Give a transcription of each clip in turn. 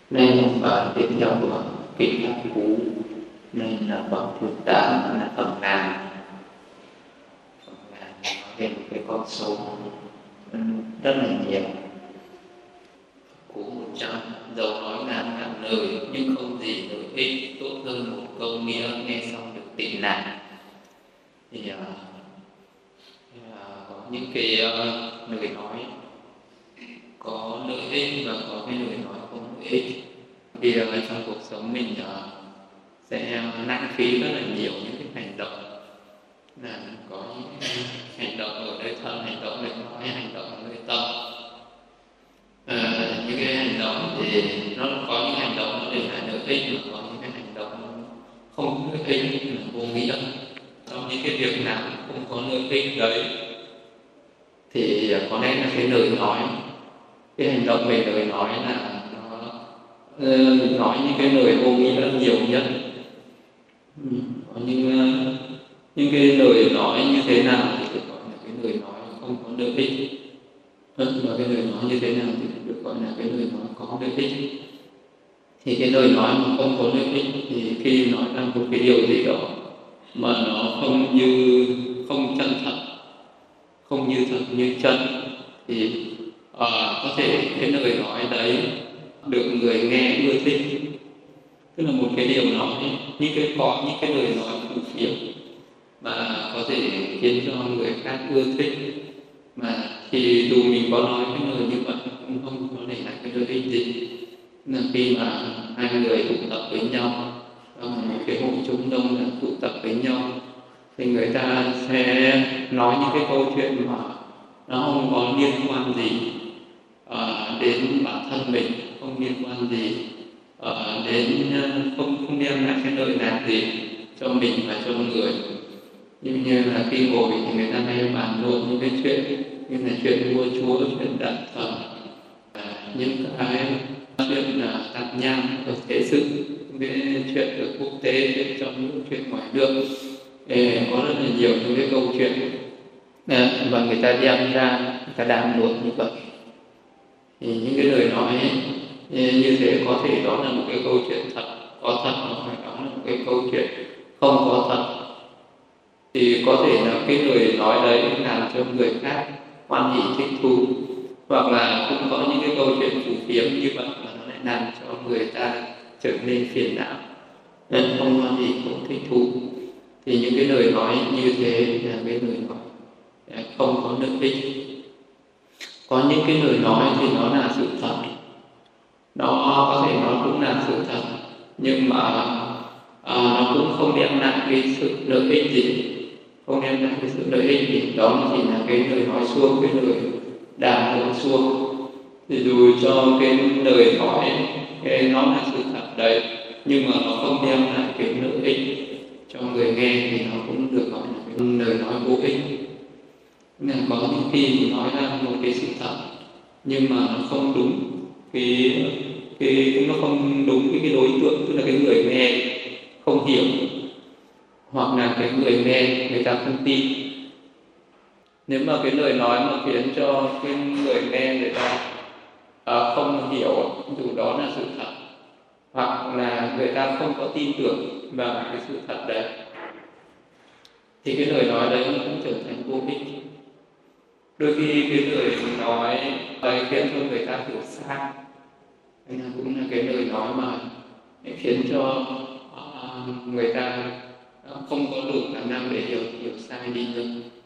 Nên bản tiếp theo của kỹ năng cú nên là bậc thứ 8 là phần ngàn. Phần ngàn nói về một cái con số rất là nhiều. Cú 100 dầu nói ngàn lời nhưng không gì lợi ích tốt hơn một câu nghĩa nghe xong được tịnh nạn. Thì có những cái lời nói có lợi ích và có cái lời nói không lợi ích. Thì trong cuộc sống mình sẽ lãng phí rất là nhiều những cái hành động, là có những hành động ở nơi thân, hành động nơi nói, hành động ở nơi tâm. Những cái hành động thì nó có những hành động nó để lại lợi ích, mà có những cái hành động nó không lợi ích, là vô nghĩa. Trong những cái việc nào không có lợi ích đấy thì có lẽ là cái lời nói, cái hành động về lời nói là mình nói những cái lời vô nghĩa nhiều nhất. Có những cái lời nói như thế nào thì được gọi là cái lời nói không có lợi ích, và cái lời nói như thế nào thì được gọi là cái lời nói có lợi ích. Thì cái lời nói mà không có lợi ích thì khi nói ra một cái điều gì đó mà nó không chân thật, không như thật như chân, thì có thể cái lời nói đấy được người nghe ưa thích. Tức là một cái điều nói, những cái lời nói phù phiếm mà có thể khiến cho người khác ưa thích, mà thì dù mình có nói cái lời như vậy cũng không có để lại cái lợi ích gì. Là khi mà hai người tụ tập với nhau, một cái hội chúng đông là tụ tập với nhau, thì người ta sẽ nói những cái câu chuyện mà nó không có liên quan gì đến bản thân mình, không liên quan gì đến không đem lại cái lợi lạc gì cho mình và cho người. Như là khi ngồi thì người ta hay bàn luận những cái chuyện như là chuyện vua chúa, chuyện đại thần, những cái chuyện là tạp nham ở thế sự, cái chuyện ở quốc tế, chuyện trong những chuyện ngoài nước, có rất là nhiều những cái câu chuyện và người ta đem ra, người ta đàm luận như vậy. Thì những cái lời nói như thế có thể đó là một cái câu chuyện thật, có thật, hoặc là đó là một cái câu chuyện không có thật. Thì có thể là cái lời nói đấy làm cho người khác hoan hỉ thích thú, hoặc là cũng có những cái câu chuyện phù phiếm như vậy mà nó lại làm cho người ta trở nên phiền não, nên không hoan hỉ, không thích thú. Thì những cái lời nói như thế là cái lời nói không có lợi ích. Có những cái lời nói thì nó là sự thật, nó có thể nó cũng là sự thật, nhưng mà nó cũng không đem lại cái sự lợi ích gì, không đem lại cái sự lợi ích gì. Đó chỉ là cái lời nói suông, cái lời đàm luận suông. Thì dù cho cái lời nói nó là sự thật đấy, nhưng mà nó không đem lại cái lợi ích cho người nghe thì nó cũng được gọi là cái lời nói vô ích. Nên có những khi thì nói ra một cái sự thật nhưng mà nó không đúng nó không đúng cái đối tượng, tức là cái người nghe không hiểu, hoặc là cái người nghe người ta không tin. Nếu mà cái lời nói mà khiến cho cái người nghe người ta không hiểu dù đó là sự thật, hoặc là người ta không có tin tưởng vào cái sự thật đấy, thì cái lời nói đấy nó cũng trở thành vô ích. Đôi khi cái lời nói đấy khiến cho người ta hiểu sai, hay là cũng là cái lời nói mà khiến cho người ta không có đủ khả năng để hiểu sai đi nữa.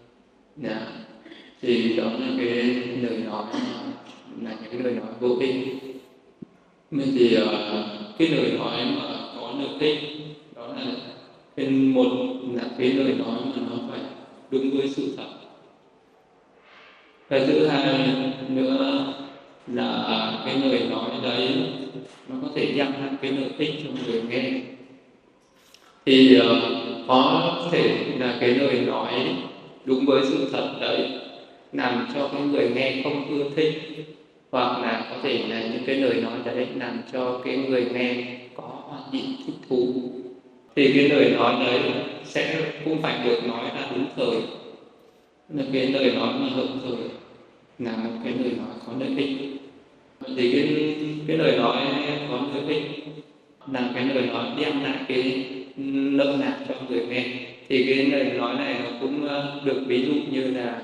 Thì đó là cái lời nói là những cái lời nói vô ích. Nên thì cái lời nói mà có lợi ích đó là cái lời nói mà nó phải đúng với sự thật. Cái thứ hai nữa là cái lời nói đấy nó có thể đem lại cái lợi ích cho người nghe. Thì có thể là cái lời nói đúng với sự thật đấy làm cho cái người nghe không ưa thích, hoặc là có thể là những cái lời nói đấy làm cho cái người nghe có hoan hỉ thích thú. Thì cái lời nói đấy cũng phải được nói ra đúng thời, là cái lời nói mà hợp thời là một cái lời nói có lợi ích. Thì cái lời nói có lợi ích là cái lời nói đem lại cái lợi lạc cho người nghe. Thì cái lời nói này nó cũng được ví dụ như là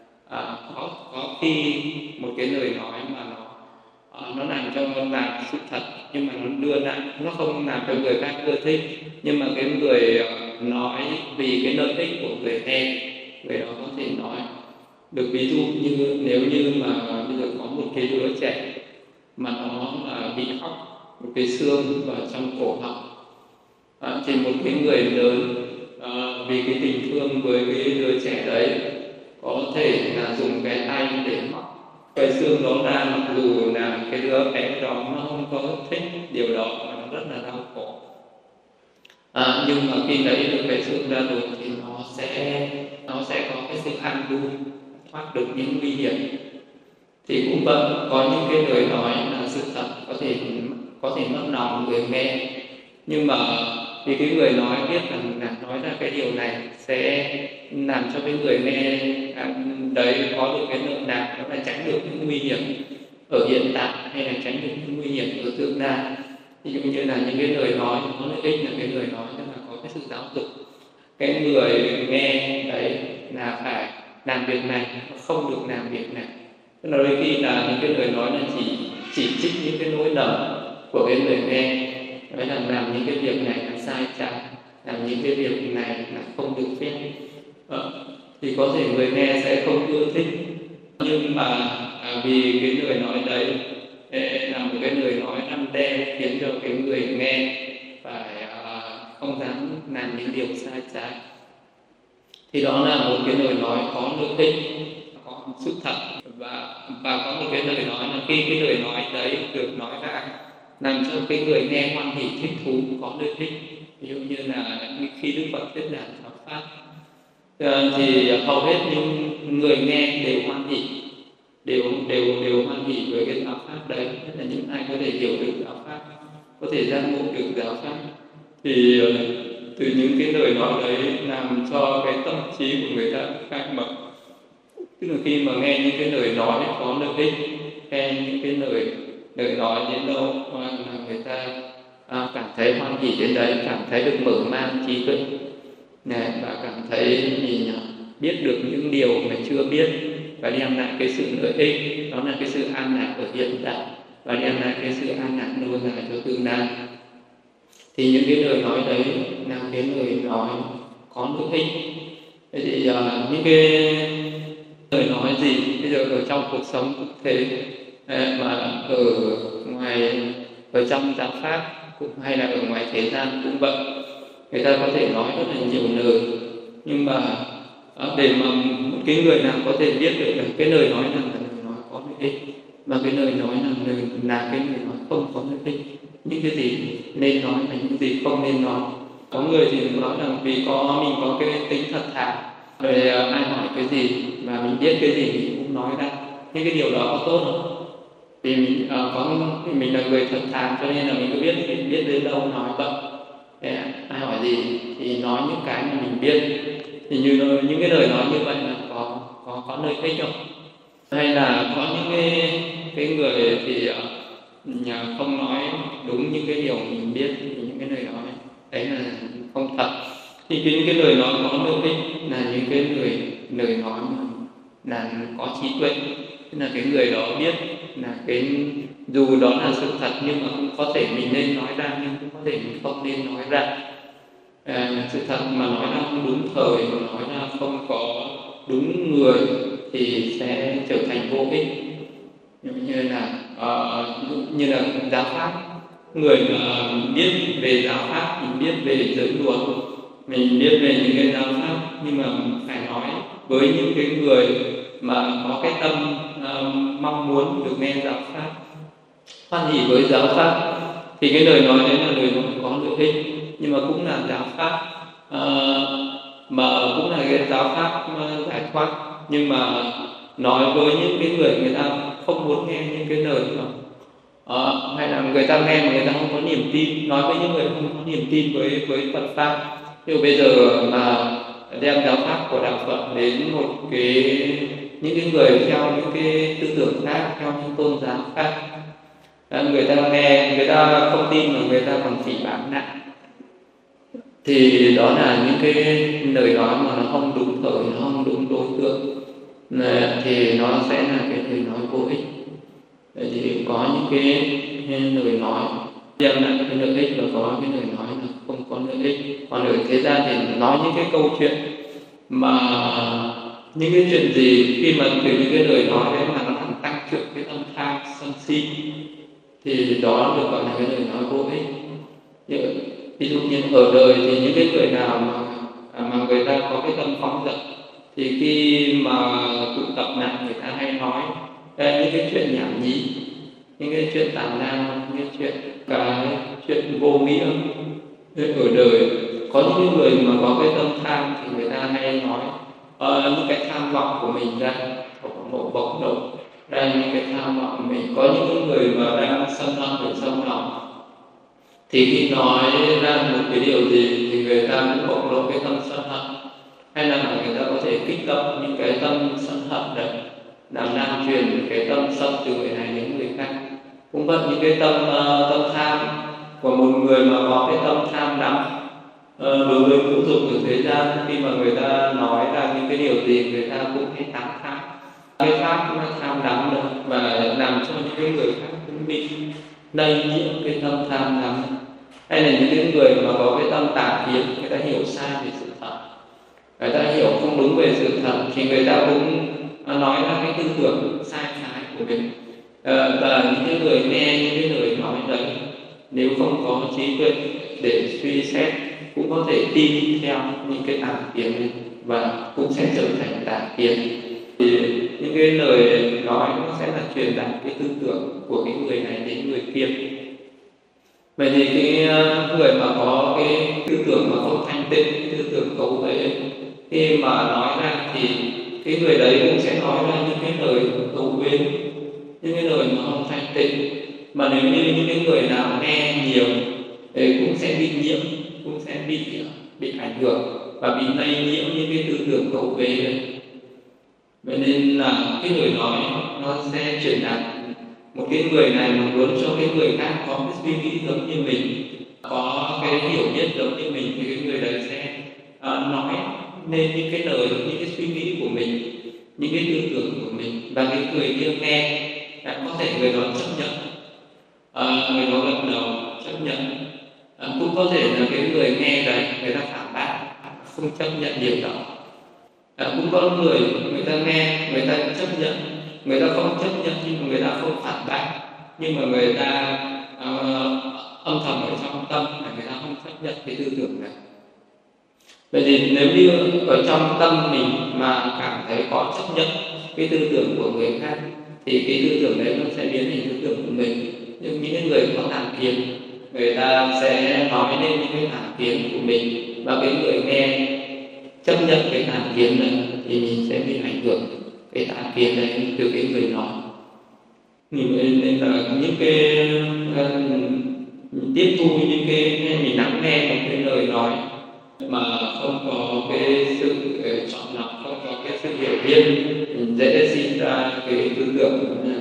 có khi một cái lời nói mà nó làm cho là sự thật, nhưng mà nó đưa lại, nó không làm cho người khác ưa thích, nhưng mà cái người nói vì cái lợi ích của người nghe, người đó có thể nói. Được ví dụ như nếu như mà bây giờ có một cái đứa trẻ mà nó bị hóc một cái xương vào trong cổ họng, thì một cái người lớn vì cái tình thương với cái đứa trẻ đấy có thể là dùng cái tay để móc cái xương đó ra, mặc dù là cái đứa bé đó nó không có thích điều đó mà nó rất là đau khổ. Nhưng mà khi lấy được cái xương ra rồi thì nó sẽ có cái sự an vui, thoát được những nguy hiểm. Thì cũng vậy, có những cái lời nói là sự thật có thể mất lòng người nghe, nhưng mà vì cái người nói biết rằng là nói ra cái điều này sẽ làm cho cái người nghe đấy có được cái lợi lạc, nó là tránh được những nguy hiểm ở hiện tại hay là tránh được những nguy hiểm ở tương lai. Ví dụ như là những cái lời nói có lợi ích là cái lời nói tức là có cái sự giáo dục cái người nghe đấy là phải làm việc này, không được làm việc này. Tức là đôi khi là những cái lời nói là chỉ trích những cái lỗi lầm của cái người nghe, nói rằng làm những cái việc này là sai trái, làm những cái việc này là không được phép, thì có thể người nghe sẽ không ưa thích. Nhưng mà vì cái lời nói đấy là một cái lời nói răn đe, khiến cho cái người nghe phải không dám làm những điều sai trái, thì đó là một cái lời nói có lợi ích, có sự thật. Và có một cái lời nói là khi cái lời nói đấy được nói ra làm cho cái người nghe hoan hỉ thích thú, có lợi ích. Ví dụ như là khi Đức Phật thuyết giảng giáo pháp thì hầu hết những người nghe đều hoan hỉ, đều hoan hỉ với cái giáo pháp đấy. Nhất là những ai có thể hiểu được giáo pháp, có thể giác ngộ được giáo pháp, thì từ những cái lời nói đấy làm cho cái tâm trí của người ta khai mở. Tức là khi mà nghe những cái lời nói có lợi ích, nghe những cái lời nói đến đâu là người ta cảm thấy hoan hỉ đến đấy, cảm thấy được mở mang trí tuệ này, và cảm thấy biết được những điều mà chưa biết, và đem lại cái sự lợi ích, đó là cái sự an lạc ở hiện tại, và đem lại cái sự an lạc lâu dài cho tương lai. Thì những cái lời nói đấy là cái lời nói có lợi ích. Thế thì những cái lời nói gì bây giờ ở trong cuộc sống cũng thế, mà ở trong giáo pháp cũng hay là ở ngoài thế gian cũng vậy, người ta có thể nói rất là nhiều lời, nhưng mà để mà một cái người nào có thể biết được là cái lời nói là lời nói có lợi ích, và cái lời nói là cái lời nói không có lợi ích, những cái gì nên nói và những gì không nên nói. Có người thì nói rằng vì mình có cái tính thật thà, rồi ai hỏi cái gì và mình biết cái gì mình cũng nói ra. Nhưng cái điều đó có tốt không? Vì mình là người thật thà, cho nên là mình cứ biết đến đâu nói vậy. Ai hỏi gì thì nói những cái mà mình biết. Thì như những cái lời nói như vậy là có lợi ích không? Hay là có những cái người thì không nói đúng những cái điều mình biết, thì những cái lời nói đấy là không thật. Thì những cái lời nói có lợi ích là những cái lời nói là có trí tuệ, tức là cái người đó biết là dù đó là sự thật nhưng mà cũng có thể mình nên nói ra, nhưng cũng có thể mình không nên nói ra. Sự thật mà nói ra không đúng thời, mà nói ra không có đúng người thì sẽ trở thành vô ích. Như là giáo pháp, người mà biết về giáo pháp, mình biết về giới luật, mình biết về những cái giáo pháp, nhưng mà phải nói với những cái người mà có cái tâm mong muốn được nghe giáo pháp, hoan hỉ với giáo pháp, thì cái lời nói đấy là lời nói có lợi ích, nhưng mà cũng là giáo pháp, mà cũng là cái giáo pháp giải thoát. Nhưng mà nói với những cái người ta không muốn nghe những cái lời đó, hay là người ta nghe mà người ta không có niềm tin, nói với những người không có niềm tin với Phật pháp. Nhưng bây giờ mà đem giáo pháp của đạo Phật đến những cái người theo những cái tư tưởng khác, theo những tôn giáo khác, Người ta nghe, người ta không tin mà người ta còn phỉ báng nặng, thì đó là những cái lời nói mà nó không đúng thời, nó không đúng đối tượng, thì nó sẽ là cái lời nói vô ích. Vậy thì có những cái lời nói đem lại cái lợi ích và có cái lời nói là không có lợi ích. Còn ở thế gian thì nói những cái câu chuyện mà những cái chuyện gì khi mà từ những cái lời nói đấy mà nó làm tăng trưởng cái tâm tham sân si, thì đó được gọi là cái lời nói vô ích. Ví dụ như ở đời thì những cái người nào mà người ta có cái tâm phóng dật, thì khi mà tụ tập lại người ta hay nói những cái chuyện nhảm nhí, những cái chuyện tào lao, những cái chuyện vô nghĩa. Ở đời có những người mà có cái tâm tham thì người ta hay nói những cái tham vọng của mình ra, bộc lộ ra những cái tham vọng của mình. Có những người mà đang sân hận ở trong lòng, thì khi nói ra một cái điều gì thì người ta cũng bộc lộ cái tâm sân hận, hay là người ta có thể kích động những cái tâm sân hận đấy, làm lan truyền cái tâm sân từ người này đến người khác. Cũng vậy, những cái tâm tham của một người mà có cái tâm tham đắm đối với ngũ dục ở thế gian, khi mà người ta nói ra những cái điều gì người ta cũng hay tán thán cái pháp tham đắm đó, và làm cho những cái người khác cũng bị lây nhiễm cái tâm tham đắm. Hay là những cái người mà có cái tâm tà kiến, người ta hiểu sai về sự thật, người ta hiểu không đúng về sự thật, thì người ta cũng nói ra cái tư tưởng sai trái của mình. Và những cái người nghe những cái lời nói đấy, nếu không có trí tuệ để suy xét, cũng có thể tin theo những cái tà kiến này, và cũng sẽ trở thành tà kiến. Thì những cái lời nói nó sẽ là truyền đạt cái tư tưởng của cái người này đến người kia. Vậy thì cái người mà có cái tư tưởng mà không thanh tịnh, tư tưởng cấu uế, khi mà nói ra thì cái người đấy cũng sẽ nói ra những cái lời cấu uế, những cái lời mà không thanh tịnh. Mà nếu như những cái người nào nghe nhiều thì cũng sẽ bị nhiễm, cũng sẽ bị ảnh hưởng và bị lây nhiễm những cái tư tưởng cấu uế đấy. Vậy nên là cái lời nói nó sẽ truyền đạt. Một cái người này mà muốn cho cái người khác có cái suy nghĩ giống như mình, có cái hiểu biết giống như mình, thì cái người đấy sẽ nói nên những cái lời, những cái suy nghĩ của mình, những cái tư tưởng của mình, và cái người kia nghe có thể người đó chấp nhận, người đó gật đầu chấp nhận. Cũng có thể là cái người nghe đấy người ta phản bác, không chấp nhận điều đó. Cũng có người ta nghe, người ta chấp nhận, người ta không chấp nhận nhưng mà người ta không phản bác, nhưng mà người ta âm thầm ở trong tâm là người ta không chấp nhận cái tư tưởng này. Vậy thì nếu như ở trong tâm mình mà cảm thấy có chấp nhận cái tư tưởng của người khác, thì cái tư tưởng đấy nó sẽ biến thành tư tưởng của mình. Nhưng những người có tà kiến, người ta sẽ nói lên những cái tà kiến của mình, và cái người nghe chấp nhận cái tà kiến này thì mình sẽ bị ảnh hưởng cái tà kiến đấy từ cái người nói. Nên là những cái tiếp thu những cái mình lắng nghe một cái lời nói mà không có cái sự chọn lọc, không có cái sự hiểu biết, mình dễ sinh ra cái tư tưởng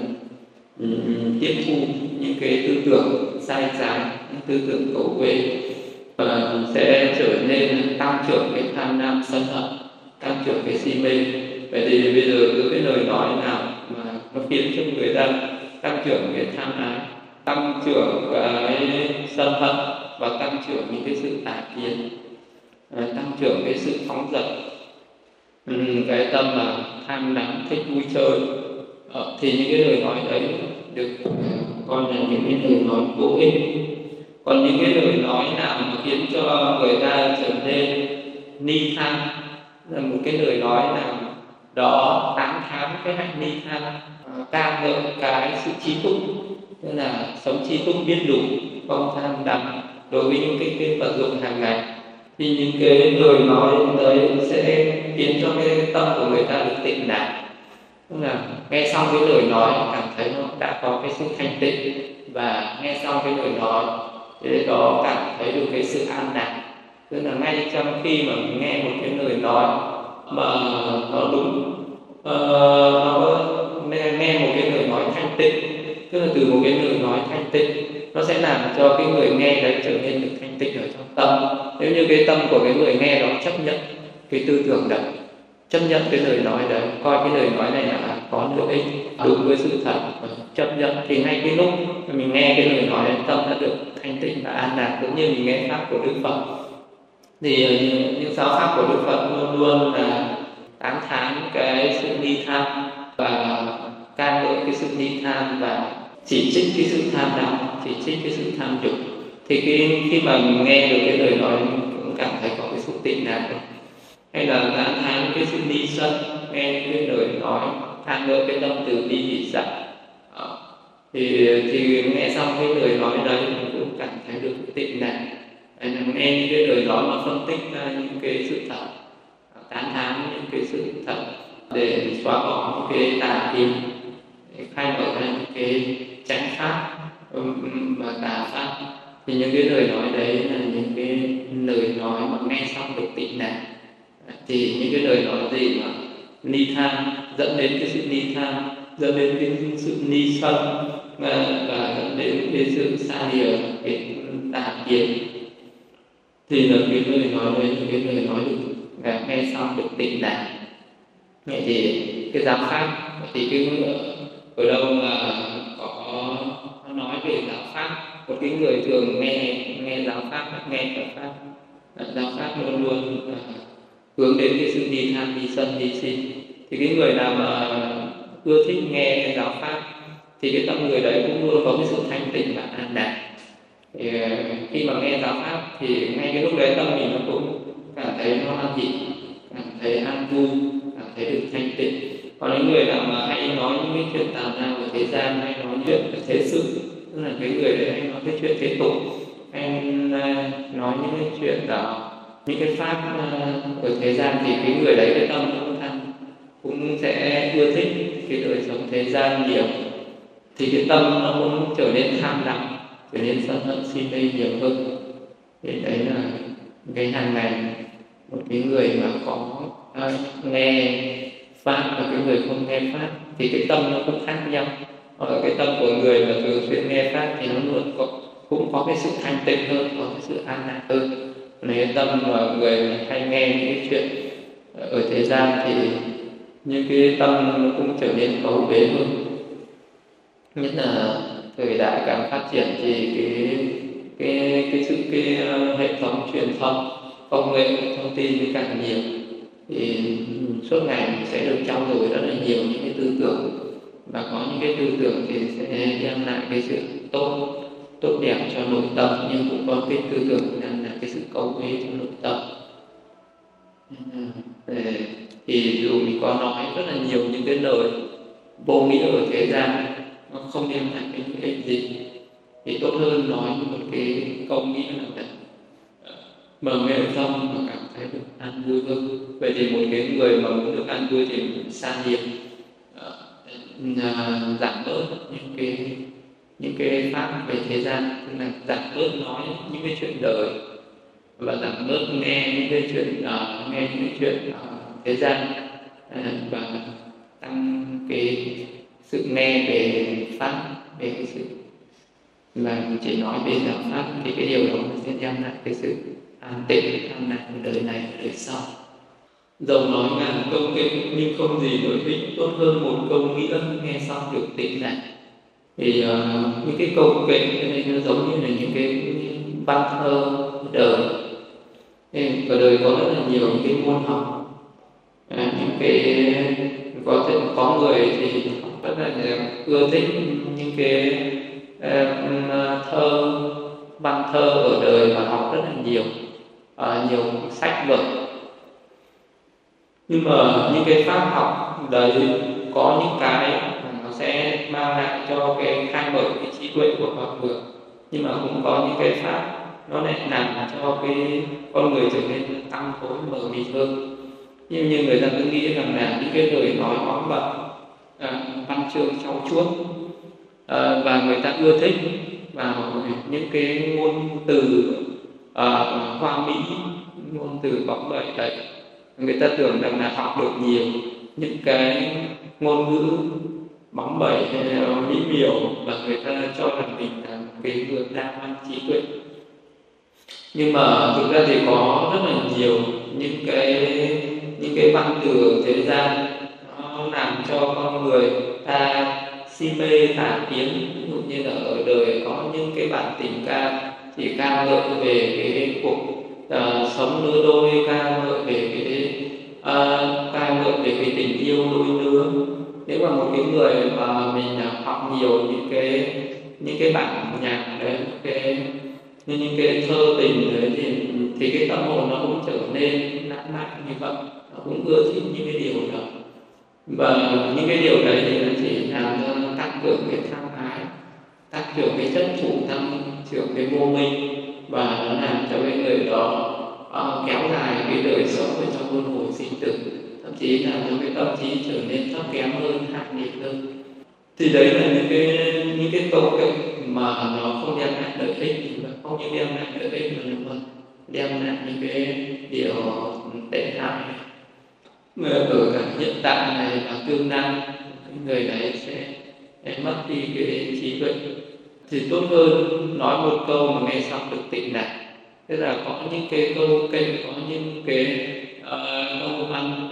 tiếp thu những cái tư tưởng sai trái, những tư tưởng cấu uế, và sẽ trở nên tăng trưởng cái tham lam sân hận, tăng trưởng cái si mê. Vậy thì bây giờ cứ cái lời nói nào mà nó khiến cho người ta tăng trưởng cái tham ái, tăng trưởng cái sân hận, và tăng trưởng những cái sự tà kiến, tăng trưởng cái sự phóng dật, cái tâm là tham đắm thích vui chơi, thì những cái lời nói đấy được coi là những cái lời nói vô ích. Còn những cái lời nói nào mà khiến cho người ta trở nên ni tham, là một cái lời nói nào đó tán thán cái hạnh ni tham, ca ngợi cái sự trí túc, tức là sống trí túc biết đủ, không tham đắm đối với những cái vật dụng hàng ngày, thì những cái lời nói đấy sẽ khiến cho cái tâm của người ta được tịnh đạt. Tức là nghe xong cái lời nói cảm thấy nó đã có cái sự thanh tịnh, và nghe xong cái lời nói thì đó cảm thấy được cái sự an lạc. Tức là ngay trong khi mà mình nghe một cái lời nói mà nó đúng, nó nghe một cái lời nói thanh tịnh, tức là từ một cái lời nói thanh tịnh, nó sẽ làm cho cái người nghe đấy trở nên được thanh tịnh ở trong tâm. Nếu như cái tâm của cái người nghe đó chấp nhận cái tư tưởng đấy, chấp nhận cái lời nói đấy, coi cái lời nói này là có lợi ích, đúng với sự thật, chấp nhận, thì ngay cái lúc mình nghe cái lời nói đấy, tâm đã được thanh tịnh và an lạc. Cũng như mình nghe pháp của Đức Phật, thì những giáo pháp của Đức Phật luôn luôn là tán thán cái sự ni tham và ca ngợi cái sự ni tham, và chỉ trích cái sự tham lam, chỉ trích cái sự tham dục. Thì khi mà mình nghe được cái lời nói, mình cũng cảm thấy có cái sự tịnh lạc. Hay là tán thán cái sự ni sân, nghe cái lời nói ca ngợi cái tâm từ bi hỷ xả, thì nghe xong cái lời nói đấy mình cũng cảm thấy được tịnh lạc. Nghe những cái lời nói mà phân tích ra những cái sự thật, tán thán những cái sự thật để xóa bỏ những cái tà kiến, để khai mở ra những cái chánh pháp và tà pháp. Thì những cái lời nói đấy là những cái lời nói mà nghe xong được tịnh lạc. Thì những cái lời nói gì mà ni tham dẫn đến cái sự ni tham, dẫn đến cái sự ni sân, và dẫn đến cái sự xa lìa cái tà kiến, thì là cái lời nói đấy là cái lời nói được nghe xong được tịnh lạc. Vậy thì cái giáo pháp, thì cái ở đâu mà có nói về giáo pháp, một cái người thường nghe giáo pháp, nghe Phật pháp, giáo pháp luôn luôn hướng đến cái sự ni tham, ni sân, ni si. Thì cái người nào mà ưa thích nghe cái giáo pháp thì cái tâm người đấy cũng luôn có cái sự thanh tịnh và an lạc. Thì khi mà nghe giáo pháp thì ngay cái lúc đấy tâm mình nó cũng cảm thấy nó an nhị, cảm thấy an vui, cảm thấy được thanh tịnh. Còn những người nào mà hay nói những cái chuyện tào lao của thế gian, hay nói chuyện về thế sự, tức là cái người đấy hay nói cái chuyện thế tục, hay nói những cái chuyện đó, những cái pháp ở thế gian, thì cái người đấy cái tâm cũng sẽ ưa thích cái đời sống thế gian nhiều. Thì cái tâm nó cũng trở nên tham lam, trở nên sân hận si mê nhiều hơn. Thì đấy là cái hàng ngày một cái người mà có nghe pháp và cái người không nghe pháp thì cái tâm nó cũng khác nhau. Ở cái tâm của người mà thường xuyên nghe pháp thì nó luôn cũng có cái sự thanh tịnh hơn, có cái sự an lạc hơn. Nên cái tâm mà người hay nghe những cái chuyện ở thế gian thì những cái tâm nó cũng trở nên cấu bế hơn. Nhất là thời đại càng phát triển thì cái hệ thống truyền thông, công nghệ thông tin thì càng nhiều, thì suốt ngày mình sẽ được trau dồi rất là nhiều những cái tư tưởng, và có những cái tư tưởng thì sẽ đem lại cái sự tốt đẹp cho nội tâm, nhưng cũng có cái tư tưởng đem lại cái sự cấu bế cho nội tâm. Thì dù mình có nói rất là nhiều những cái lời vô nghĩa ở thế gian, nó không đem lại cái ích gì, thì tốt hơn nói một cái câu nghĩa nào đấy mà nghe xong mà cảm thấy được an vui hơn. Vậy thì một cái người mà muốn được an vui thì mình xa lìa, giảm bớt những cái pháp về thế gian, tức là giảm bớt nói những cái chuyện đời, và giảm bớt nghe những cái chuyện thế gian, và tăng cái sự nghe về pháp, về cái sự mà chỉ nói về giáo pháp, thì cái điều đó sẽ đem lại cái sự an tịnh, an lạc đời này và đời sau. Dầu nói ngàn câu kệ nhưng không gì nổi ích, tốt hơn một câu nghĩa nghe xong được tịnh lạc. Thì những cái câu kệ này nó giống như là những cái văn thơ đời. Ở đời có rất là nhiều những cái môn học, những cái có người thì rất là ưa thích những cái văn thơ ở đời và học rất là nhiều sách vở. Nhưng mà những cái pháp học đấy có những cái nó sẽ mang lại cho cái khai mở cái trí tuệ của con người, nhưng mà cũng có những cái pháp nó lại làm cho cái con người trở nên tăng tối mờ mịt hơn. Nhưng như người ta cứ nghĩ rằng là những cái lời nói bóng bẩy, văn chương trau chuốt, và người ta ưa thích vào những cái ngôn từ hoa mỹ, ngôn từ bóng bẩy đấy. Người ta tưởng rằng là học được nhiều những cái ngôn ngữ bóng bẩy hay là mỹ miều, và người ta cho rằng mình là một cái người đa văn trí tuệ. Nhưng mà thực ra thì có rất là nhiều những cái văn từ thế gian nó làm cho con người ta si mê tà kiến. Ví dụ như là ở đời có những cái bản tình ca thì ca ngợi về cái cuộc sống lứa đôi, ca ngợi về ca ngợi về cái tình yêu đôi lứa. Nếu mà một cái người mà mình học nhiều những cái bản nhạc đấy, những cái thơ tình đấy, thì cái tâm hồn nó cũng trở nên lãng mạn như vậy, nó cũng ưa thích những cái điều đó. Và những cái điều đấy thì nó chỉ làm cho tăng cường cái tham ái, tăng cường cái chấp thủ, tăng trưởng cái vô minh, và nó làm cho cái người đó kéo dài cái đời sống ở trong luân hồi sinh tử, thậm chí làm cho cái tâm trí trở nên thấp kém hơn, hạ nhiệt hơn. Thì đấy là những cái câu kệ mà nó không đem lại lợi ích, và không những đem lại lợi ích mà nó còn đem lại những cái điều tệ hại ở cả hiện tại này và tương lai. Cái người đấy sẽ mất đi cái trí tuệ. Thì tốt hơn nói một câu mà nghe xong được tịnh lạc. Tức là có những cái câu kệ, có những cái câu văn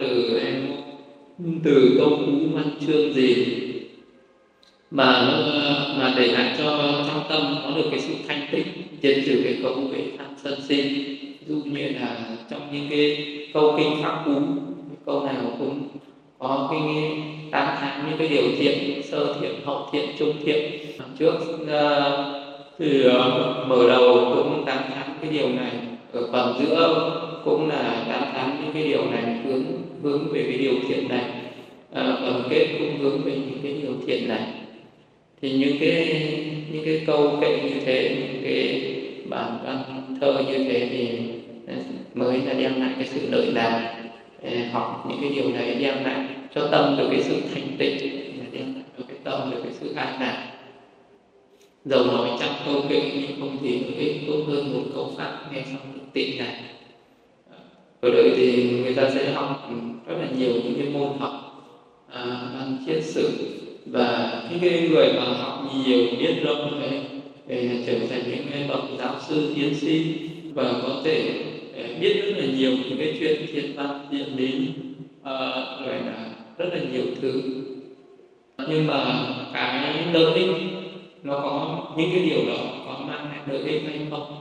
từ câu cú văn chương gì mà để lại cho trong tâm có được cái sự thanh tịnh, diệt trừ cái câu về tham sân si. Ví dụ như là trong những cái câu kinh pháp cú, câu nào cũng có cái 8 tháng những cái điều thiện: sơ thiện, hậu thiện, trung thiện. Trước thì mở đầu cũng 8 tháng cái điều này, ở phần giữa cũng là 8 tháng những cái điều này, hướng về cái điều thiện này, phần kết cũng hướng về những cái điều thiện này. Thì những cái câu kệ như thế, những cái bản văn thơ như thế thì mới là đem lại cái sự lợi lạc. Học những cái điều này đem lại cho tâm được cái sự thanh tịnh, đem lại cho cái tâm được cái sự an lạc. Dầu nói trăm câu kệ nhưng không gì lợi ích tốt hơn một câu pháp nghe xong được tịnh này. Ở đời thì người ta sẽ học rất là nhiều những cái môn học văn triết sử, và những cái người mà học nhiều, biết rộng để trở thành những bậc giáo sư, tiến sĩ, và có thể biết rất là nhiều những cái chuyện thiên văn địa lý, rồi là rất là nhiều thứ. Nhưng mà cái lợi ích nó có, những cái điều đó có mang lại lợi ích hay không?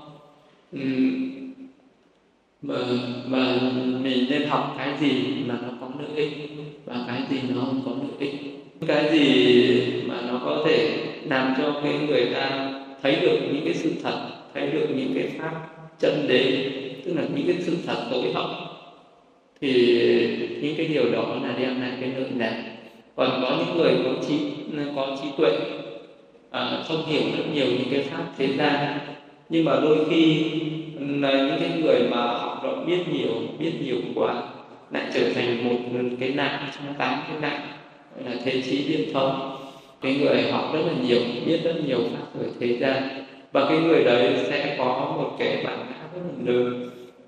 Mà mình nên học cái gì mà nó có lợi ích và cái gì nó không có lợi ích. Cái gì mà nó có thể làm cho cái người ta thấy được những cái sự thật, thấy được những cái pháp chân đế, tức là những cái sự thật tối hậu, thì những cái điều đó là đem lại cái lợi lạc. Còn có những người có trí tuệ, không hiểu rất nhiều những cái pháp thế gian, nhưng mà đôi khi là những cái người mà học rộng biết nhiều quá lại trở thành một cái nạn trong 8 cái nạn, gọi là thế chí biện thông. Cái người học rất là nhiều, biết rất nhiều pháp ở thế gian, và cái người đấy sẽ có một cái bản ngã rất là lớn,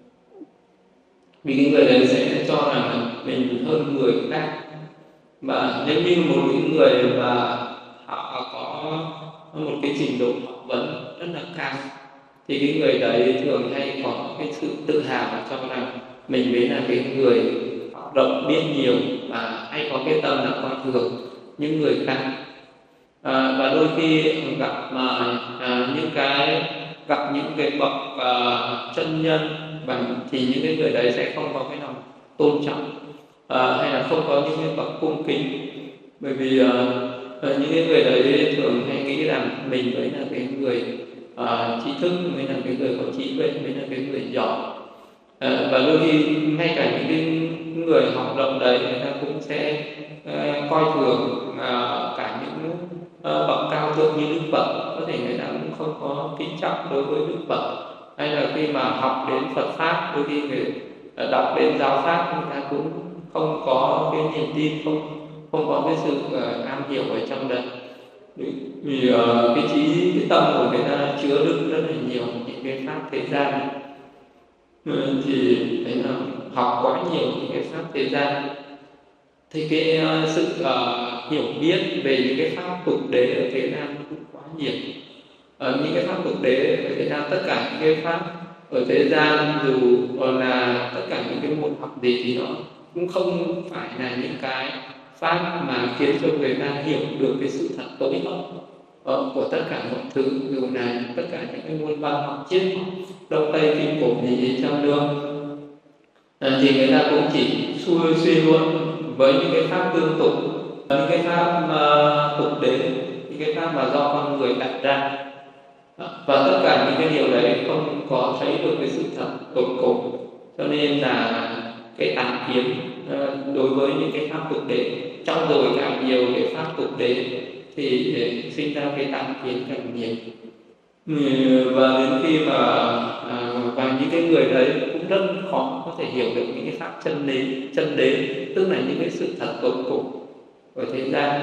vì cái người đấy sẽ cho rằng mình hơn người khác. Và nếu như một người mà họ có một cái trình độ học vấn rất là cao, thì cái người đấy thường hay có cái sự tự hào và cho rằng mình mới là cái người học rộng biết nhiều, và hay có cái tâm là coi thường những người khác. Và đôi khi gặp những cái bậc chân nhân, thì những cái người đấy sẽ không có cái lòng tôn trọng, hay là không có những cái bậc cung kính, bởi vì những cái người đấy thường hay nghĩ rằng mình mới là cái người trí thức, mới là cái người có trí tuệ, mới là cái người giỏi. Và đôi khi ngay cả những cái người học rộng đấy, người ta cũng sẽ coi thường cả những bậc cao thượng như Đức Phật. Có thể người ta cũng không có kính trọng đối với Đức Phật, hay là khi mà học đến Phật pháp, đôi khi người đọc đến giáo pháp, người ta cũng không có cái niềm tin, không có cái sự am hiểu ở trong đấy. Vì cái tâm của người ta chứa đựng rất là nhiều những cái pháp thế gian, thì thấy là học quá nhiều những cái pháp thế gian thì cái sự hiểu biết về những cái pháp tục đế ở Thế gian cũng quá nhiều. Những cái pháp tục đế ở Thế gian, tất cả những cái pháp ở thế gian dù còn là tất cả những cái môn học gì thì nó cũng không phải là những cái pháp mà khiến cho người ta hiểu được cái sự thật tối hậu của tất cả mọi thứ, dù là tất cả những cái môn văn học triết đông tây kinh cổ gì chăng nữa, thì người ta cũng chỉ suy luận với những cái pháp tương tục, những cái pháp tục đế, những cái pháp mà do con người đặt ra, và tất cả những cái điều đấy không có thấy được cái sự thật tột cùng. Cho nên là cái tạp kiến đối với những cái pháp tục đế, trong rồi càng nhiều cái pháp tục đế thì sinh ra cái tạp kiến càng nhiều. Và đến khi mà và những cái người đấy cũng rất khó có thể hiểu được những cái pháp chân đế, tức là những cái sự thật tột cùng của thế gian.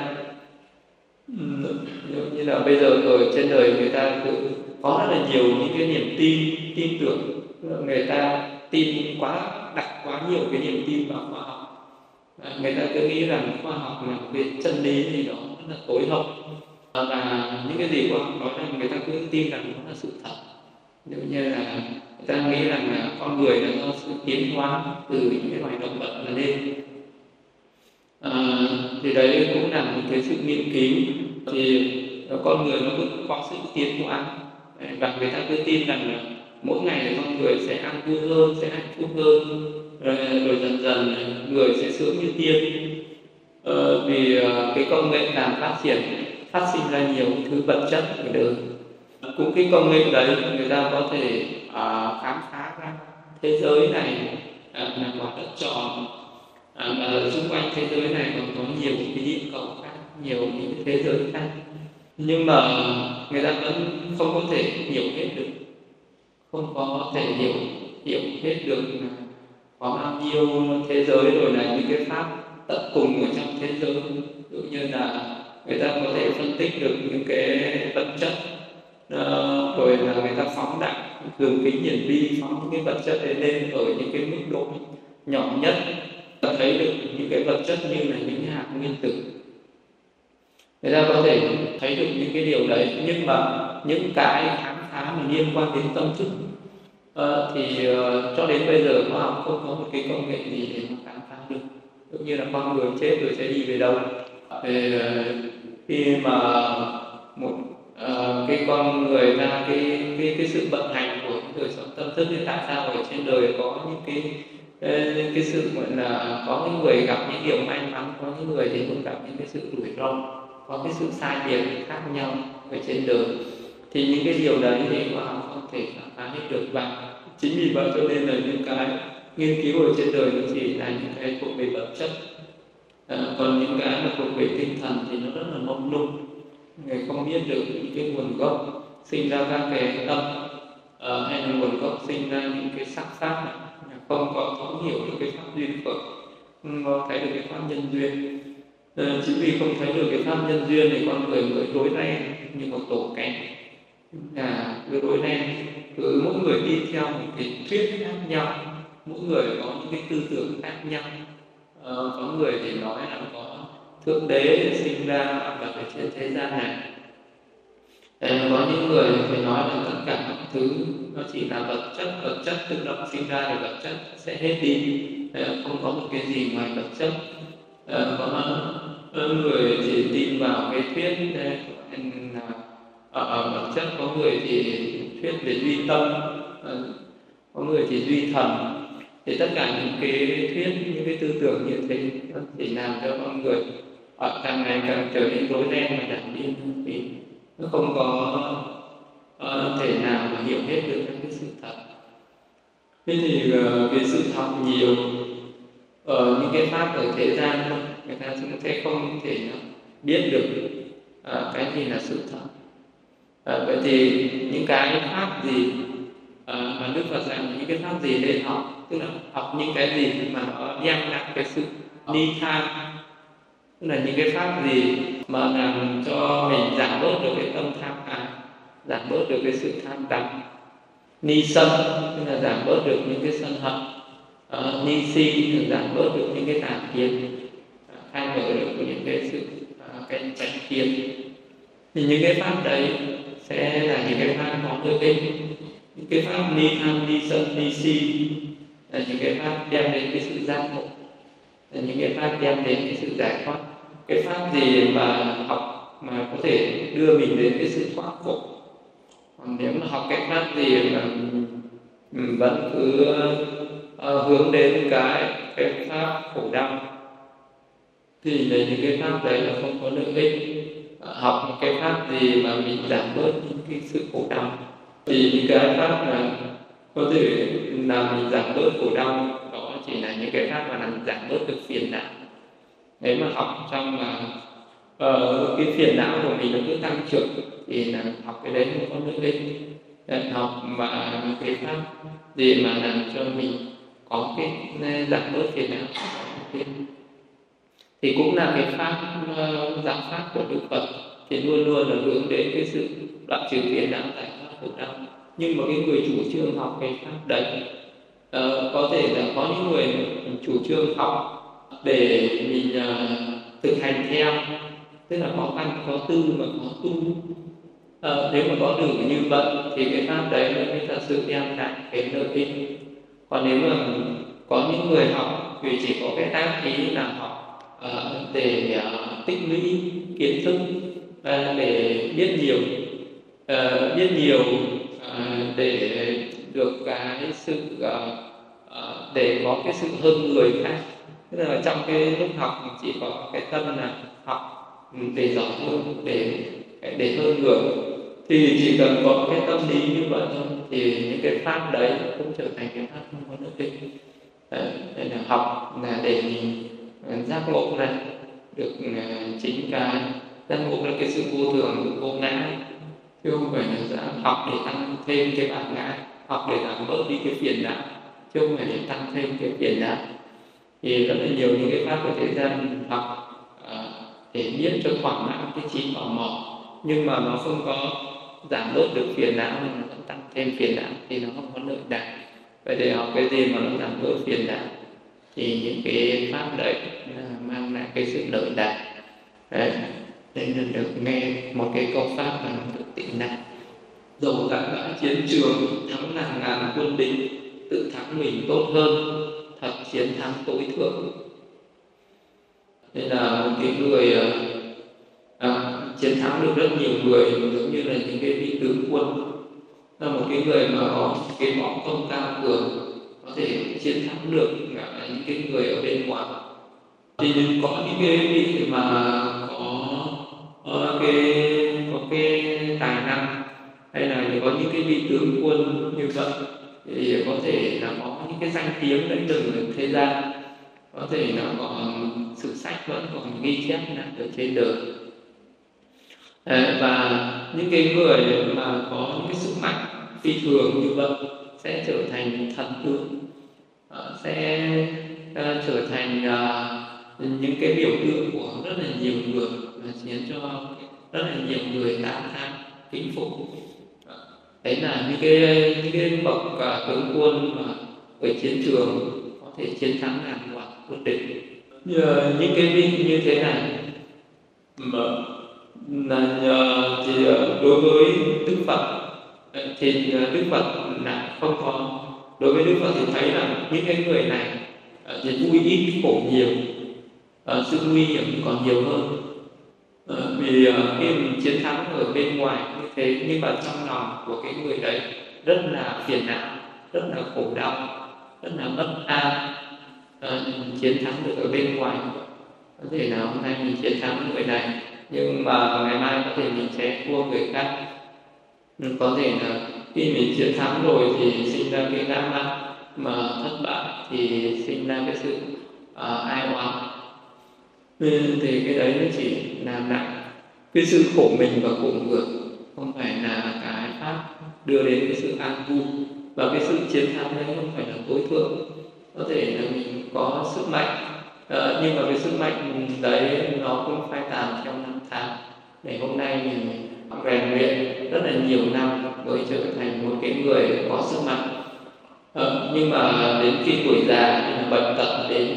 Như là bây giờ ở trên đời người ta cứ có rất là nhiều những cái niềm tin tưởng, người ta đặt quá nhiều cái niềm tin vào khoa học. Người ta cứ nghĩ rằng khoa học là cái chân lý gì đó rất là tối hậu, và những cái gì khoa học nói rằng người ta cứ tin rằng nó là sự thật. Ví dụ như là người ta nghĩ rằng là con người là do sự tiến hóa từ những cái loài động vật là nên. Thì đấy cũng là một cái sự nghiên cứu, thì con người nó cũng có sự tiến hóa, và người ta cứ tin rằng là mỗi ngày là con người sẽ ăn vui hơn, sẽ hạnh phúc hơn, rồi dần dần người sẽ sướng như tiên, vì cái công nghệ càng phát triển, phát sinh ra nhiều thứ vật chất ở đời. Cũng cái công nghệ đấy người ta có thể khám phá ra thế giới này là quả đất tròn, và xung quanh thế giới này còn có nhiều cái địa cầu khác, nhiều những thế giới khác, nhưng mà người ta vẫn không có thể hiểu hết được, không có thể hiểu hết được có bao nhiêu thế giới, rồi là những cái pháp tận cùng ở trong thế giới. Ví dụ như là người ta có thể phân tích được những cái vật chất, rồi là người ta phóng đại cường kính hiển vi, phóng những cái vật chất ấy lên ở những cái mức độ nhỏ nhất, thấy được những cái vật chất như là những hạt nguyên tử. Người ta có thể thấy được những cái điều đấy, nhưng mà những cái khám phá mà liên quan đến tâm thức thì cho đến bây giờ khoa học không có một cái công nghệ gì để mà khám phá được. Cũng như là con người chết rồi sẽ đi về đâu. Thì khi mà một cái con người ra cái sự vận hành của đời sống tâm thức, thì tại sao ở trên đời có những cái sự gọi là có những người gặp những điều may mắn, có những người thì cũng gặp những cái sự rủi ro, có cái sự sai biệt khác nhau ở trên đời, thì những cái điều đấy thì khoa học không thể khám phá hết được. Và chính vì vậy cho nên là những cái nghiên cứu ở trên đời nó chỉ là những cái thuộc về vật chất, còn những cái mà thuộc về tinh thần thì nó rất là mông lung, người không biết được những cái nguồn gốc sinh ra các cái tâm, hay là nguồn gốc sinh ra những cái sắc pháp này, không có thấu hiểu được cái pháp duyên khởi, không có thấy được cái pháp nhân duyên. Chính vì không thấy được cái pháp nhân duyên thì con người mới rối ren như một tổ kén, cứ rối ren, cứ mỗi người đi theo một cái thuyết khác nhau, mỗi người có những cái tư tưởng khác nhau. Có người thì nói là có thượng đế sinh ra ở trên thế gian này, có những người phải nói là tất cả mọi thứ nó chỉ là vật chất tự động sinh ra, thì vật chất sẽ hết đi, không có một cái gì ngoài vật chất. Có người thì tin vào cái thuyết ở vật chất, có người thì thuyết về duy tâm, có người thì duy thần. Thì tất cả những cái thuyết, những cái tư tưởng như thế nó chỉ làm cho con người càng ngày càng trở nên rối ren và đảng điên, thì nó không có thể nào mà hiểu hết được cái sự thật. Thế thì cái sự thật nhiều ở những cái pháp ở thế gian thôi, người ta cũng sẽ không thể biết được cái gì là sự thật. Vậy thì những cái pháp gì mà Đức Phật dạy, những cái pháp gì nên học, tức là học những cái gì mà nó đem lại cái sự ni tham, tức là những cái pháp gì mà làm cho mình giảm bớt được cái tâm tham ái, giảm bớt được cái sự tham đắm. Ni sân tức là giảm bớt được những cái sân hận, ni si giảm bớt được những cái tà kiến. khai mở được những cái sự cái chánh kiến. Thì những cái pháp đấy sẽ là những cái pháp có lợi ích, những cái pháp ni tham ni sân ni si, là những cái pháp đem đến cái sự giác ngộ, là những cái pháp đem đến cái sự giải thoát. Cái pháp gì mà học mà có thể đưa mình đến cái sự thoát khổ. Còn nếu mà học cái pháp gì mà vẫn cứ hướng đến cái pháp khổ đau thì là những cái pháp đấy là không có lợi ích. Học một cái pháp gì mà mình giảm bớt những cái sự khổ đau thì những cái pháp mà có thể làm mình giảm bớt khổ đau đó chỉ là những cái pháp mà làm giảm bớt được phiền não. Nếu mà học trong mà cái phiền não của mình nó cứ tăng trưởng thì là học cái đấy không có lợi ích. Học mà cái pháp gì mà làm cho mình có cái giảm bớt phiền não thì cũng là cái pháp giáo pháp của Đức Phật, thì luôn luôn là hướng đến cái sự đoạn trừ phiền não, giải thoát khổ đau. Nhưng mà cái người chủ trương học cái pháp đấy có thể là có những người chủ trương học để mình thực hành theo, tức là có căn có tư mà có tu. Nếu mà có đủ như vậy thì cái pháp đấy nó mới thật sự đem lại cái lợi ích. Còn nếu mà có những người học vì chỉ có cái tác ý là học để tích lũy kiến thức, để biết nhiều để được cái sự để có cái sự hơn người khác. Tức là trong cái lúc học mình chỉ có cái tâm là học để giỏi hơn, để hơn người, thì chỉ cần có cái tâm lý như vậy thôi thì những cái pháp đấy cũng trở thành cái pháp không có lợi ích. Đây là học là để mình giác ngộ ra được chính cái giác ngộ ra cái sự vô thường, vô ngã, chứ không phải là học để tăng thêm cái bản ngã, học để giảm bớt đi cái phiền não, chứ không phải để tăng thêm cái phiền não. Thì rất là nhiều những cái pháp của thế gian học để biết cho thỏa mãn cái trí tò mò, nhưng mà nó không có giảm bớt được phiền não, mà nó tăng thêm phiền não thì nó không có lợi đại. Vậy để học cái gì mà nó giảm bớt phiền não thì những cái pháp đấy mang lại cái sự lợi đại. Đấy, nên là được nghe một cái câu pháp mà nó thực tiễn này: dầu tại bãi chiến trường thắng ngàn ngàn quân địch, tự thắng mình tốt hơn, thật chiến thắng tối thượng. Nên là một cái người chiến thắng được rất nhiều người, giống như là những cái vị tướng quân, là một cái người mà có cái võ công cao cường, có thể chiến thắng được những cái người ở bên ngoài. Thì có những cái vị mà có cái tài năng, hay là có những cái vị tướng quân như vậy thì có thể là có những cái danh tiếng đến từ thế gian, có thể là còn sử sách vẫn còn ghi chép lại ở trên đời. Và những cái người mà có những cái sức mạnh phi thường như vậy sẽ trở thành thần tượng, sẽ trở thành những cái biểu tượng của rất là nhiều người, và khiến cho rất là nhiều người tán thán kính phục. Đấy là những cái bậc tướng quân mà ở chiến trường có thể chiến thắng ngàn loạt quân địch. Những cái vị như thế này mà thì đối với Đức Phật thì Đức Phật lại không có. Đối với Đức Phật thì thấy là những cái người này thì vui ít khổ nhiều, sự nguy hiểm còn nhiều hơn. Vì khi mình chiến thắng ở bên ngoài như thế, nhưng mà trong lòng của cái người đấy rất là phiền não, rất là khổ đau, rất là bất an. Chiến thắng được ở bên ngoài, có thể là hôm nay mình chiến thắng người này, nhưng mà ngày mai có thể mình sẽ thua người khác. Có thể là khi mình chiến thắng rồi thì sinh ra cái ngã mạn, mà thất bại thì sinh ra cái sự ai oán. Thì cái đấy nó chỉ làm lại cái sự khổ mình và khổ ngược, không phải là cái pháp đưa đến cái sự an vui. Và cái sự chiến thắng đấy không phải là tối thượng. Có thể là mình có sức mạnh, nhưng mà cái sức mạnh đấy nó cũng phải tàn theo năm tháng. Để hôm nay mình rèn luyện rất là nhiều năm mới trở thành một cái người có sức mạnh. Nhưng mà đến khi tuổi già, bệnh tật đến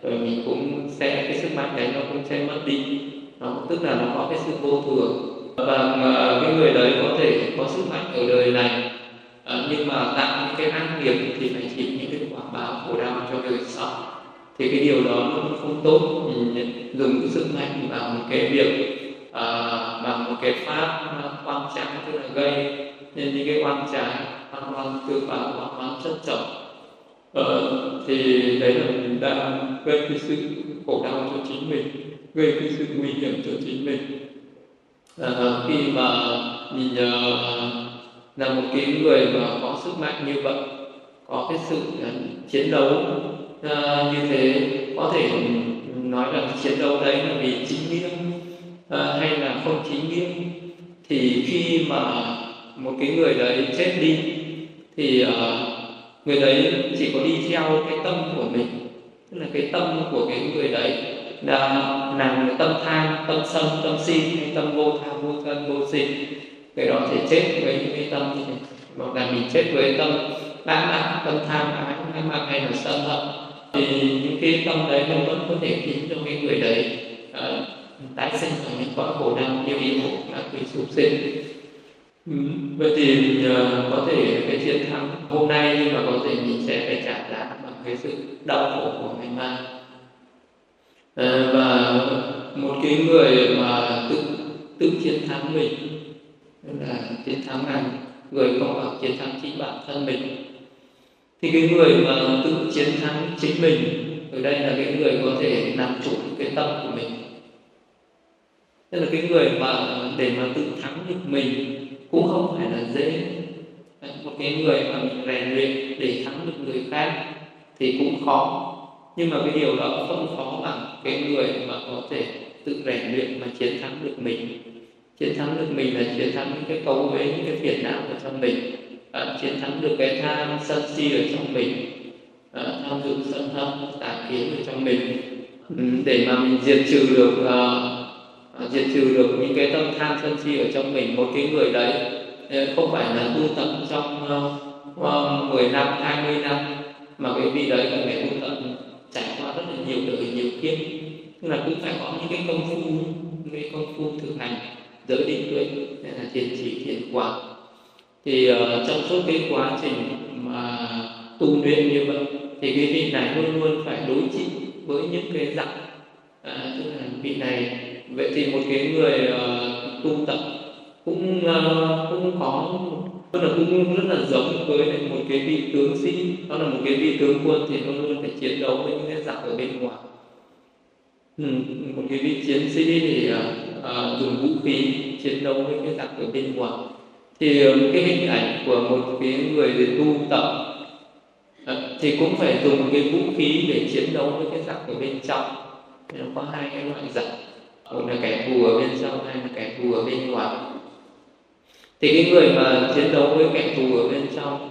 rồi mình cũng sẽ cái sức mạnh đấy nó cũng sẽ mất đi. Tức là nó có cái sự vô thường, và cái người đấy có thể có sức mạnh ở đời này, nhưng mà tạo những cái ác nghiệp thì phải chịu những cái quả báo khổ đau cho đời sau. Thì cái điều đó nó không tốt. Mình dùng cái sức mạnh vào một cái việc bằng một cái pháp oan trái, tức là gây nên những cái oan trái, oan tương báo, oan chất chồng. Thì đấy là mình đang gây cái sự khổ đau cho chính mình, gây cái sự nguy hiểm cho chính mình. Khi mà mình là một cái người mà có sức mạnh như vậy, có cái sự chiến đấu như thế, có thể nói là chiến đấu đấy là vì chính nghĩa hay là không chính nghĩa, thì khi mà một cái người đấy chết đi thì người đấy chỉ có đi theo cái tâm của mình, tức là cái tâm của cái người đấy là tâm tham, tâm sân, tâm si hay tâm vô tham, vô thân, vô si. Cái đó thì chết với những cái tâm như này, hoặc là mình chết với tâm lãng mạn, tâm tham ái, lãng mạn hay là sân hận, thì những cái tâm đấy nó vẫn có thể khiến cho cái người đấy tái sinh ở những cõi khổ đau như địa ngục, là quỷ, súc sinh. Vậy thì mình có thể cái chiến thắng hôm nay, nhưng mà có thể mình sẽ phải trả giá bằng cái sự đau khổ của ngày mai. Và một cái người mà tự chiến thắng mình, là chiến thắng này, người không phải chiến thắng chính bản thân mình, thì cái người mà tự chiến thắng chính mình ở đây là cái người có thể làm chủ cái tâm của mình. Tức là cái người mà để mà tự thắng được mình cũng không phải là dễ. Một cái người mà mình rèn luyện để thắng được người khác thì cũng khó, nhưng mà cái điều đó không khó bằng cái người mà có thể tự rèn luyện mà chiến thắng được mình. Chiến thắng được mình là chiến thắng những cái cấu uế, những cái phiền não ở trong mình, chiến thắng được cái tham sân si ở trong mình, tham dục sân hận tà kiến ở trong mình, để mà mình diệt trừ được những cái tâm tham sân si ở trong mình. Một cái người đấy không phải là tu tập trong 10 năm, 20 năm, mà cái vị đấy cũng phải tu tập trải qua rất là nhiều đời, nhiều kiếp. Tức là cũng phải có những cái công phu thực hành giới định tuệ, nên là thiền chỉ, thiền quán. Thì trong suốt cái quá trình mà tu luyện như vậy, thì cái vị này luôn luôn phải đối trị với những cái dặn, tức là vị này. Vậy thì một cái người tu tập cũng có, tức là cũng rất là giống với một cái vị tướng sĩ, đó là một cái vị tướng quân, thì luôn luôn phải chiến đấu với những cái giặc ở bên ngoài. Một cái vị chiến sĩ thì dùng vũ khí chiến đấu với cái giặc ở bên ngoài. Thì cái hình ảnh của một cái người để tu tập thì cũng phải dùng một cái vũ khí để chiến đấu với cái giặc ở bên trong. Nó có hai cái loại giặc, một là kẻ thù ở bên trong, hai là kẻ thù ở bên ngoài. Thì cái người mà chiến đấu với kẻ thù ở bên trong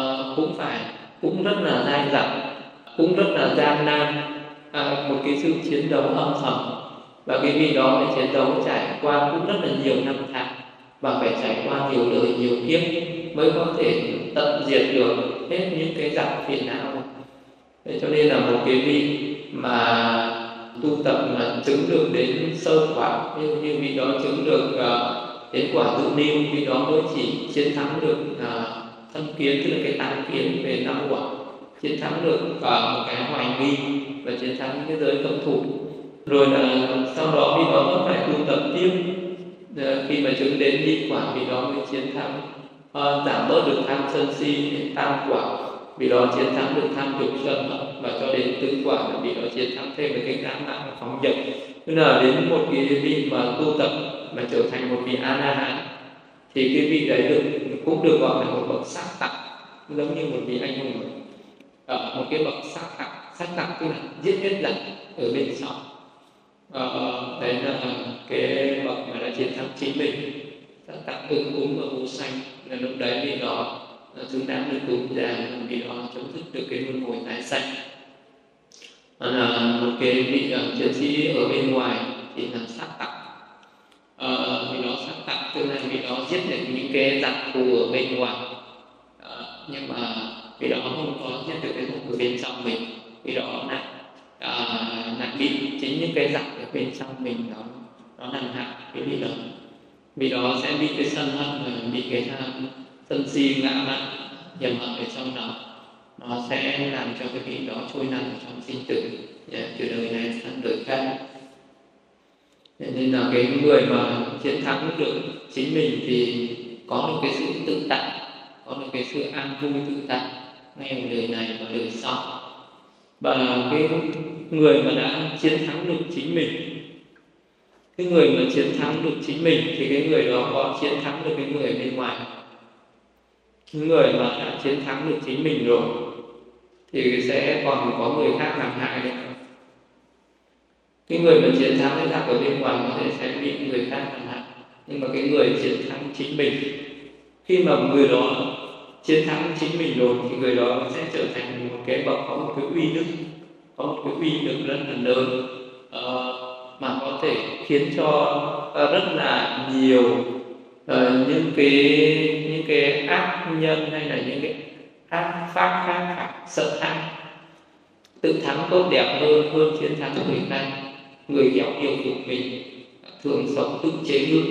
cũng rất là dai dẳng, cũng rất là gian nan, một cái sự chiến đấu âm thầm. Và cái vị đó phải chiến đấu trải qua cũng rất là nhiều năm tháng, và phải trải qua nhiều đời, nhiều kiếp mới có thể tận diệt được hết những cái giặc phiền não. Thế cho nên là một cái vị mà tu tập mà chứng được đến sơ quả, như vị đó chứng được đến quả tự niu, vị đó mới chỉ chiến thắng được thân kiến, tức là cái tán kiến về năm quả, chiến thắng được một cái hoài nghi, và chiến thắng những cái giới cấm thủ. Rồi là sau đó vị đó vẫn phải tu tập tiếp, khi mà chứng đến nhị quả, vị đó mới chiến thắng giảm bớt được tham sân si. Tam quả, vì đó chiến thắng được tham dục sân hận, và cho đến tứ quả là vì đó chiến thắng thêm được cái ngã mạn và phóng dật. Tức là đến một cái vị mà tu tập mà trở thành một vị A La Hán, thì cái vị đấy cũng được gọi là một bậc sát tặc, giống như một vị anh hùng, một cái bậc sát tặc tức là giết hết giặc ở bên trong. Đấy là cái bậc mà đã chiến thắng chính mình. Sát tặc ứng cúng ở vô sanh, là lúc đấy vị đó xứng đáng được tu già, vì đó chấm dứt được cái luân hồi tái sanh. Là một cái vị chiến sĩ ở bên ngoài thì là sát tặc, vì đó sát tặc tức là vì đó giết được những cái giặc thù ở bên ngoài, nhưng mà vì đó không có giết được cái thù ở bên trong mình, vì đó là lại bị chính những cái giặc ở bên trong mình nó làm hại cái vị đó. Vị đó sẽ bị cái sân hận, bị cái sân si ngã mạn hiểm hận ở trong nó sẽ làm cho cái vị đó trôi nằm trong sinh tử từ đời này sang đời khác. Nên là cái người mà chiến thắng được chính mình thì có được cái sự tự tại, có được cái sự an vui tự tại ngay ở đời này và đời sau. Và cái người mà đã chiến thắng được chính mình, cái người mà chiến thắng được chính mình thì cái người đó có chiến thắng được cái người ở bên ngoài. Cái người mà đã chiến thắng được chính mình rồi thì sẽ còn có người khác làm hại được. Cái người mà chiến thắng cái giặc ở bên ngoài có thể sẽ bị người khác làm hại, nhưng mà cái người chiến thắng chính mình, khi mà người đó chiến thắng chính mình rồi thì người đó sẽ trở thành một cái bậc có một cái uy đức, có một cái uy lực rất là lớn, mà có thể khiến cho rất là nhiều những cái ác nhân hay là những cái ác pháp khác sợ hãi, tự thắng tốt đẹp hơn chiến thắng người khác. Người khéo điều phục mình thường sống tự chế ngự.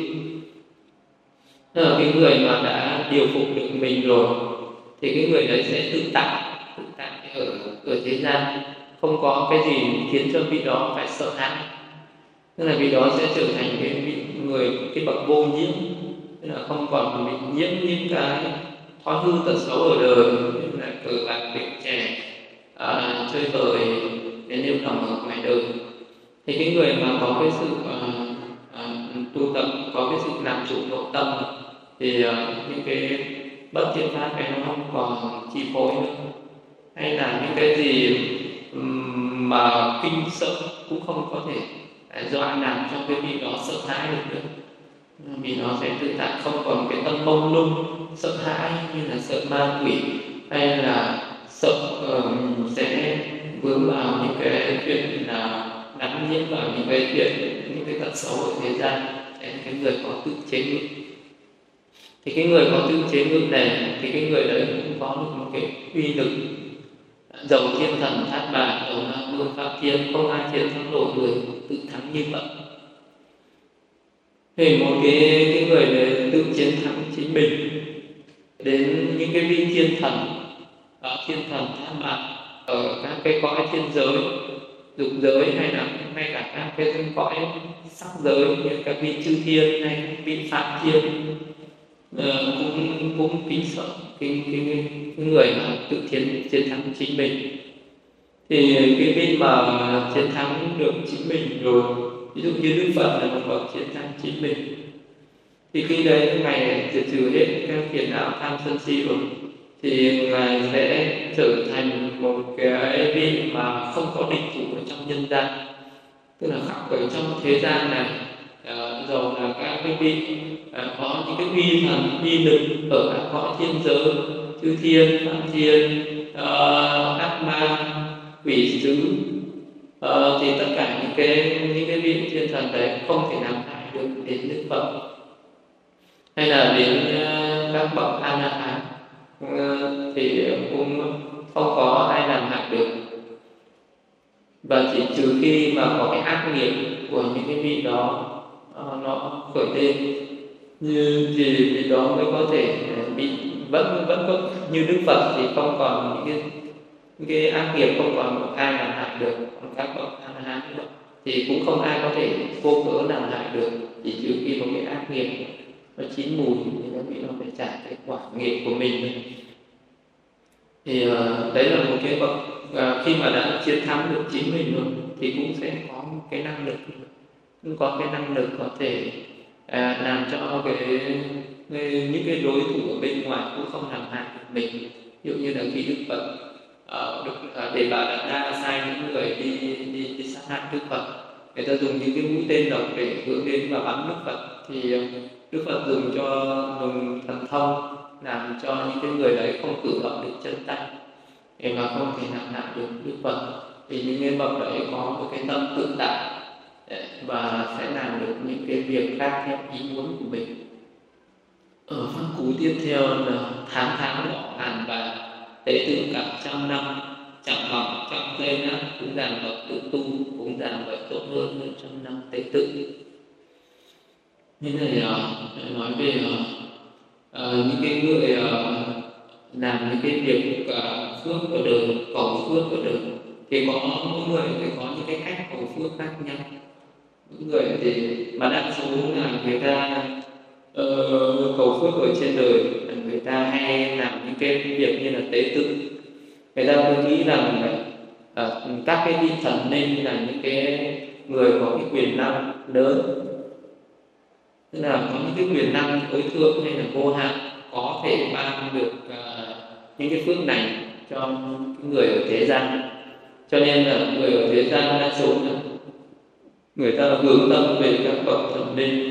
Cái người mà đã điều phục được mình rồi thì cái người đấy sẽ tự tại ở thế gian, không có cái gì khiến cho vị đó phải sợ hãi. Tức là vị đó sẽ trở thành cái bậc vô nhiễm, tức là không còn bị nhiễm những cái thói hư tật xấu ở đời, như là cờ bạc bệnh trẻ, chơi bời đến nêu lòng ở ngoài đời. Thì cái người mà có cái sự tu tập, có cái sự làm chủ nội tâm thì những cái bất thiện pháp này nó không còn chi phối nữa, hay là những cái gì mà kinh sợ cũng không có thể dọa làm cho cái vị đó sợ hãi được nữa. Vì nó sẽ tự tại, không còn cái tâm mông lung sợ hãi như là sợ ma quỷ, hay là sợ sẽ vướng vào những cái chuyện là đắm nhiễm vào những cái chuyện, những cái tật xấu ở thế gian. Cái người có tự chế ngự, thì cái người có tự chế ngự này thì cái người đấy cũng có được một cái uy lực. Dầu thiên thần thát bà, dầu nam vương pháp thiên, không ai chiến thắng nổi người tự thắng như vậy. Thì một cái người để tự chiến thắng chính mình, đến những cái vị thiên thần thát bà ở các cái cõi thiên giới, dục giới, hay là ngay cả các cái cõi sắc giới như các vị chư thiên hay các vị phạm thiên, cũng kính sợ cái người mà tự chiến thắng chính mình. Thì cái vị mà chiến thắng được chính mình rồi, ví dụ như Đức Phật là một bậc chiến thắng chính mình, thì khi đấy Ngài diệt trừ hết các phiền não tham sân si rồi, thì Ngài sẽ trở thành một cái vị mà không có địch thủ ở trong nhân gian. Tức là khắp ở trong thế gian này, dầu là các cái vị có những cái uy thần uy lực ở các cõi thiên giới, chư thiên, phạm thiên, ác ma, quỷ dữ, thì tất cả những cái vị thiên thần đấy không thể làm hại được đến Đức Phật, hay là đến các bậc A La Hán, thì cũng không có ai làm hại được. Và chỉ trừ khi mà có cái ác nghiệp của những cái vị đó nó khởi lên, như thì vị đó mới có thể bị vẫn có như Đức Phật thì không còn những cái ác nghiệp, không còn một ai làm hại được. Còn các bậc A La Hán thì cũng không ai có thể vô cớ làm hại được, chỉ trừ khi có cái ác nghiệp nó chín mùi thì các vị nó phải trả cái quả nghiệp của mình. Thì đấy là một cái bậc khi mà đã chiến thắng được chính mình rồi thì cũng sẽ có một cái năng lực, cũng có cái năng lực có thể làm cho những cái đối thủ ở bên ngoài cũng không làm hại được mình. Ví dụ như là khi Đức Phật để Bà Đạt Đa sai những người đi sát hại Đức Phật, người ta dùng những cái mũi tên độc để hướng đến và bắn Đức Phật, thì Đức Phật dùng thần thông làm cho những cái người đấy không cử động được chân tay để mà không thể làm hại được Đức Phật. Vì những cái bậc đấy có một cái tâm tự tại và sẽ làm được những cái việc khác theo ý muốn của mình. Ở pháp cú tiếp theo là tháng đỏ ngàn vàng, tế tự cả trăm năm, chẳng bằng trong giây lát cúng dường bậc tự tu, cúng dường vậy tốt hơn trăm năm tế tự. Như này nói về những cái người làm những cái việc phước ở đời, cầu phước ở đời, thì có mỗi người thì có những cái cách cầu phước khác nhau. Những người thì mà đa số là người ta cầu phước ở trên đời, người ta hay làm những cái việc như là tế tự. Người ta cứ nghĩ rằng các cái vị thần linh là những cái người có cái quyền năng lớn, tức là có những cái quyền năng tối thượng hay là vô hạn, có thể ban được những cái phước này cho những người ở thế gian. Cho nên là người ở thế gian đa số là người ta hướng tâm về các bậc thần linh,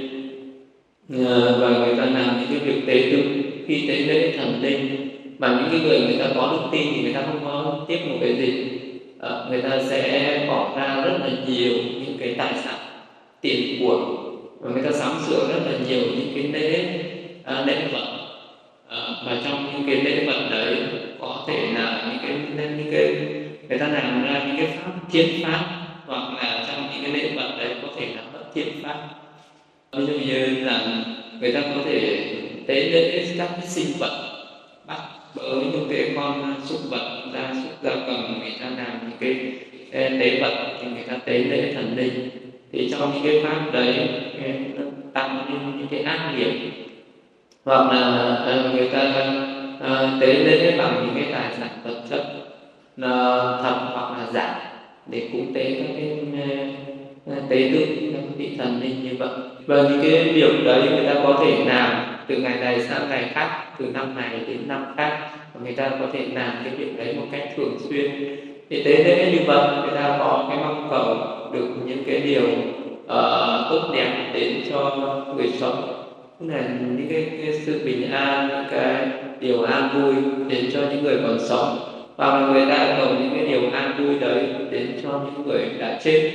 và người ta làm những cái việc tế tự. Khi tế lễ thần linh mà những cái người ta có đức tin thì người ta không có tiếc một cái gì, người ta sẽ bỏ ra rất là nhiều những cái tài sản, tiền của, và người ta sắm sửa rất là nhiều những cái lễ vật. Và trong những cái lễ vật đấy có thể là những cái người ta làm ra những cái pháp thiên pháp, hoặc là trong những cái lễ vật đấy có thể là bất thiên pháp. Ví dụ như là người ta có thể tế lễ các cái sinh vật, bắt bớ những cái con súc vật, gia súc gia cầm, người ta làm những cái tế vật thì người ta tế lễ thần linh. Thì trong những cái pháp đấy tăng lên những cái ác nghiệp, hoặc là người ta tế lễ bằng những cái tài sản vật chất thật hoặc là giả để cúng tế các cái tế tự các vị thần linh như vậy. Và những cái việc đấy người ta có thể làm từ ngày này sang ngày khác, từ năm này đến năm khác, và người ta có thể làm cái việc đấy một cách thường xuyên. Thì tế lễ như vậy người ta có cái mong cầu được những cái điều tốt đẹp đến cho người sống, tức là những cái sự bình an, những cái điều an vui đến cho những người còn sống, và người ta cầu những cái điều an vui đấy đến cho những người đã chết.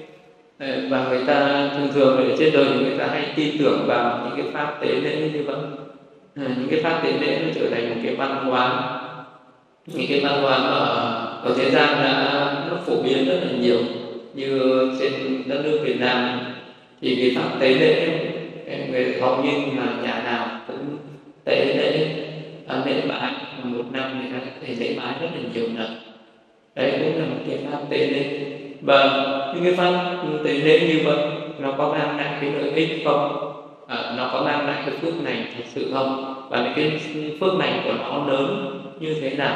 Và người ta thường ở trên đời thì người ta hay tin tưởng vào những cái pháp tế lễ như vậy. Những cái pháp tế lễ nó trở thành một cái văn hóa, những cái văn hóa ở thế gian nó phổ biến rất là nhiều. Như trên đất nước Việt Nam thì cái pháp tế lễ người hầu như là nhà nào cũng tế lễ bái, một năm người ta có thể lễ bái rất là nhiều lần. Đấy cũng là một cái pháp tế lễ. Và những cái pháp tế lễ như vậy nó có mang lại cái lợi ích không? Nó có mang lại cái phước này thật sự không? Và cái phước này của nó lớn như thế nào?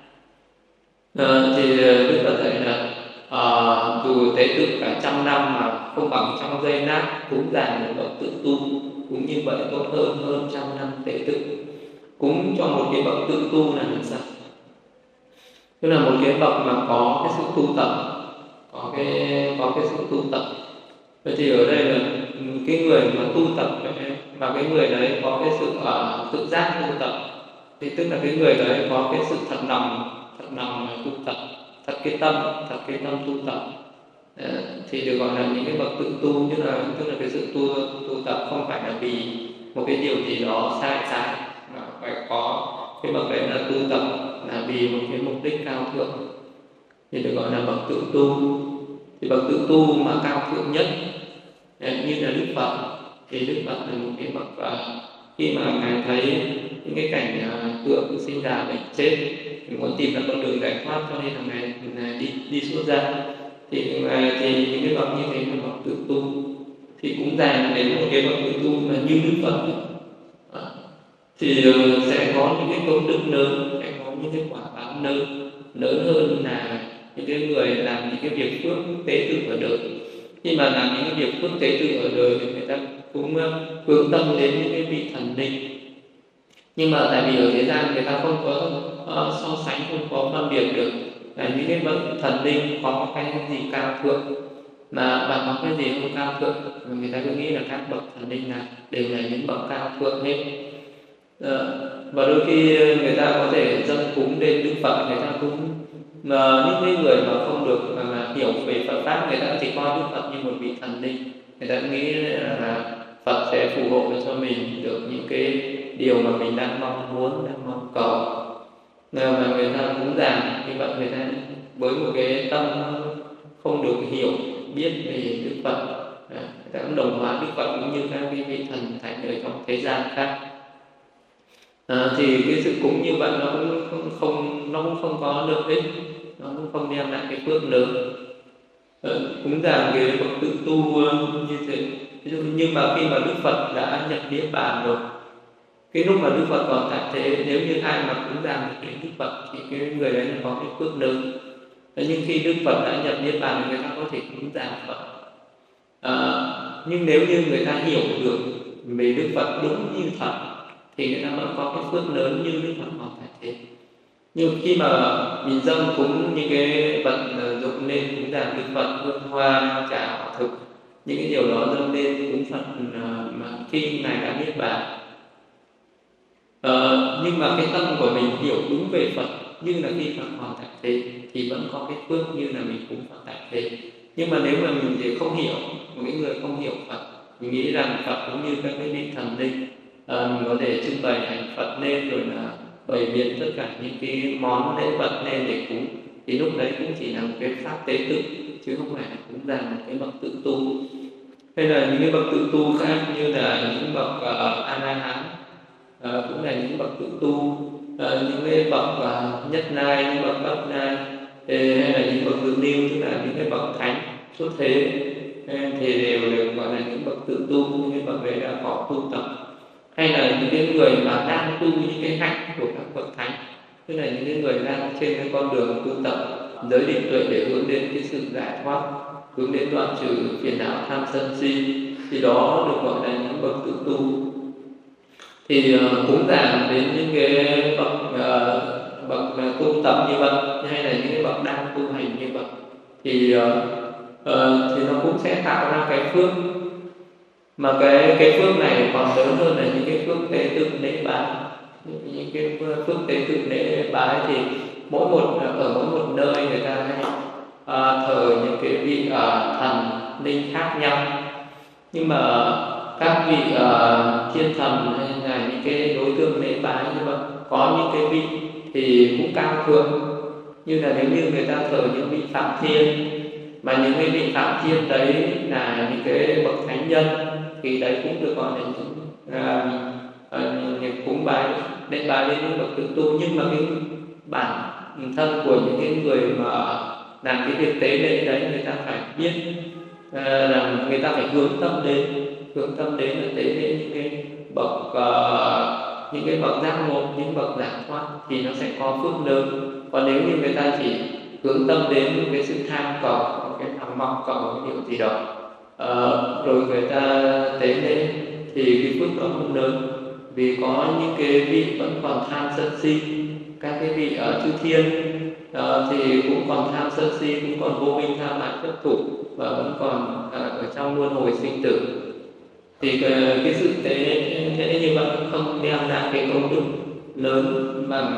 Thì Đức Phật dạy là dù tế tự cả trăm năm mà không bằng trong giây lát cúng dường một bậc tự tu, cũng như vậy tốt hơn trăm năm tế tự. Cúng cho một cái bậc tự tu là làm sao? Tức là một cái bậc mà có cái sự tu tập, có cái sự tu tập. Vậy thì ở đây là cái người mà tu tập và cái người đấy có cái sự tự giác tu tập, thì tức là cái người đấy có cái sự thật lòng tu tập, thật cái tâm tu tập, thì được gọi là những cái bậc tự tu. Tức là cái sự tu tập không phải là vì một cái điều gì đó sai trái, mà phải có cái bậc đấy là tu tập là vì một cái mục đích cao thượng, thì được gọi là bậc tự tu. Thì bậc tự tu mà cao thượng nhất như là Đức Phật, thì Đức Phật là một cái bậc khi mà ngài thấy những cái cảnh tượng sinh già bệnh chết, thì muốn tìm ra con đường giải thoát, cho nên là ngài đi xuất gia. Thì những cái bậc như thế là bậc tự tu, thì cũng dành đến một cái bậc tự tu mà như Đức Phật thì sẽ có những cái công đức lớn, sẽ có những cái quả báo lớn hơn là những cái người làm những cái việc phước tế tự ở đời. Khi mà làm những cái việc phước tế tự ở đời thì người ta cũng hướng tâm đến những cái vị thần linh. Nhưng mà tại vì ở thế gian người ta không có so sánh, không có phân biệt được là những cái bậc thần linh có cái gì cao thượng và có cái gì không cao thượng. Người ta cứ nghĩ là các bậc thần linh là đều là những bậc cao thượng hết. Và đôi khi người ta có thể dâng cúng lên Đức Phật, người ta cũng những cái người mà không được mà hiểu về Phật pháp, người ta chỉ coi Đức Phật như một vị thần linh. Người ta nghĩ là Phật sẽ phù hộ cho mình được những cái điều mà mình đang mong muốn, đang mong cầu. và người ta cúng dường như vậy, người ta với một cái tâm không được hiểu biết về Đức Phật, người ta cũng đồng hóa Đức Phật cũng như các cái vị thần thánh ở trong thế gian khác. Thì cái sự cúng như vậy nó cũng không có được ích, nó cũng không đem lại cái phước lớn. Cúng dường cái bậc tự tu như thế. Nhưng mà khi mà Đức Phật đã nhập niết bàn rồi, cái lúc mà Đức Phật còn tại thế, nếu như ai mà cúng dường được đến Đức Phật thì cái người đấy là có cái phước lớn. Nhưng khi Đức Phật đã nhập niết bàn, người ta có thể cúng dường Phật. Nhưng nếu như người ta hiểu được về Đức Phật đúng như thật thì người ta vẫn có cái phước lớn như Đức Phật còn tại thế. Nhưng khi mà mình dâng cúng những cái vật dụng lên cúng dường Đức Phật, hương hoa, trà, quả thực, những cái điều đó dâng lên cúng Phật mà khi ngài đã niết bàn, nhưng mà cái tâm của mình hiểu đúng về Phật như là khi Phật còn tại thế thì vẫn có cái phước như là mình cúng Phật tại thế. Nhưng mà nếu mà mình thì không hiểu, một cái người không hiểu Phật, mình nghĩ rằng Phật cũng như các cái vị thần linh, mình có thể trưng bày ảnh Phật lên rồi là bày biện tất cả những cái món lễ vật lên để cúng, thì lúc đấy cũng chỉ là một cái pháp tế tự chứ không phải là cúng dường một cái bậc tự tu. Hay là những cái bậc tự tu khác như là những bậc A-la-hán, cũng là những bậc tự tu, những cái bậc nhất lai, những bậc bát lai, hay là những bậc dự lưu, tức là những cái bậc thánh xuất thế, thì đều được gọi là những bậc tự tu, những cái bậc này đã có tu tập. Hay là những cái người mà đang tu những cái hạnh của các bậc thánh, tức là những cái người đang trên cái con đường tu tập giới định tuệ để hướng đến cái sự giải thoát, hướng đến đoạn trừ phiền não tham sân si, thì đó được gọi là những bậc tự tu. Thì cúng dường đến những cái bậc tu tập như vậy, hay là những cái bậc đang tu hành như vậy, thì nó cũng sẽ tạo ra cái phước, mà cái phước này còn lớn hơn là những cái phước tế tự lễ bái. Những cái phước tế tự lễ bái thì ở mỗi một nơi người ta hay thờ những cái vị thần linh khác nhau, nhưng mà các vị thiên thần hay là những cái đối tượng lễ bái như vậy, có những cái vị thì cũng cao thượng, như là nếu như người ta thờ những vị Phạm Thiên, mà những cái vị Phạm Thiên đấy là những cái bậc thánh nhân, thì đấy cũng được gọi là những cúng bái lễ bái đến những bậc tự tu. Nhưng mà cái bản thân của những cái người mà làm cái việc tế lễ đấy, người ta phải biết rằng người ta phải hướng tâm đến là tế lễ những cái bậc giác ngộ, những bậc giải thoát, thì nó sẽ có phước lớn. Còn nếu như người ta chỉ hướng tâm đến cái sự tham cầu, cái lòng mong cầu cái điều gì đó, rồi người ta tế lễ thì cái phước đó không lớn, vì có những cái vị vẫn còn tham sân si, các cái vị ở chư thiên thì cũng còn tham sân si, cũng còn vô minh tham ái chấp thủ, và vẫn còn ở trong luân hồi sinh tử, thì cái sự tế lễ như vậy không đem lại cái công đức lớn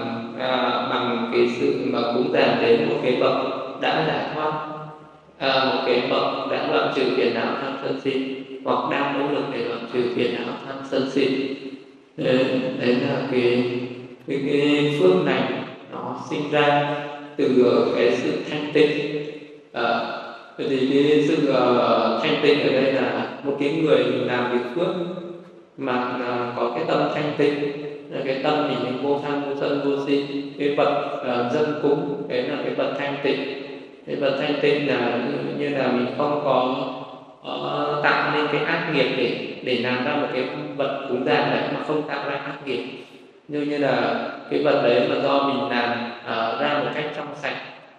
bằng cái sự mà cúng dường đến một cái bậc đã giải thoát, một cái bậc đã đoạn trừ phiền não tham sân si, hoặc đang nỗ lực để đoạn trừ phiền não tham sân si. Đấy là cái phước này nó sinh ra từ cái sự thanh tịnh. Thì cái sự thanh tịnh ở đây là một cái người làm việc phước mà có cái tâm thanh tịnh, là cái tâm mình vô tham vô sân vô si, cái vật dâng cúng đấy là cái vật thanh tịnh. Cái vật thanh tịnh là như là mình không có tạo nên cái ác nghiệp để làm ra một cái vật cúng dường đấy mà không tạo ra ác nghiệp, như là cái vật đấy mà do mình làm ra một cách trong sạch,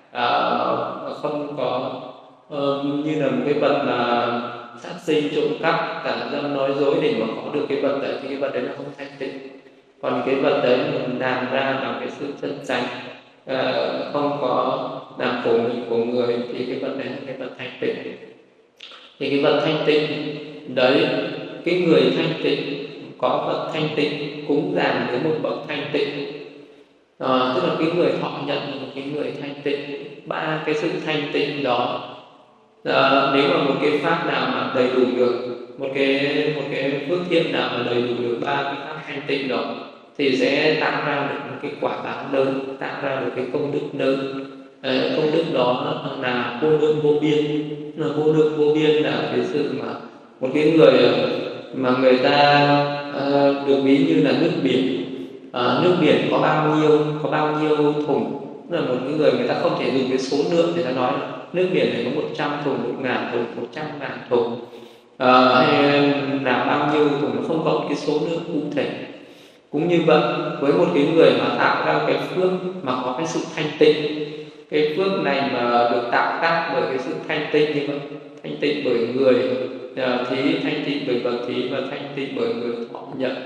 không có như là một cái vật mà sát sinh trộm cắp tà dâm nói dối để mà có được cái vật đấy, thì cái vật đấy là không thanh tịnh. Còn cái vật đấy mình làm ra bằng cái sự chân chánh, không có làm khổ mình của người, thì cái vật đấy là cái vật thanh tịnh. Thì cái vật thanh tịnh đấy, cái người thanh tịnh có vật thanh tịnh cúng dường với một bậc thanh tịnh, tức là cái người thọ nhận là một cái người thanh tịnh. Ba cái sự thanh tịnh đó, nếu mà một cái pháp nào mà đầy đủ được, một cái phước thiện nào mà đầy đủ được ba cái pháp thanh tịnh đó, thì sẽ tạo ra được một cái quả báo lớn, tạo ra được cái công đức lớn. Công đức đó là vô lượng vô biên. Vô lượng vô biên là cái sự mà một cái người mà người ta được ví như là nước biển. Nước biển có bao nhiêu thùng, là một cái người ta không thể dùng cái số lượng để ta nói là nước biển này có 100 thùng, 1.000 thùng, 100.000 thùng, hay là bao nhiêu thùng, nó không có cái số lượng cụ thể. Cũng như vậy, với một cái người mà tạo ra cái phước mà có cái sự thanh tịnh, cái phước này mà được tạo tác bởi cái sự thanh tịnh như vậy, thanh tịnh bởi người thí, thanh tịnh bởi bậc thí và thanh tịnh bởi người thọ nhận,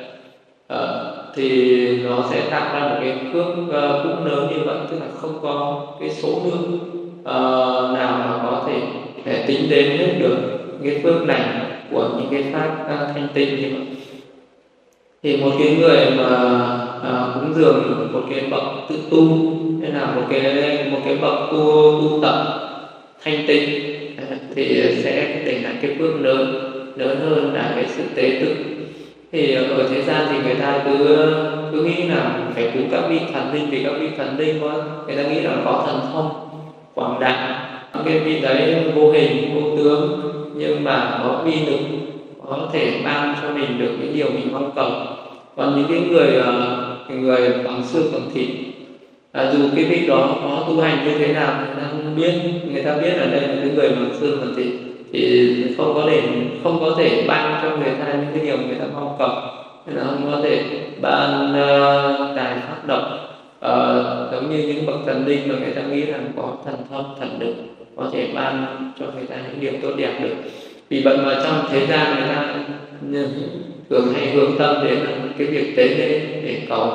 thì nó sẽ tạo ra một cái phước cũng lớn như vậy, tức là không có cái số lượng nào mà có thể để tính đến hết được cái phước này của những cái pháp thanh tịnh như vậy. Thì một cái người mà cúng dường một cái bậc tự tu, hay là một cái bậc tu tập thanh tịnh, thì sẽ để lại cái phước lớn hơn là cái sự tế tự. Thì ở thế gian thì người ta cứ nghĩ là phải cúng các vị thần linh, vì các vị thần linh người ta nghĩ là có thần thông quảng đại, cái vị đấy vô hình vô tướng, nhưng mà có uy lực, có thể ban cho mình được những điều mình mong cầu. Còn những cái người bằng xương bằng thịt, dù cái vị đó có tu hành như thế nào, người ta biết là đây là cái người bằng xương bằng thịt, thì không có thể ban cho người ta những cái điều người ta mong cầu, nên là không có thể ban tài pháp độc, giống như những bậc thần linh mà người ta nghĩ rằng có thần thông thần lực, có thể ban cho người ta những điều tốt đẹp được. Vì vậy mà trong thế gian người ta thường hay hướng tâm đến cái việc tế lễ để cầu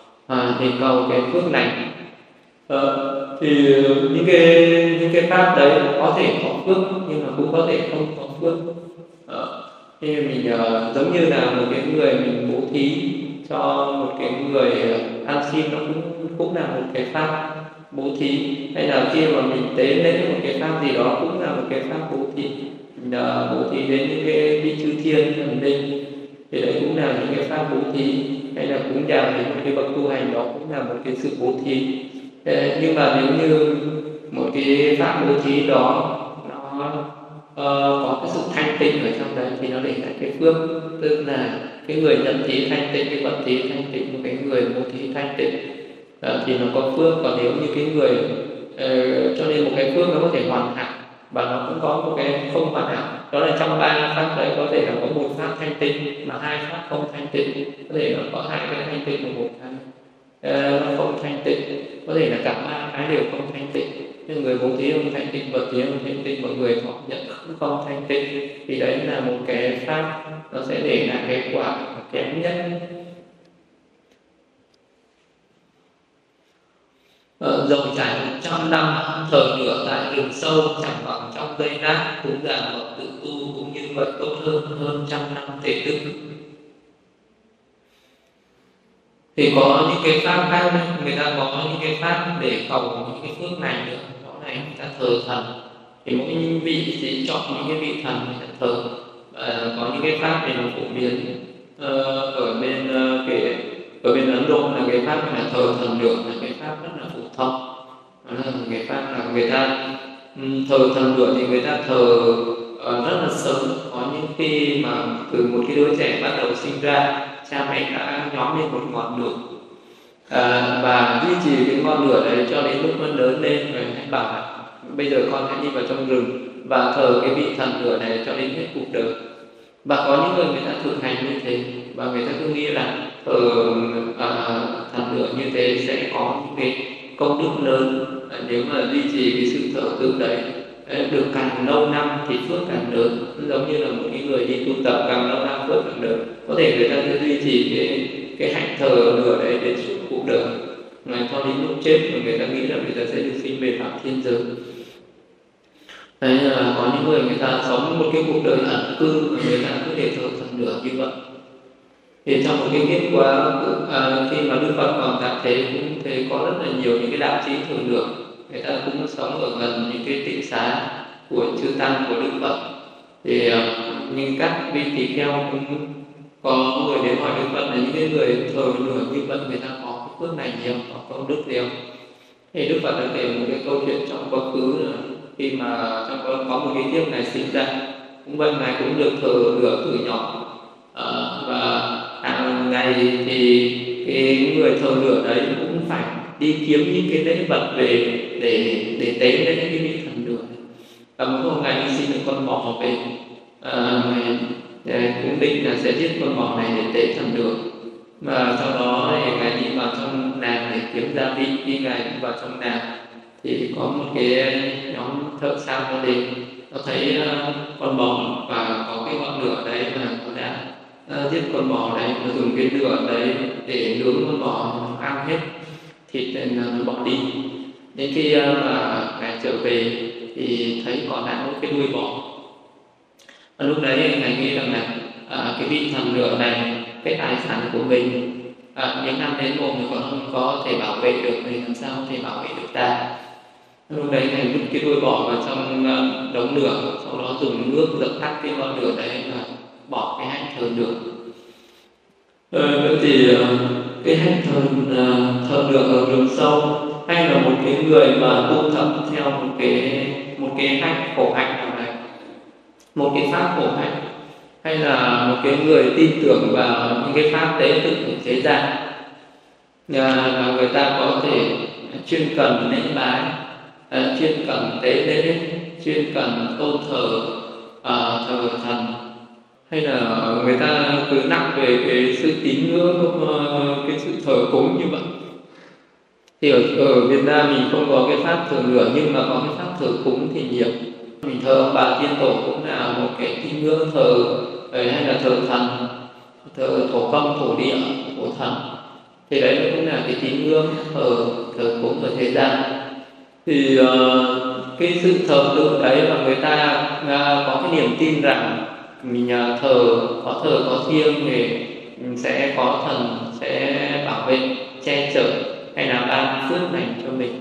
cái phước này. Thì những cái pháp đấy có thể có phước nhưng mà cũng có thể không có phước. Thì mình giống như là một cái người mình bố thí cho một cái người ăn xin, nó cũng là một cái pháp bố thí. Hay là khi mà mình tế lễ một cái pháp gì đó cũng là một cái pháp bố thí. Mình bố thí đến những cái vị chư thiên thần linh, thì đấy cũng là những cái pháp bố thí. Hay là cúng dường đến một cái bậc tu hành, đó cũng là một cái sự bố thí. Nhưng mà nếu như một cái pháp bố thí đó nó có cái sự thanh tịnh ở trong đấy, thì nó để lại cái phước, tức là cái người nhận thí thanh tịnh, cái bậc thí thanh tịnh, một cái người bố thí thanh tịnh, thì nó có phước. Còn nếu như cái người cho nên một cái phước nó có thể hoàn hảo và nó cũng có một cái không hoàn hảo. Đó là trong ba pháp đấy có thể là có một pháp thanh tịnh mà hai pháp không thanh tịnh, có thể là có hai cái thanh tịnh và một cái nó không thanh tịnh, có thể là cả ba cái đều không thanh tịnh. Nhưng người bố thí không thanh tịnh, bậc thí không thanh tịnh, mọi người thọ nhận cũng không thanh tịnh, thì đấy là một cái pháp nó sẽ để lại cái quả kém nhất. Dầu trải 100 năm thờ lửa tại rừng sâu, chẳng bằng trong giây lát cúng dường bậc tự tu, cũng như vậy tốt hơn trăm năm tế tự. Thì có những cái pháp khác, người ta có những cái pháp để cầu những cái phước này nữa. Đó này, người ta thờ thần, thì mỗi vị chỉ chọn những cái vị thần người ta thờ. Có những cái pháp này nó phổ biến ở bên Ấn Độ là cái pháp là thờ thần lửa, là cái pháp rất là phổ thông. Đó là cái pháp là người ta thờ thần lửa, thì người ta thờ rất là sớm. Có những khi mà từ một cái đứa trẻ bắt đầu sinh ra, cha mẹ đã nhóm lên một ngọn lửa và duy trì cái ngọn lửa đấy cho đến lúc nó lớn lên, rồi hãy bảo là bây giờ con hãy đi vào trong rừng và thờ cái vị thần lửa này cho đến hết cuộc đời. Và có những người ta thực hành như thế, và người ta cứ nghĩ là thần lửa như thế sẽ có những cái công đức lớn. Nếu mà duy trì cái sự thờ tự đấy được càng lâu năm thì phước càng lớn. Giống như là một cái người đi tu tập, càng lâu năm phước càng lớn. Có thể người ta sẽ duy trì cái hạnh thờ lửa đấy đến suốt cuộc đời, cho đến lúc chết mà người ta nghĩ là người ta sẽ được sinh về phạm thiên giới. Đấy là có những người ta sống một cái cuộc đời ẩn cư mà người ta cứ để thờ thần lửa như vậy. Thì trong một cái kết quả khi mà Đức Phật còn tại thế, cũng thế, có rất là nhiều những cái đạo trí thờ lửa, người ta cũng sống ở gần những cái tịnh xá của chư tăng của Đức Phật. Thì nhưng các vị tỳ kheo Có người đến hỏi Đức Phật là những cái người thờ lửa như vậy người ta có cái phước này nhiều, có công đức gì không? Thì Đức Phật đã kể một cái câu chuyện trong quá khứ là khi mà có một cái kiếp này sinh ra, cũng vậy ngài cũng được thờ lửa từ nhỏ. Và hàng ngày thì cái người thờ lửa đấy cũng phải đi kiếm những cái lễ vật về để tế lên những cái vị thần lửa. Và một hôm ngài đi xin được con bò về, ngài cũng định là sẽ giết con bò này để tế thần lửa. Và sau đó thì ngài đi vào trong nàng để kiếm gia vị. Khi ngài đi vào trong nàng thì có một cái nhóm thợ sao nó đến, nó thấy con bò và có cái ngọn lửa đấy mà nó đã giết con bò đấy, nó dùng cái lửa đấy để nướng con bò, nó ăn hết thịt nên nó bỏ đi. Đến khi mà ngài trở về thì thấy còn lại một cái đuôi bò. Và lúc đấy ngài nghĩ rằng là cái vị thần lửa này, cái tài sản của mình những năm đến một thì còn không có thể bảo vệ được, thì làm sao có thể bảo vệ được ta. Lúc đấy ngài vứt cái đuôi bò vào trong đống lửa, sau đó dùng nước dập tắt cái ngọn lửa đấy và bỏ cái hạnh thờ lửa. Vậy thì cái hạnh thờ lửa ở rừng sâu, hay là một cái người mà tu tập theo một cái hạnh khổ hạnh nào đấy, một cái pháp khổ hạnh, hay là một cái người tin tưởng vào những cái pháp tế tự của thế gian, và người ta có thể chuyên cần lễ bái, chuyên cần tế lễ, chuyên cần tôn thờ thần, hay là người ta cứ nặng về cái sự tín ngưỡng, cái sự thờ cúng như vậy. Thì ở Việt Nam mình không có cái pháp thờ lửa, nhưng mà có cái pháp thờ cúng thì nhiều. Mình thờ ông bà tiên tổ cũng là một cái tín ngưỡng thờ, hay là thờ thần, thờ thổ công, thổ địa của thần. Thì đấy cũng là cái tín ngưỡng thờ cúng ở thế gian. Thì cái sự thờ tự đấy là người ta có cái niềm tin rằng mình có thiêng thì sẽ có thần sẽ bảo vệ, che chở hay là ban phước lành cho mình.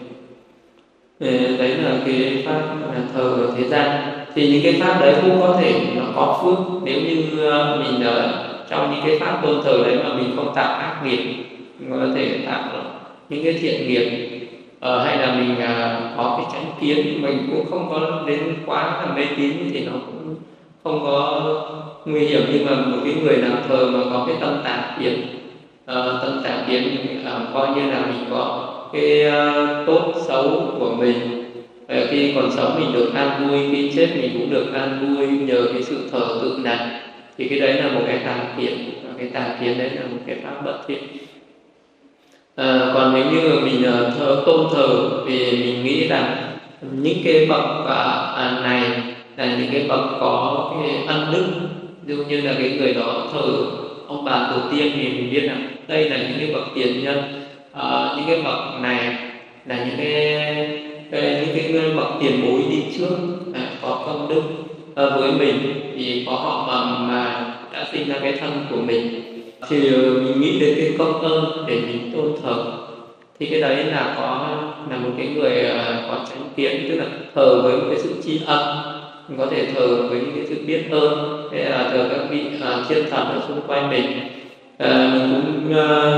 Đấy là cái pháp thờ ở thế gian. Thì những cái pháp đấy cũng có thể nó có phước nếu như mình trong những cái pháp tôn thờ đấy mà mình không tạo ác nghiệp, mình có thể tạo những cái thiện nghiệp, hay là mình có cái chánh kiến, mình cũng không có đến quá là mê tín thì nó cũng không có nguy hiểm. Nhưng mà một cái người nào thờ mà có cái tâm tà kiến, coi như là mình có cái tốt xấu của mình. Khi còn sống mình được an vui, khi chết mình cũng được an vui nhờ cái sự thờ tự này. Thì cái đấy là một cái tà kiến, và cái tà kiến đấy là một cái pháp bất thiện. Còn nếu như mình tôn thờ vì mình nghĩ rằng những cái bậc này là những cái bậc có cái ân đức, ví dụ như là cái người đó thờ ông bà tổ tiên thì mình biết rằng đây là những cái bậc tiền nhân, những cái bậc này là những cái bậc tiền bối đi trước, có công đức với mình, vì có họ mà đã sinh ra cái thân của mình, thì mình nghĩ đến cái công ơn để mình tôn thờ. Thì cái đấy là một cái người có chánh kiến, tức là thờ với một cái sự tri ân. Mình có thể thờ với những cái sự biết ơn, hay là thờ các vị thiên thần ở xung quanh mình. Cũng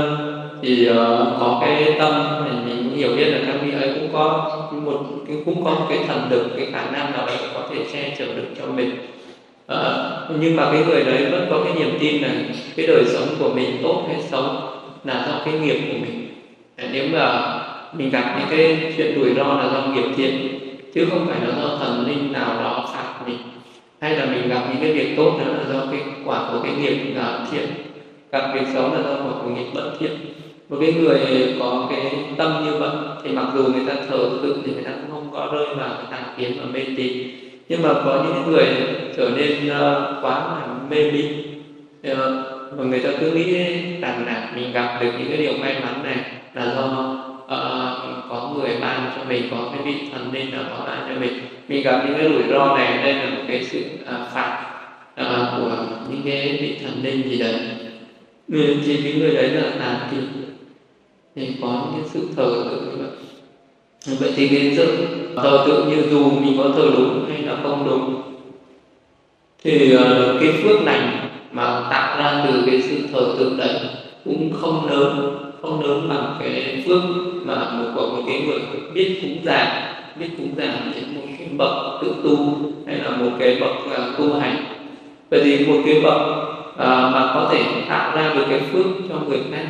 có cái tâm mình cũng hiểu biết là các vị ấy cũng có một cái thần lực, cái khả năng nào đấy có thể che chở được cho mình. Nhưng mà cái người đấy vẫn có cái niềm tin là cái đời sống của mình tốt hay xấu là do cái nghiệp của mình. Nếu mà mình gặp những cái chuyện rủi ro là do nghiệp thiện, chứ không phải là do thần linh nào đó phạt mình, hay là mình gặp những cái việc tốt đó là do cái quả của cái nghiệp thiện, gặp việc xấu là do quả của nghiệp bất thiện. Một cái người có cái tâm như vậy thì mặc dù người ta thờ tự thì người ta cũng không có rơi vào cái tà kiến và mê tín. Nhưng mà có những người trở nên quá là mê ly, và người ta cứ nghĩ rằng là mình gặp được những cái điều may mắn này là do có người ban cho mình, có cái vị thần linh nào đó ban cho mình. Mình gặp những cái rủi ro này, đây là một cái sự phạt của những cái vị thần linh gì đấy. Thì cái người đấy là tà tín, thì có những cái sự thờ tự như vậy. Vậy thì cái sự thờ tự như dù mình có thờ đúng hay là không đúng, thì cái phước lành mà tạo ra từ cái sự thờ tượng đấy cũng không lớn bằng cái phước mà của một cái người biết cúng dường đến một cái bậc tự tu hay là một cái bậc tu hành. Vậy thì một cái bậc mà có thể tạo ra được cái phước cho người khác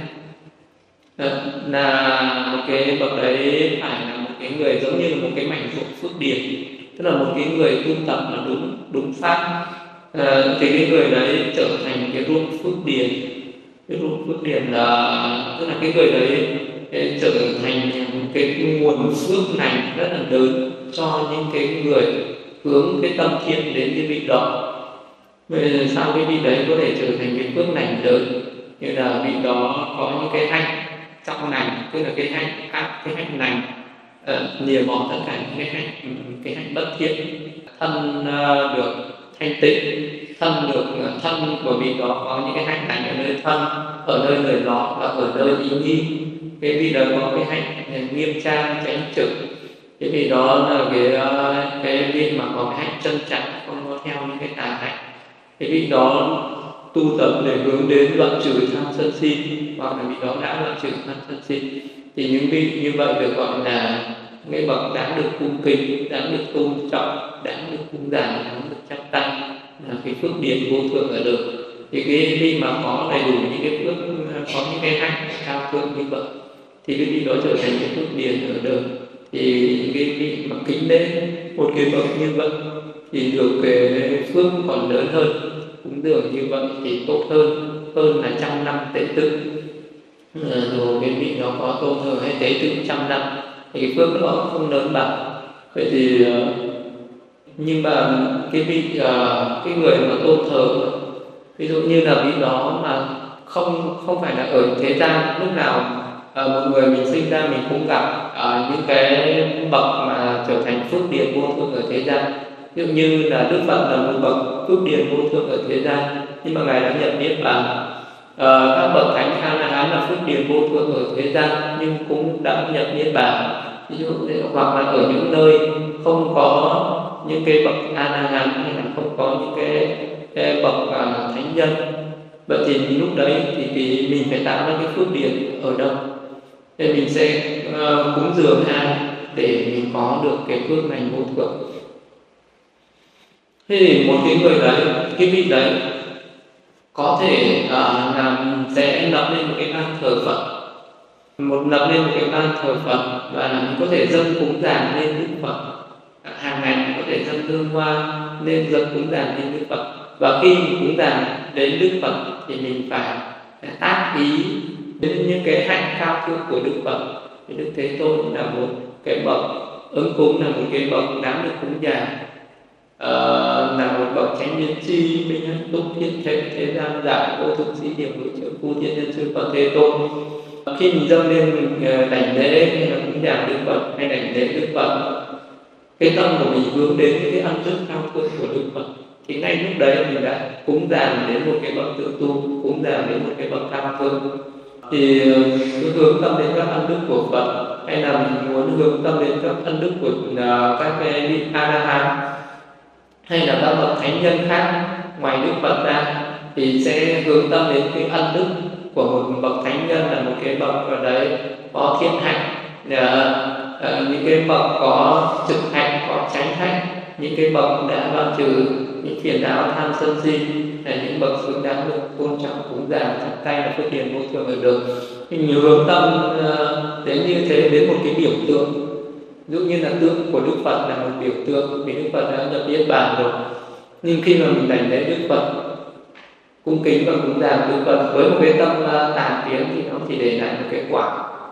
là một cái bậc đấy phải là một cái người giống như là một cái mảnh ruộng phước điền, tức là một cái người tu tập là đúng pháp. Thì cái người đấy trở thành cái ruộng phước điền. Cái ruộng phước điền là tức là cái người đấy trở thành cái nguồn phước lành rất là lớn cho những cái người hướng cái tâm thiện đến cái vị đó. Vậy sao cái vị đấy có thể trở thành cái phước lành lớn? Như là vị đó có những cái hạnh trong lành, tức là cái hạnh lành lìa bỏ tất cả những cái hạnh bất thiện, thân được thanh tịnh, thân của vị đó có những cái hạnh lành ở nơi thân, ở nơi lời nói và ở nơi ý nghĩ. Cái vị đó có cái hạnh nghiêm trang chánh trực. Cái vị đó là cái vị mà có cái hạnh chân chánh, không có theo những cái tà hạnh. Cái vị đó tu tập để hướng đến đoạn trừ tham sân si, hoặc là vị đó đã đoạn trừ tham sân si, thì những vị như vậy được gọi là cái bậc đã được cung kính, đã được tôn trọng, đã được cúng dường, đã được chắp tay, là cái phước điền vô thượng ở đời. Thì cái vị mà có đầy đủ những cái phước, có những cái hạnh cao thượng như vậy, thì cái vị đó trở thành cái phước điền ở đời. Thì cái vị mà kính đến một cái bậc như vậy thì được cái phước còn lớn hơn. Cúng dường như vậy thì tốt hơn là 100 năm tế tự. Dù cái vị nó có tôn thờ hay tế tự 100 năm thì cái phước đó không lớn bằng. Vậy thì nhưng mà cái vị cái người mà tôn thờ, ví dụ như là vị đó mà không phải là ở thế gian, lúc nào một người mình sinh ra mình cũng gặp những cái bậc mà trở thành phước điền vô thượng ở thế gian. Ví dụ như là Đức Phật là một bậc phước điền vô thượng ở thế gian, nhưng mà ngài đã nhập niết bàn. Các bậc thánh A-la-hán là phước điền vô thượng ở thế gian nhưng cũng đã nhập niết bàn. Ví dụ hoặc là ở những nơi không có những cái bậc A-la-hán hay là không có những cái bậc thánh nhân. Vậy thì lúc đấy thì mình phải tạo ra cái phước điền ở đâu? Thì mình sẽ cúng dường ai để mình có được cái phước lành vô thượng. Thế thì một cái người đấy, cái vị đấy có thể sẽ lập lên một cái ban thờ Phật, lập lên một cái ban thờ Phật, và mình có thể dâng cúng dường lên Đức Phật. Hàng ngày mình có thể dâng hương hoa lên dâng cúng dường lên Đức Phật. Và khi mình cúng dường đến Đức Phật thì mình phải tác ý đến những cái hạnh cao thượng của Đức Phật. Thì Đức Thế Tôn là một cái bậc ứng cúng, là một cái bậc đáng được cúng dường, là một bậc chánh nhân chi minh hạnh túc thiên thế gian giải vô thượng sĩ điểm hữu trợ phu thiên nhân sư Phật Thế Tôn. Khi mình dâng lên mình đảnh lễ hay là cúng dường Đức Phật hay đảnh lễ Đức Phật, cái tâm của mình hướng đến những cái ân đức cao thượng của Đức Phật, thì ngay lúc đấy mình đã cúng dường đến một cái bậc tự tu, cúng dường đến một cái bậc cao thượng. Thì cứ hướng tâm đến các ân đức của Phật, hay là mình muốn hướng tâm đến các ân đức của các cái vị A-la-hán hay là các bậc thánh nhân khác ngoài Đức Phật ra, thì sẽ hướng tâm đến cái ân đức của một bậc thánh nhân, là một cái bậc ở đấy có thiên hạnh, những cái bậc có trực hạnh, có chánh hạnh, những cái bậc đã đoạn trừ những phiền não tham sân si, là những bậc xứng đáng được tôn trọng cúng dường chắp tay là phước điền vô thượng ở được. Mình hướng tâm đến như thế, đến một cái biểu tượng. Ví dụ như là tượng của Đức Phật là một biểu tượng, vì Đức Phật đã nhập niết bàn rồi. Nhưng khi mà mình đảnh lễ Đức Phật, cung kính và cúng dường Đức Phật với một cái tâm tà kiến, thì nó chỉ để lại một cái quả,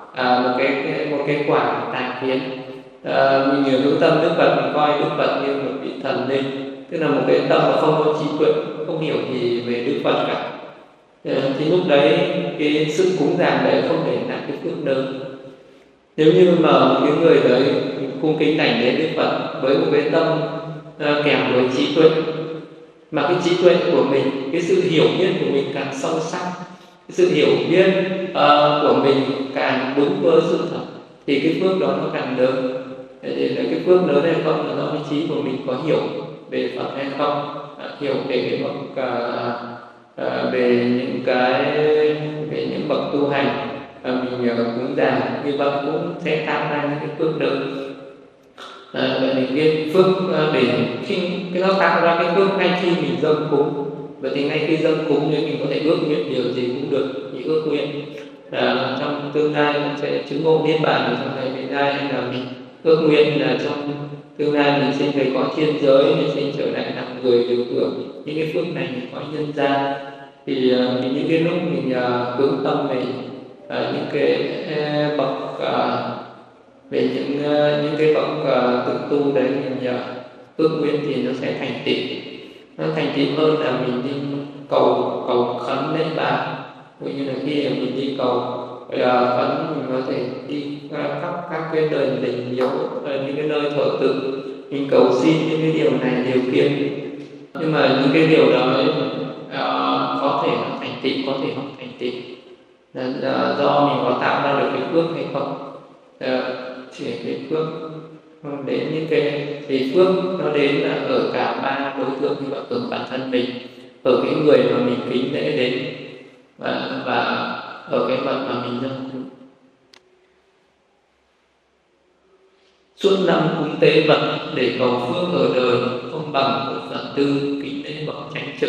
một cái quả tà kiến. Mình hướng tâm Đức Phật, mình coi Đức Phật như một vị thần linh, tức là một cái tâm mà không có trí tuệ, không hiểu gì về Đức Phật cả. Thì lúc đấy cái sự cúng dường đấy không để lại cái phước lớn. Nếu như mà một cái người đấy cung kính đảnh lễ Đức Phật với một cái tâm kèm với trí tuệ, mà cái trí tuệ của mình, cái sự hiểu biết của mình càng sâu sắc, cái sự hiểu biết của mình càng đúng với sự thật, thì cái phước đó nó càng lớn. Thì cái phước lớn hay không là do cái trí của mình có hiểu về Phật hay không, hiểu về cái bậc về những bậc tu hành mình cúng dường như vậy cũng sẽ tạo ra những cái phước lớn. Vậy thì cái phước để khi cái nó tạo ra cái phước ngay khi mình dâng cúng. Vậy thì ngay khi dâng cúng nếu mình có thể ước nguyện điều gì cũng được, thì ước nguyện là trong tương lai mình sẽ chứng ngộ niết bàn ở trong ngày vị lai, hay là mình ước nguyện là trong tương lai mình sinh về cõi thiên giới, mình sinh trở lại làm người được hưởng những cái phước này mình cõi nhân gian. Thì những cái lúc mình hướng tâm về những cái bậc về những cái bậc tự tu đấy, mình ước nguyện thì nó sẽ thành tựu. Nó thành tựu hơn là mình đi cầu khấn lễ bái. Cũng như là khi mình đi cầu khấn, mình có thể đi khắp các cái đền đình miếu, những cái nơi thờ tự, mình cầu xin những cái điều này điều kia. Nhưng mà những cái điều đó có thể nó thành tựu, có thể không thành tựu, là do mình có tạo ra được cái phước hay không. Chỉ cái phước đến những cái thì phước nó đến là ở cả ba đối tượng như vậy, ở bản thân mình, ở cái người mà mình kính lễ đến, và ở cái vật mà mình dâng cúng. Suốt năm cúng tế vật để cầu phước ở đời, không bằng một phần tư kính lễ bậc chánh trực.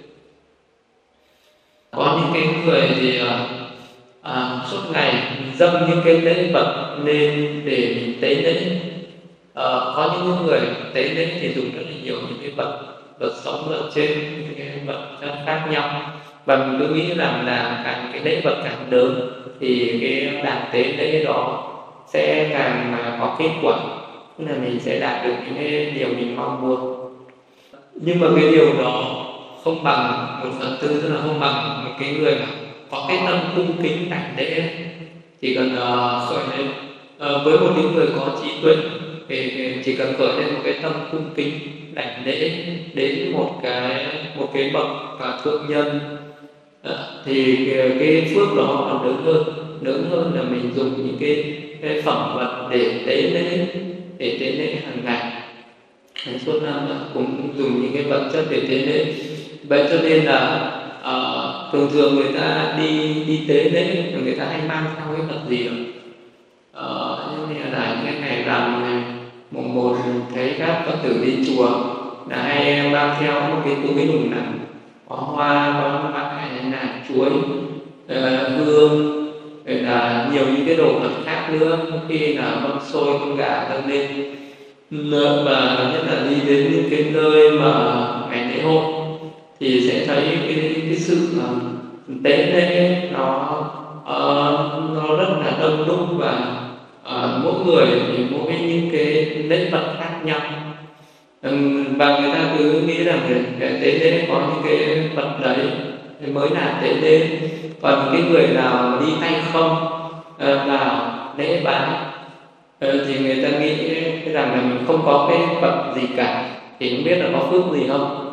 Có những cái người thì suốt ngày dâng những cái lễ vật lên để mình tế lễ. Có những người tế lễ thì dùng rất là nhiều những cái vật sống ở trên những cái vật khác nhau, và mình cứ nghĩ rằng là càng cái lễ vật càng lớn thì cái đàn tế lễ đó sẽ càng có kết quả, tức là mình sẽ đạt được những cái điều mình mong muốn. Nhưng mà cái điều đó không bằng 1/4, tức là không bằng một cái người mà có cái tâm cung kính đảnh lễ. Chỉ cần khởi lên với một những người có trí tuệ thì chỉ cần khởi lên một cái tâm cung kính đảnh lễ đến một cái bậc thượng nhân, thì cái phước đó còn lớn hơn là mình dùng những cái phẩm vật để tế lễ hàng ngày. Suốt năm cũng dùng những cái vật chất để tế lễ. Vậy cho nên là thường người ta đi tế lễ, người ta hay mang theo cái vật gì không? Như là những cái ngày rằm này, mùng 1 thấy các Phật tử đi chùa là hay mang theo một cái túi nùng nặng, có hoa, có măng, hay là chuối, hương, rồi là nhiều những cái đồ vật khác nữa. Khi là mâm xôi con gà dâng lên, và nhất là đi đến những cái nơi mà ngày lễ hội thì sẽ thấy cái sự tế lễ nó rất là đông đúc, và mỗi người thì mỗi những cái lễ vật khác nhau. Và người ta cứ nghĩ rằng cái tế lễ có những cái vật đấy thì mới là tế lễ, còn cái người nào đi tay không vào lễ bái thì người ta nghĩ rằng là mình không có cái vật gì cả, thì không biết là có phước gì không.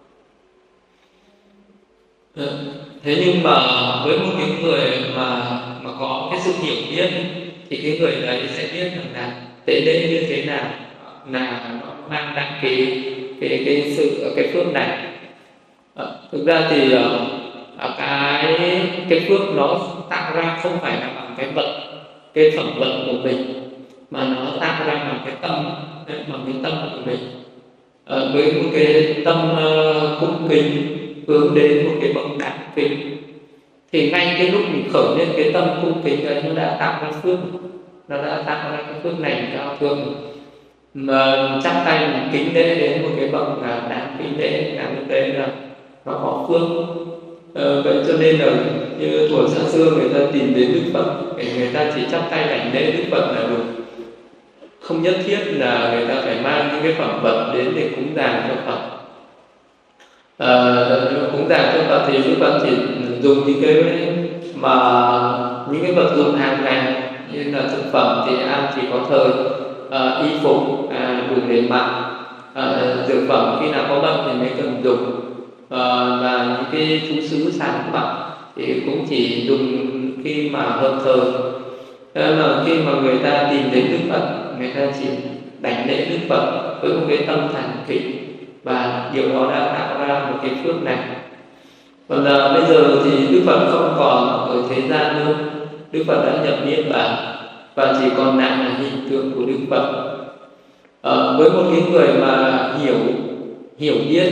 Thế nhưng mà với một cái người mà có cái sự hiểu biết thì cái người đấy sẽ biết rằng là tế lễ như thế nào là nó mang lại cái phước này. Thực ra thì cái phước nó tạo ra không phải là bằng cái phẩm vật của mình, mà nó tạo ra bằng cái tâm của mình, với một cái tâm cung kính hướng đến một cái bậc đại kính. Thì ngay cái lúc mình khởi lên cái tâm cung kính ấy, nó đã tạo ra phước, nó đã tạo ra cái phước này cao thượng. Mà chắp tay mình kính lễ đến một cái bậc đáng kính lễ, là lúc đấy là nó có phước. Vậy cho nên là như thuở xa xưa người ta tìm đến Đức Phật, người ta chỉ chắp tay đảnh lễ Đức Phật là đủ, không nhất thiết là người ta phải mang những cái phẩm vật đến để cúng dường cho Phật. Cúng dường cho Phật thì Đức Phật chỉ dùng những cái vật dụng hàng ngày, như là thực phẩm thì ăn chỉ có thời, y phục đủ để mặc, dược phẩm khi nào có bệnh thì mới cần dùng, và những cái chú xứ sản phẩm thì cũng chỉ dùng khi mà hợp thời. Mà khi mà người ta tìm đến Đức Phật, người ta chỉ đảnh lễ Đức Phật với một cái tâm thành kính, và điều đó đã tạo ra một cái phước này. Còn bây giờ thì Đức Phật không còn ở thế gian nữa, Đức Phật đã nhập niết bàn và chỉ còn lại là hình tượng của Đức Phật. Với một cái người mà hiểu biết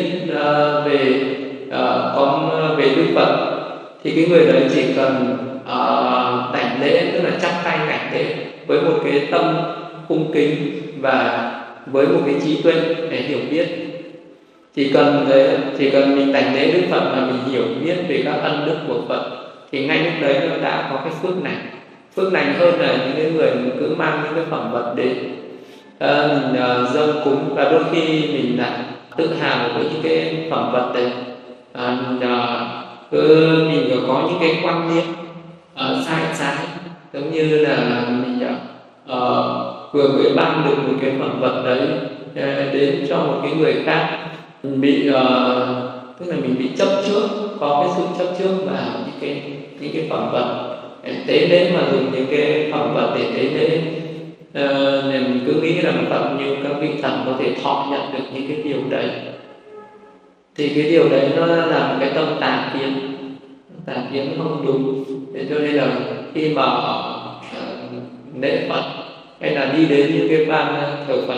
về Đức Phật thì cái người đấy chỉ cần đảnh lễ, tức là chắp tay đảnh lễ với một cái tâm cung kính và với một cái trí tuệ để hiểu biết. Chỉ cần mình đảnh lễ Đức Phật mà mình hiểu biết về các ân đức của Phật thì ngay lúc đấy nó đã có cái phước lành hơn là những cái người cứ mang những cái phẩm vật đến mình dâng cúng, và đôi khi mình lại tự hào với những cái phẩm vật đấy. Mình có những cái quan niệm sai trái, giống như là mình vừa mới ban được một cái phẩm vật đấy đến cho một cái người khác, tức là mình bị chấp trước, có cái sự chấp trước vào những cái phẩm vật tế lễ, mà dùng những cái phẩm vật để tế lễ nên mình cứ nghĩ rằng Phật như các vị thần có thể thọ nhận được những cái điều đấy, thì cái điều đấy nó là một cái tâm tà kiến không đúng. Thế cho nên là khi mà lễ Phật hay là đi đến những cái ban thờ Phật,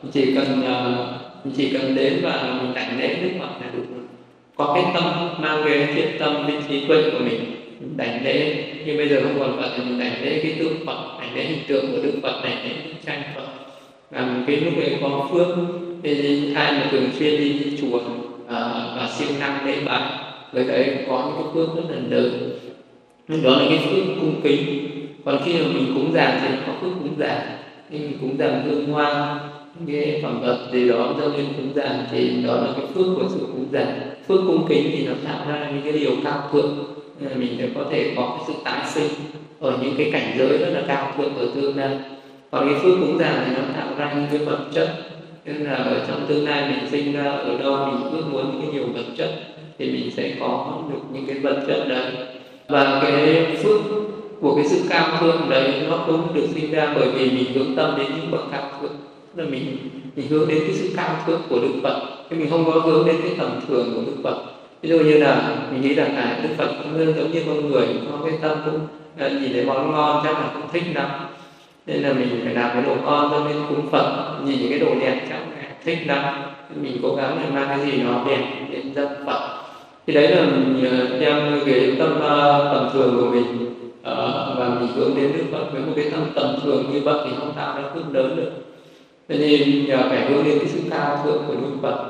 chỉ cần đến và mình đảnh lễ Đức Phật là đủ. Có cái tâm, mang cái thiện tâm, cái trí tuệ của mình đảnh lễ. Nhưng bây giờ không còn Phật thì mình đảnh lễ cái tượng Phật, đảnh lễ hình tượng của Đức Phật, đảnh lễ tranh Phật. Và cái lúc ấy có phước, thì ai mà thường xuyên đi chùa và siêng năng lễ bái, người đấy có những cái phước rất là lớn. Đó là cái phước cung kính. Còn khi mà mình cúng dường thì có phước cúng dường, khi mình cúng dường hương hoa, cái phẩm vật gì đó dâng lên cúng dường thì đó là cái phước của sự cúng dường. Phước cung kính thì nó tạo ra những cái điều cao thượng, mình sẽ có thể có cái sự tái sinh ở những cái cảnh giới rất là cao thượng ở tương lai. Còn cái phước cúng dường thì nó tạo ra những cái vật chất, nên là ở trong tương lai mình sinh ra ở đâu, mình ước muốn những cái nhiều vật chất thì mình sẽ có được những cái vật chất đấy. Và cái phước của cái sự cao thượng đấy nó cũng được sinh ra bởi vì mình hướng tâm đến những bậc cao thượng, là mình hướng đến cái sự cao thượng của Đức Phật, chứ mình không có hướng đến cái tầm thường của Đức Phật. Ví dụ như là mình nghĩ rằng Đức Phật cũng giống như con người, có cái tâm cũng nhìn thấy món ngon chắc là không thích lắm, nên là mình phải làm cái đồ ngon cho nên cúng Phật. Nhìn những cái đồ đẹp chắc là thích lắm, mình cố gắng để mang cái gì nó đẹp đến dâng Phật. Thì đấy là mình theo cái tâm tầm thường của mình, và mình hướng đến Đức Phật với một cái tâm tầm thường như vậy thì không tạo ra phước lớn được. Cho nên phải hướng đến cái sự cao thượng của Đức Phật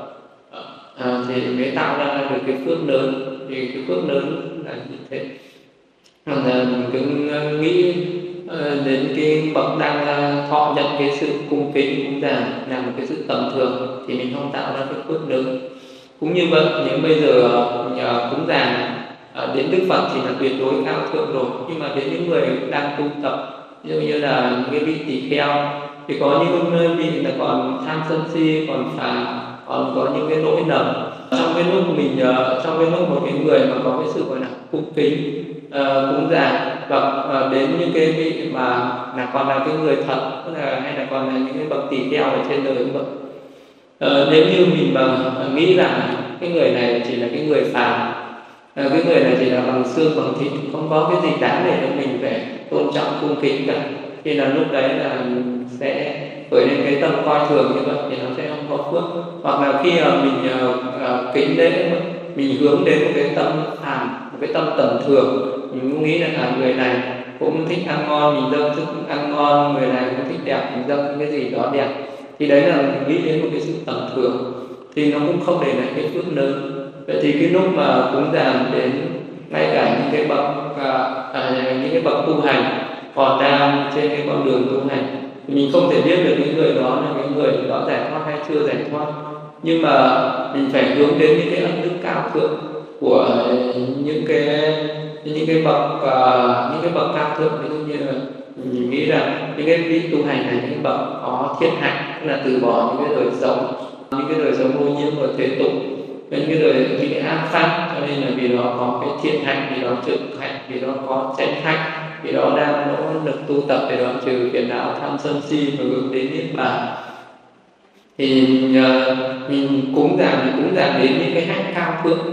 thì mới tạo ra được cái phước lớn. Thì cái phước lớn là như thế. Còn mình cứ nghĩ đến cái bậc đang thọ nhận cái sự cung kính cũng là một cái sự tầm thường thì mình không tạo ra cái phước lớn. Cũng như vậy, nếu bây giờ cúng dường đến Đức Phật thì là tuyệt đối cao thượng rồi, nhưng mà đến những người đang tu tập, ví dụ như là những cái vị tỳ kheo, thì có những vị là còn tham sân si, còn có những cái lỗi lầm. Trong cái lúc một cái người mà có cái sự gọi là cung kính cúng dường và đến những cái vị mà là còn là cái người thật, hay là còn là những cái bậc tỳ kheo ở trên đời cũng vậy. Nếu như mình mà nghĩ rằng cái người này chỉ là cái người phàm, cái người này chỉ là bằng xương bằng thịt, không có cái gì đáng để cho mình phải tôn trọng cung kính cả, thì là lúc đấy là sẽ khởi lên cái tâm coi thường như vậy thì nó sẽ không có phước. Hoặc là khi mà mình kính lễ, mình hướng đến một cái tâm phàm, một cái tâm tầm thường, mình cũng nghĩ là người này cũng thích ăn ngon, mình dâng thức ăn ngon, người này cũng thích đẹp, mình dâng cái gì đó đẹp, thì đấy là mình nghĩ đến một cái sự tầm thường thì nó cũng không để lại cái phước lớn. Vậy thì cái lúc mà cúng dường đến ngay cả những cái bậc tu hành còn đang trên cái con đường tu hành thì mình không thể biết được cái người đó là cái người đó giải thoát hay chưa giải thoát, nhưng mà mình phải hướng đến những cái ân đức cao thượng của những cái bậc cao thượng. Ví dụ như là mình nghĩ rằng những cái vị tu hành là những bậc có thiện hạnh, tức là từ bỏ những cái đời sống ô nhiễm và thế tục, những cái đời bị ác pháp, cho nên là vì đó có cái thiện hạnh, vì đó trực hạnh, vì đó có chánh hạnh, vì đó đang nỗ lực tu tập để đoạn trừ phiền não tham sân si và hướng đến niết bàn. Thì mình cúng dường đến những cái hạnh cao thượng,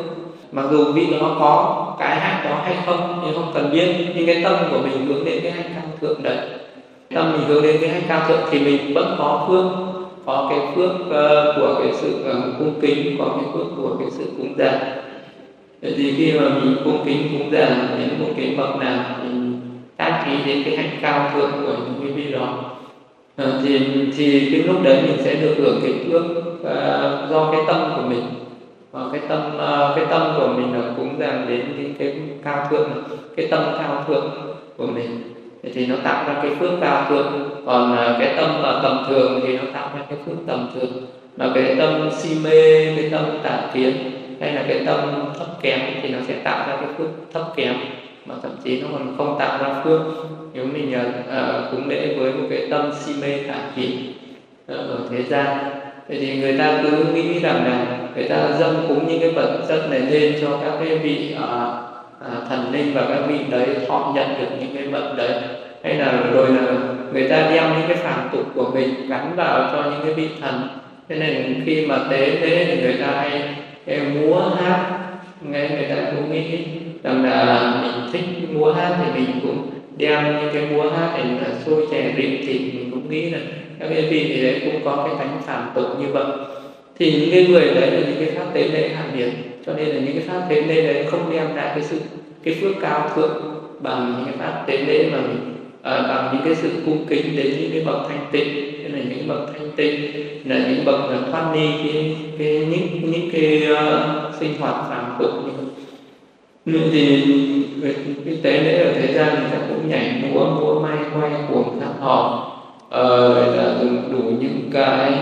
mặc dù vị đó có cái hạnh đó hay không thì không cần biết, nhưng cái tâm của mình hướng đến cái hạnh cao thượng đấy, tâm mình hướng đến cái hạnh cao thượng thì mình vẫn có phước, có cái phước của cái sự cung kính, có cái phước của cái sự cúng dường. Vậy thì khi mà mình cung kính cúng dường đến một cái bậc nào, mình tác ý đến cái hạnh cao thượng của những cái vị đó, thì cái lúc đấy mình sẽ được hưởng cái phước do cái tâm của mình. Cái tâm của mình là cúng dường đến cái cao thượng, cái tâm cao thượng của mình thì nó tạo ra cái phước cao thượng. Còn cái tâm tầm thường thì nó tạo ra cái phước tầm thường. Mà cái tâm si mê, cái tâm tà kiến hay là cái tâm thấp kém thì nó sẽ tạo ra cái phước thấp kém, mà thậm chí nó còn không tạo ra phước. Nếu mình cúng lễ với một cái tâm si mê tà kiến ở thế gian, thì người ta cứ nghĩ rằng là người ta dâng cúng những cái vật chất này lên cho các cái vị thần linh, và các vị đấy họ nhận được những cái vật đấy, hay là rồi là người ta đem những cái phàm tục của mình gắn vào cho những cái vị thần. Thế nên khi mà tế thế thì người ta hay múa hát, nghe người ta cũng nghĩ rằng là mình thích múa hát thì mình cũng đem những cái múa hát để là xôi chè rượu thịt, mình cũng nghĩ là các cái vị thì đấy cũng có cái tánh phàm tục như vậy. Thì những cái người đấy là những cái pháp tế lễ hạ nhiệt, cho nên là những cái pháp tế lễ đấy không đem lại cái phước cao thượng bằng những cái pháp tế lễ mà mình bằng những cái sự cung kính đến những cái bậc thanh tịnh. Nên là những bậc thanh tịnh là những bậc thoát ly những cái sinh hoạt phàm tục như vậy. Nên thì cái tế lễ ở thế gian người ta cũng nhảy múa may quay cuồng hát hò, rồi là dùng đủ những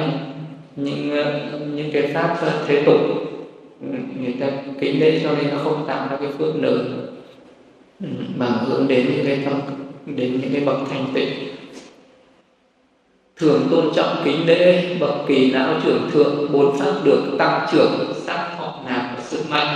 cái pháp thế tục, người ta kính lễ cho nên nó không tạo ra cái phước lớn, mà hướng đến những cái bậc thanh tịnh. Thường tôn trọng kính lễ bậc kỳ não trưởng thượng, bốn pháp được tăng trưởng sắc thọ nạp và sức mạnh.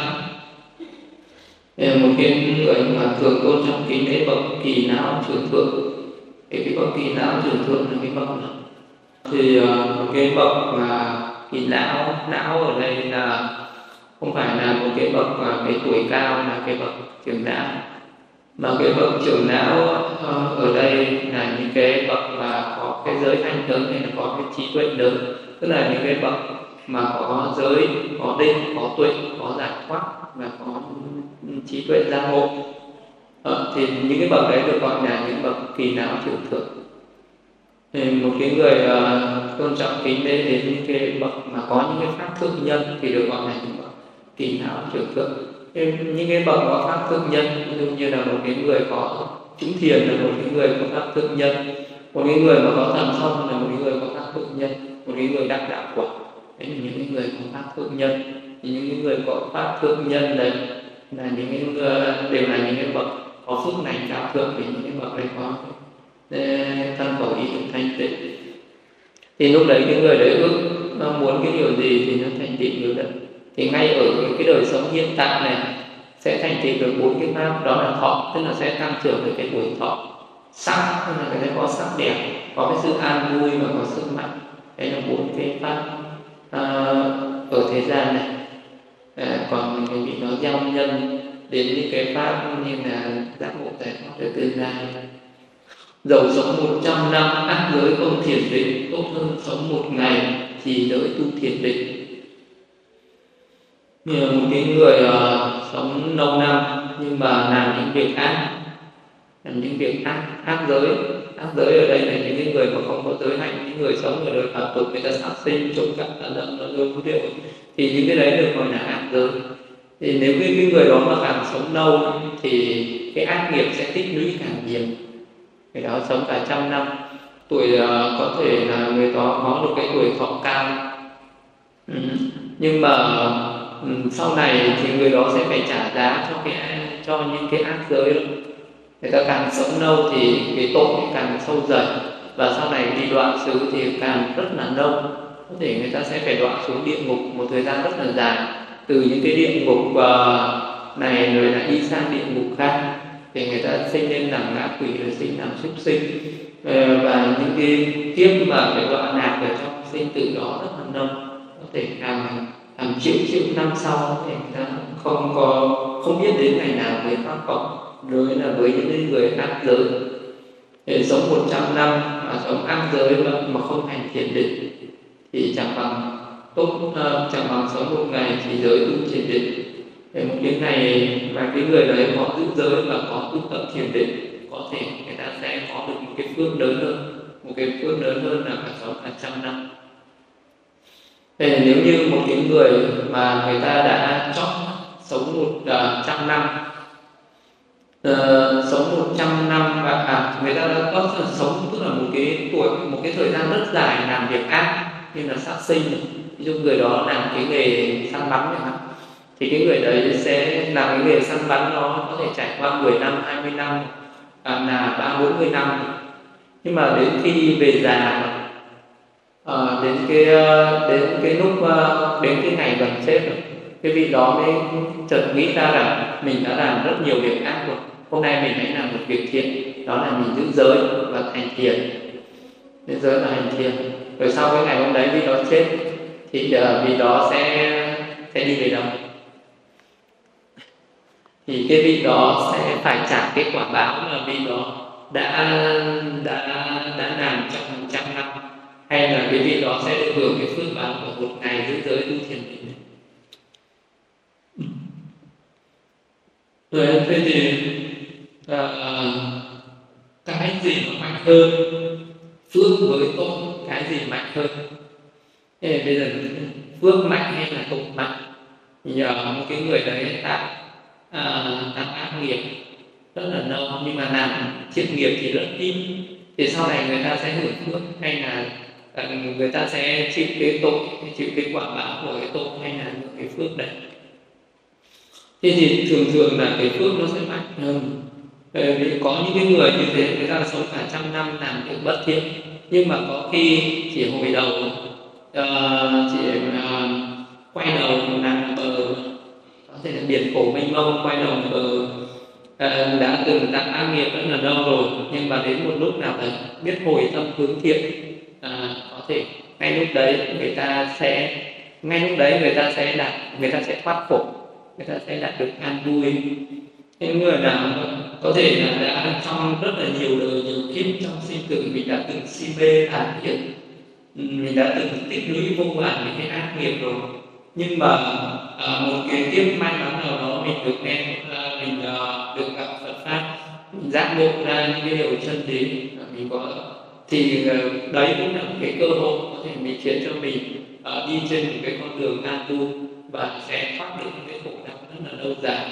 Một cái người mà thường tôn trọng kính lễ bậc kỳ não trưởng thượng, thì cái bậc kỳ não trưởng thượng là cái bậc nào? Thì cái bậc kỳ não ở đây là không phải là một cái bậc cái tuổi cao là cái bậc trưởng não, mà cái bậc trưởng não ở đây là những cái bậc mà có cái giới thanh lớn hay là có cái trí tuệ lớn, tức là những cái bậc mà có giới, có định, có tuệ, có giải thoát và có trí tuệ giác ngộ. Thì những cái bậc đấy được gọi là những bậc kỳ não trưởng thượng. Thì một cái người tôn trọng kính lễ đến những cái bậc mà có những cái pháp thượng nhân thì được gọi là những bậc kỳ não trưởng thượng. Những cái bậc có pháp thượng nhân, ví dụ như là một cái người có chứng thiền là một cái người có pháp thượng nhân, một cái người mà có thần thông là một cái người có pháp thượng nhân, một cái người đắc đạo quả. Đấy là những cái người có pháp thượng nhân. Thì những cái người có pháp thượng nhân đấy là những cái đều là những cái bậc có phước lành cao thượng, vì những cái bậc đấy có thân khẩu ý tưởng thanh tịnh. Thì lúc đấy cái người đấy ước muốn cái điều gì thì nó thành tựu điều đấy. Thì ngay ở cái đời sống hiện tại này sẽ thành tựu được 4 cái pháp, đó là thọ, tức là sẽ tăng trưởng được cái tuổi thọ. Sắc, tức là cái đấy có sắc đẹp, có cái sự an vui và có sức mạnh. Đấy là 4 cái pháp ở thế gian này. Còn cái vị nó giao nhân đến những cái pháp như là giác ngộ giải thoát được tương lai. Dầu sống 100 năm ác giới không thiền định, tốt hơn sống 1 ngày thì đợi tu thiền định. Như là một cái người sống lâu năm nhưng mà làm những việc ác, ác giới. Ác giới ở đây là những cái người mà không có giới hạnh, những người sống ở đời phàm tục, người ta sát sinh, trộm cắp, tàn đậm, nói dối, rượu, thì những cái đấy được gọi là ác giới. Thì nếu cái người đó mà càng sống lâu thì cái ác nghiệp sẽ tích lũy càng nhiều. Người đó sống cả 100 năm, tuổi có thể là người đó có được cái tuổi thọ cao, nhưng mà sau này thì người đó sẽ phải trả giá cho những cái ác giới đó. Người ta càng sống lâu thì cái tội càng sâu dày, và sau này đi đoạn xứ thì càng rất là lâu. Có thể người ta sẽ phải đoạn xuống địa ngục một thời gian rất là dài, từ những cái địa ngục này rồi lại đi sang địa ngục khác, thì người ta sinh lên làm ngã quỷ, rồi sinh làm súc sinh, và những cái kiếp mà phải đoạn lạc ở trong sinh tử đó rất là lâu, có thể càng hàng triệu triệu năm sau thì người ta không biết đến ngày nào mới thoát khỏi. Đối là với những người ác giới để sống 100 năm mà sống ác giới mà không hành thiền định thì chẳng bằng sống một ngày chỉ giới tu thiền định. Để một cái ngày mà cái người đấy có giữ giới và có tu tập thiền định, có thể người ta sẽ có được một cái phước lớn hơn, là phải sống cả 100 năm. Thế nếu như một cái người mà người ta đã chọn sống 100 năm, sống 100 năm và người ta đã có sống, tức là một cái thời gian rất dài làm việc ác như là sát sinh, ví dụ người đó làm cái nghề săn bắn chẳng hạn, thì cái người đấy sẽ làm cái nghề săn bắn nó có thể trải qua 10 năm, 20 năm, là 30-40 năm. Nhưng mà đến khi về già, đến cái ngày gần chết rồi, cái vị đó mới chợt nghĩ ra rằng mình đã làm rất nhiều việc ác rồi, hôm nay mình hãy làm một việc thiện, đó là mình giữ giới và hành thiền. Giữ giới và hành thiền. Rồi sau cái ngày hôm đấy vị đó chết thì vị đó sẽ đi về đâu? Thì cái vị đó sẽ phải trả cái quả báo mà vị đó đã làm trong 100 năm, hay là cái vị đó sẽ được hưởng cái phước báo của một ngày giữ giới tu thiền định. Rồi thế thì cái gì mà mạnh hơn? Phước với tội, cái gì mạnh hơn? Thế bây giờ phước mạnh hay là tội mạnh? Thì một cái người đấy tạo ác nghiệp rất là lâu, nhưng mà làm thiện nghiệp thì rất ít, thì sau này người ta sẽ hưởng phước, hay là người ta sẽ chịu cái tội, chịu cái quả báo của cái tội, hay là những cái phước đấy? Thế thì thường là cái phước nó sẽ mạnh hơn. Vì có những cái người như thế, người ta sống cả 100 năm làm việc bất thiện, nhưng mà có khi chỉ hồi đầu quay đầu làm bờ, có thể là biển khổ mênh mông, quay đầu bờ, đã từng tạo ác nghiệp rất là lâu rồi, nhưng mà đến một lúc nào đấy biết hồi tâm hướng thiện, có thể ngay lúc đấy người ta sẽ thoát khổ, người ta sẽ đạt được an vui. Những người nào có thể là đã trong rất là nhiều đời, nhiều kiếp trong sinh tử, mình đã từng si mê tàn thiện, mình đã từng tích lũy vô vàn những cái ác nghiệp rồi, nhưng mà một cái kiếp may mắn nào đó mình được được gặp Phật pháp, mình giác ngộ ra những cái điều chân lý, mình có thì đấy cũng là một cái cơ hội có thể mình khiến cho mình đi trên một cái con đường an tu và sẽ thoát được những cái khổ đau rất là lâu dài.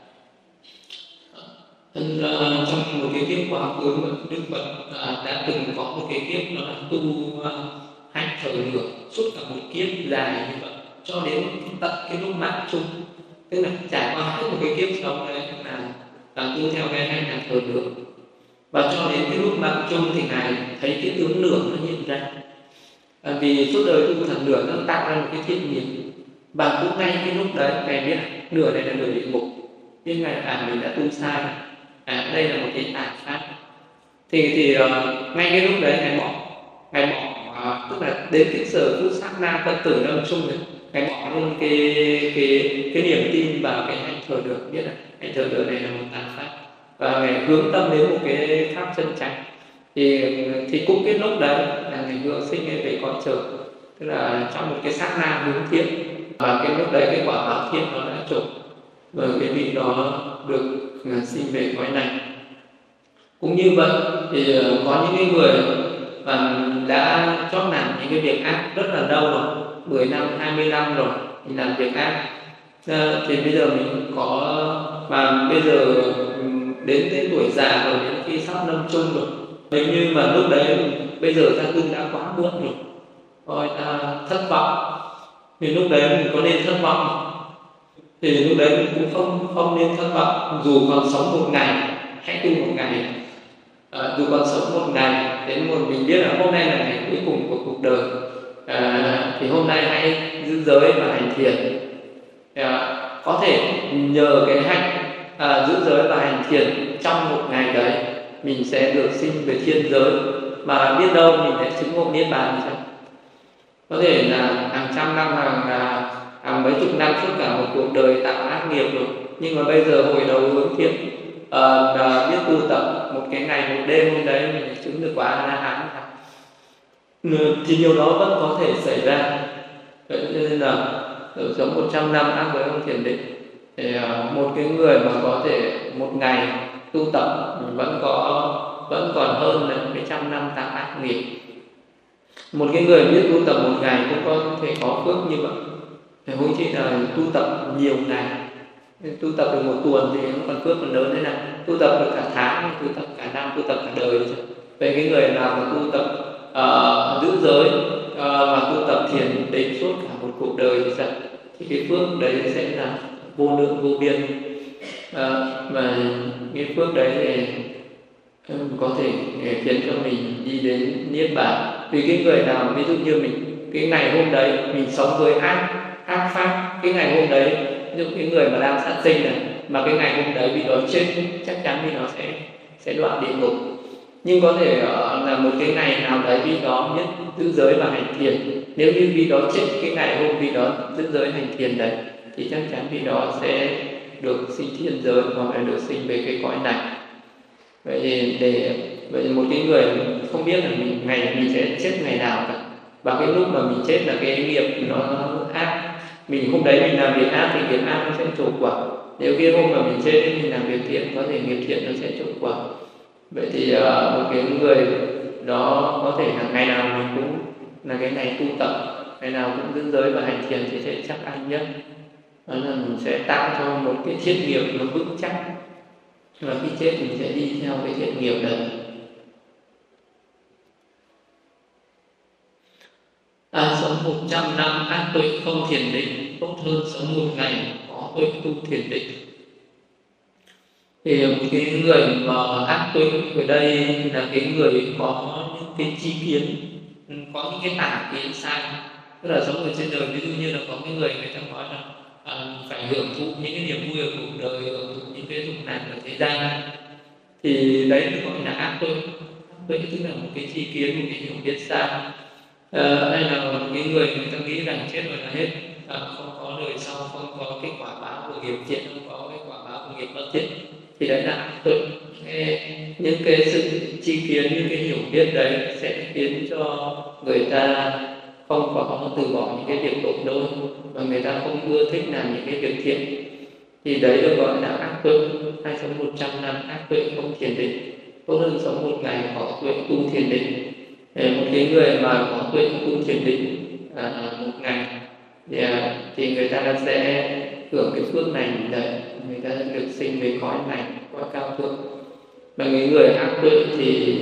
Trong một cái kiếp quá khứ, Đức Phật đã từng có một cái kiếp nó là tu hành thời lượng suốt cả một kiếp dài như vậy, cho đến tận cái lúc mạng chung, tức là trải qua hết một cái kiếp sống đấy là tu theo cái hành thời lượng, và cho đến cái lúc mạng chung thì ngài thấy cái tướng lửa nó hiện ra. Vì suốt đời tu thần lửa nó tạo ra một cái thiện nghiệp, và cũng ngay cái lúc đấy ngài biết lửa này là lửa địa ngục, nhưng ngài mình đã tu sai, đây là một cái tà pháp, thì ngay cái lúc đấy ngài bỏ tức là đến cái giờ phút sát na phân tử lâm chung này, ngài bỏ luôn cái niềm tin vào cái hành thờ được, biết là hành thờ được này là một tà pháp, và ngài hướng tâm đến một cái pháp chân chánh. Thì cũng cái lúc đấy là ngài hướng sinh về cõi trời, tức là trong một cái sát na hướng thiện, và cái lúc đấy cái quả báo thiện nó đã trổ, và cái vị đó được sinh về cõi này. Cũng như vậy thì có những cái người mà đã chót làm những cái việc ác rất là lâu rồi, 10 năm, 20 năm rồi thì làm việc ác, thì bây giờ mình và bây giờ đến cái tuổi già rồi, đến khi sắp lâm chung rồi, nếu như mà lúc đấy bây giờ ta cưng đã quá muộn rồi, ta thất vọng, thì lúc đấy mình có nên thất vọng không? Thì lúc đấy mình cũng không nên thất vọng. Dù còn sống một ngày, hãy tu một ngày. Dù còn sống một ngày, đến một mình biết là hôm nay là ngày cuối cùng của cuộc đời, thì hôm nay hãy giữ giới và hành thiền. Có thể nhờ cái hành giữ giới và hành thiền trong một ngày đấy, mình sẽ được sinh về thiên giới, mà biết đâu mình sẽ chứng ngộ niết bàn. Có thể là hàng trăm năm, mấy chục năm, suốt cả một cuộc đời tạo ác nghiệp rồi, nhưng mà bây giờ hồi đầu hướng thiện biết tu tập, một cái ngày một đêm hôm đấy mình chứng được quả A-la-hán, thì điều đó vẫn có thể xảy ra. Vậy nên là sống 100 năm ác với ông thiền định, thì một cái người mà có thể một ngày tu tập vẫn còn hơn là cái 100 năm tạo ác nghiệp. Một cái người biết tu tập một ngày cũng có thể có phước như vậy. Thì huống chi là tu tập nhiều ngày, tu tập được một tuần thì nó còn phước còn lớn thế nào, tu tập được cả tháng, tu tập cả năm, tu tập cả đời. Về cái người nào mà tu tập giữ giới mà tu tập thiền định suốt cả một cuộc đời thì cái phước đấy sẽ là vô lượng vô biên, và cái phước đấy thì có thể khiến cho mình đi đến niết bàn. Vì cái người nào ví dụ như mình cái ngày hôm đấy mình sống với ác pháp, cái ngày hôm đấy ví dụ cái người mà đang sát sinh này mà cái ngày hôm đấy bị đó chết, chắc chắn thì nó sẽ đoạn địa ngục. Nhưng có thể là một cái ngày nào đấy vì đó biết giữ giới và hành thiền, nếu như vì đó chết cái ngày hôm vì đó giữ giới hành thiền đấy thì chắc chắn vì đó sẽ được sinh thiên giới hoặc là được sinh về cái cõi này. Vậy một cái người không biết là mình sẽ chết ngày nào cả, và cái lúc mà mình chết là cái nghiệp nó ác, mình hôm đấy mình làm việc ác thì nghiệp ác nó sẽ trổ quả. Nếu cái hôm mà mình chết mình làm việc thiện, có thể nghiệp thiện nó sẽ trổ quả. Vậy thì một cái người đó có thể là ngày nào mình cũng là cái ngày tu tập, ngày nào cũng giữ giới và hành thiền thì sẽ chắc ăn nhất. Đó là mình sẽ tạo cho một cái thiện nghiệp nó vững chắc, và khi chết mình sẽ đi theo cái thiện nghiệp đấy. Sống 100 năm ác tuệ không thiền định tốt hơn sống một ngày có tuệ tu thiền định. Thì một cái người mà ác tuệ ở đây là cái người có những cái chi kiến, có những cái tà kiến sai. Tức là sống ở trên đời, ví dụ như là có cái người ta nói là phải hưởng thụ những cái niềm vui ở cuộc đời, hưởng thụ những cái dục lạc ở thế gian, thì đấy được gọi là ác tuệ. Ác tuệ tức là một cái chi kiến, một cái hiểu biết sai. Hay là một cái người ta nghĩ rằng chết rồi là hết, không có đời sau, không có cái quả báo của nghiệp thiện, không có cái quả báo của nghiệp bất thiện, thì đấy là ác tuệ. Những cái sự chi kiến, những cái hiểu biết đấy sẽ khiến cho người ta không có từ bỏ những cái việc tội lỗi, và người ta không ưa thích làm những cái việc thiện, thì đấy được gọi là ác tuệ. Hay sống 100 năm ác tuệ không thiền định tốt hơn sống một ngày có tuệ tu thiền định. Một cái người mà có tuệ tu thiền định một ngày thì người ta sẽ hưởng cái phước này đấy, người ta được sinh về cõi này quá cao thượng. Và cái người ác tuệ thì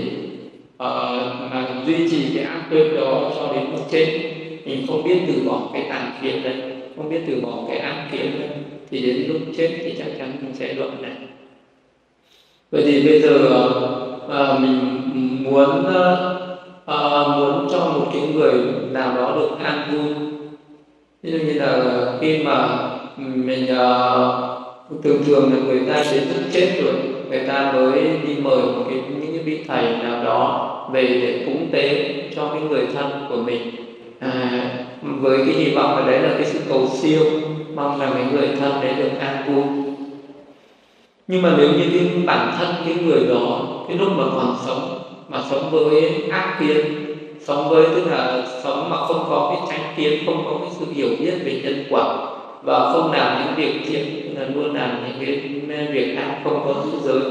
mà duy trì cái ác tuệ đó cho đến lúc chết, mình không biết từ bỏ cái tà kiến đấy, không biết từ bỏ cái ác kiến đấy, thì đến lúc chết thì chắc chắn mình sẽ đoạn này. Vậy thì bây giờ mình muốn cho một cái người nào đó được an vui. Ví dụ như là khi mà mình thường là người ta đến lúc chết rồi, người ta mới đi mời những cái vị thầy nào đó về để cúng tế cho cái người thân của mình, với cái hy vọng là đấy là cái sự cầu siêu, mong rằng cái người thân đấy được an vui. Nhưng mà nếu như cái bản thân cái người đó cái lúc mà còn sống mà sống với ác kiến, sống với tức là sống mà không có cái chánh kiến, không có cái sự hiểu biết về nhân quả, và không làm những việc thiện, là luôn làm những cái việc ác, không có giữ giới,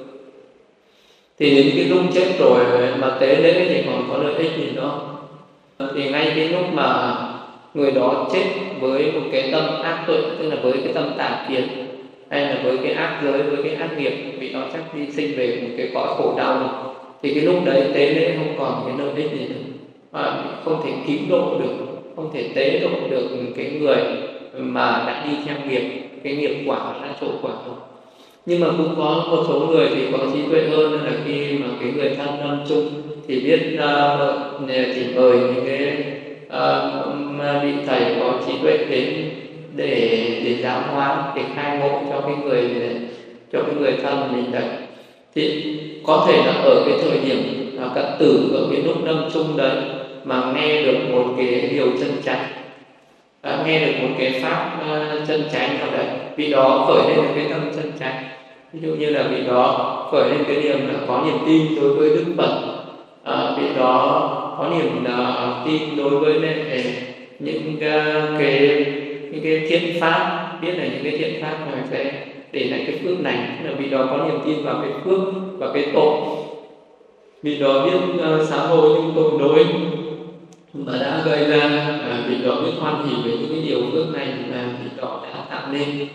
thì đến cái lúc chết rồi mà tế lễ thì còn có lợi ích gì nữa. Thì ngay cái lúc mà người đó chết với một cái tâm ác tuệ, tức là với cái tâm tà kiến, hay là với cái ác giới, với cái ác nghiệp, vì nó chắc đi sinh về một cái cõi khổ đau này, thì cái lúc đấy tế lễ không còn cái lợi ích gì nữa, và không thể cứu độ được, không thể tế độ được cái người mà đã đi theo nghiệp, cái nghiệp quả đã trổ quả rồi. Nhưng mà cũng có một số người thì có trí tuệ hơn, là khi mà cái người thân lâm chung thì biết chỉ mời những cái vị thầy có trí tuệ đến để giáo hóa, để khai ngộ cho cái người thân mình đấy. Thì có thể là ở cái thời điểm cận tử, ở cái lúc lâm chung đấy mà nghe được một cái điều chân chánh, nghe được một cái pháp chân chánh nào đấy, vị đó khởi lên được cái tâm chân chánh. Ví dụ như là vị đó khởi lên cái niềm là có niềm tin đối với Đức Phật, vị đó có niềm tin đối với những cái thiện pháp, biết là những cái thiện pháp này sẽ để lại cái phước này, tức là vị đó có niềm tin vào cái phước và cái tội. Vị đó biết sám hối những tội lỗi mà đã gây ra, vị đó biết hoan hỷ với những cái điều phước này mà vị đó đã tạo nên.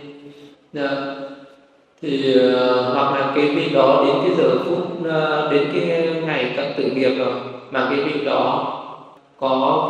Thì hoặc là cái vị đó đến cái giờ phút, đến cái ngày cận tử nghiệp rồi mà cái vị đó có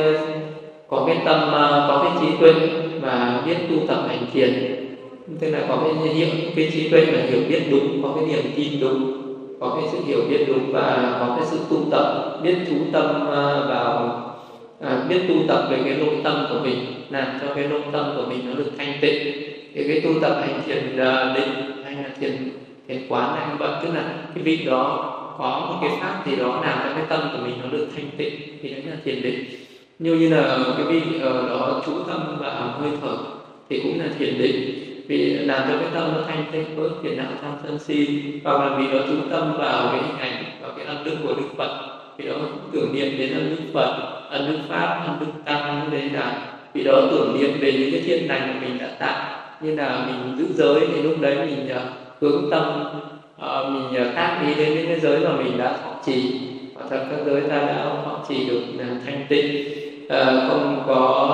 cái tâm, có cái trí tuệ mà biết tu tập hành thiền, tức là có cái trí tuệ là hiểu biết đúng, có cái niềm tin đúng, có cái sự hiểu biết đúng và có cái sự tu tập, biết chú tâm vào, biết tu tập về cái nội tâm của mình, làm cho cái nội tâm của mình nó được thanh tịnh. Thì cái tu tập hành thiền định hay là thiền quán hay như vậy, tức là cái vị đó có một cái pháp gì đó làm cho cái tâm của mình nó được thanh tịnh, thì đấy là thiền định. Như là cái vị đó chú tâm vào hơi thở thì cũng là thiền định, vì làm cho cái tâm nó thanh tịnh, bớt phiền não tham sân si. Hoặc là vì đó chú tâm vào cái hình ảnh, vào cái ân đức của Đức Phật, vì đó tưởng niệm đến ân đức Phật, ân đức Pháp, ân đức Tăng, đấy là vì đó tưởng niệm về những cái thiện lành mà mình đã tạo. Như là mình giữ giới thì lúc đấy mình hướng tâm, mình tác ý đến những cái giới mà mình đã thọ trì, và thật các giới ta đã thọ trì được thanh tịnh, không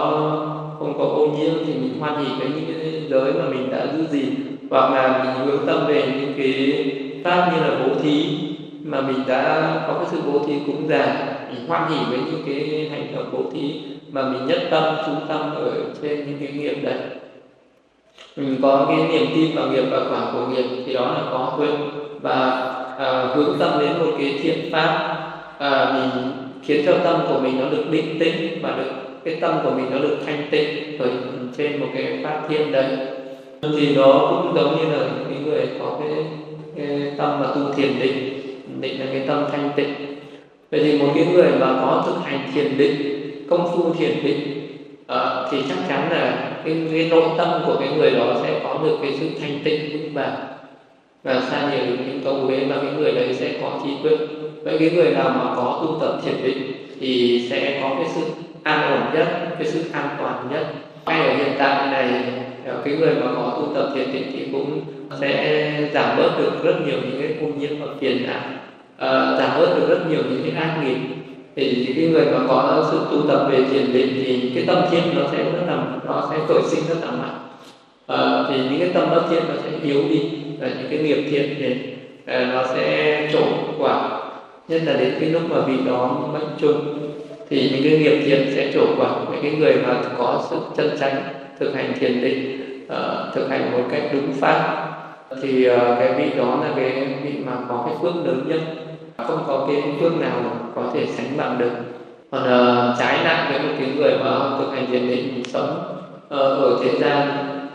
có ô nhiễm, thì mình hoan hỷ với những cái giới mà mình đã giữ gìn. Hoặc là mình hướng tâm về những cái pháp như là bố thí, mà mình đã có cái sự bố thí cúng dường, mình hoan hỷ với những cái hành động bố thí mà mình nhất tâm chú tâm ở trên những cái nghiệp đấy. Mình có cái niềm tin vào nghiệp và quả của nghiệp, thì đó là có tuệ. Và hướng tâm đến một cái thiện pháp, mình khiến cho tâm của mình nó được định tĩnh và được cái tâm của mình nó được thanh tịnh ở trên một cái pháp thiện đấy. Thì đó cũng giống như là những người có cái tâm mà tu thiền định, định là cái tâm thanh tịnh. Vậy thì một cái người mà có thực hành thiền định, công phu thiền định, thì chắc chắn là cái nội tâm của cái người đó sẽ có được cái sự thanh tịnh vững vàng và xa nhiều những câu huế, mà cái người đấy sẽ có trí tuệ. Vậy cái người nào mà có tu tập thiền định thì sẽ có cái sự an ổn nhất, cái sự an toàn nhất. Ngay ở hiện tại này, cái người mà có tu tập thiền định thì cũng sẽ giảm bớt được rất nhiều những cái ô nhiễm và phiền não, giảm bớt được rất nhiều những cái ác nghiệp. Thì cái người mà có sự tu tập về thiền định thì cái tâm thiện nó sẽ khởi sinh rất là mạnh. Thì những cái tâm bất thiện nó sẽ yếu đi, và những cái nghiệp thiện thì nó sẽ trổ quả. Nhất là đến cái lúc mà vị đó bệnh chung thì những cái nghiệp thiện sẽ trổ quả. Với cái người mà có sự chân chánh thực hành thiền định, thực hành một cách đúng pháp, thì cái vị đó là cái vị mà có cái phước lớn nhất, không có cái phước nào có thể sánh bằng được. Còn trái lại với một cái người mà thực hành thiền định sống ở thế gian,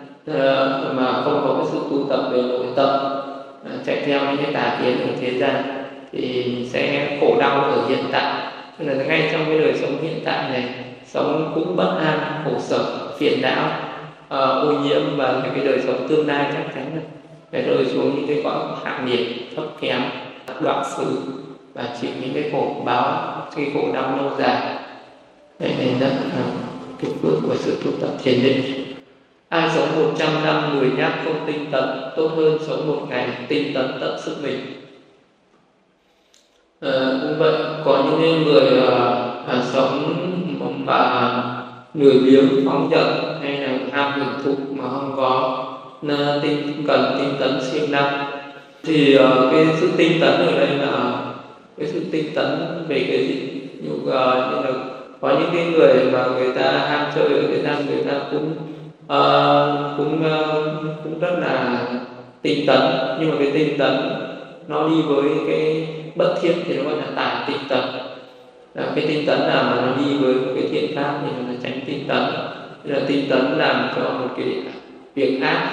mà không có cái sự tu tập về nội tâm, chạy theo những cái tà kiến ở thế gian, thì sẽ khổ đau ở hiện tại. Tức là ngay trong cái đời sống hiện tại này, sống cũng bất an, khổ sở, phiền não, ô nhiễm, và cái đời sống tương lai chắc chắn là phải rơi xuống những cái cõi hạ nhiệt, thấp kém, đoạn xứ, và chịu những cái khổ báo, cái khổ đau lâu dài. Đây là cái phước của sự tu tập thiền định. Ai sống 100 năm 10 nhát không tinh tấn, tốt hơn sống một ngày tinh tấn tận sức mình. Cũng vậy, có những người sống mà lười biếng, phóng dật hay là ham hưởng thụ mà không có cần tinh tấn siêng năng, thì cái sự tinh tấn ở đây là cái sự tinh tấn về cái gì? Như là có những cái người mà người ta ham chơi ở Việt Nam, người ta cũng rất là tinh tấn, nhưng mà cái tinh tấn nó đi với cái bất thiện thì nó gọi là tà tinh tấn. Cái tinh tấn nào mà nó đi với một cái thiện pháp thì nó là chánh tinh tấn. Tức là tinh tấn làm cho một cái việc ác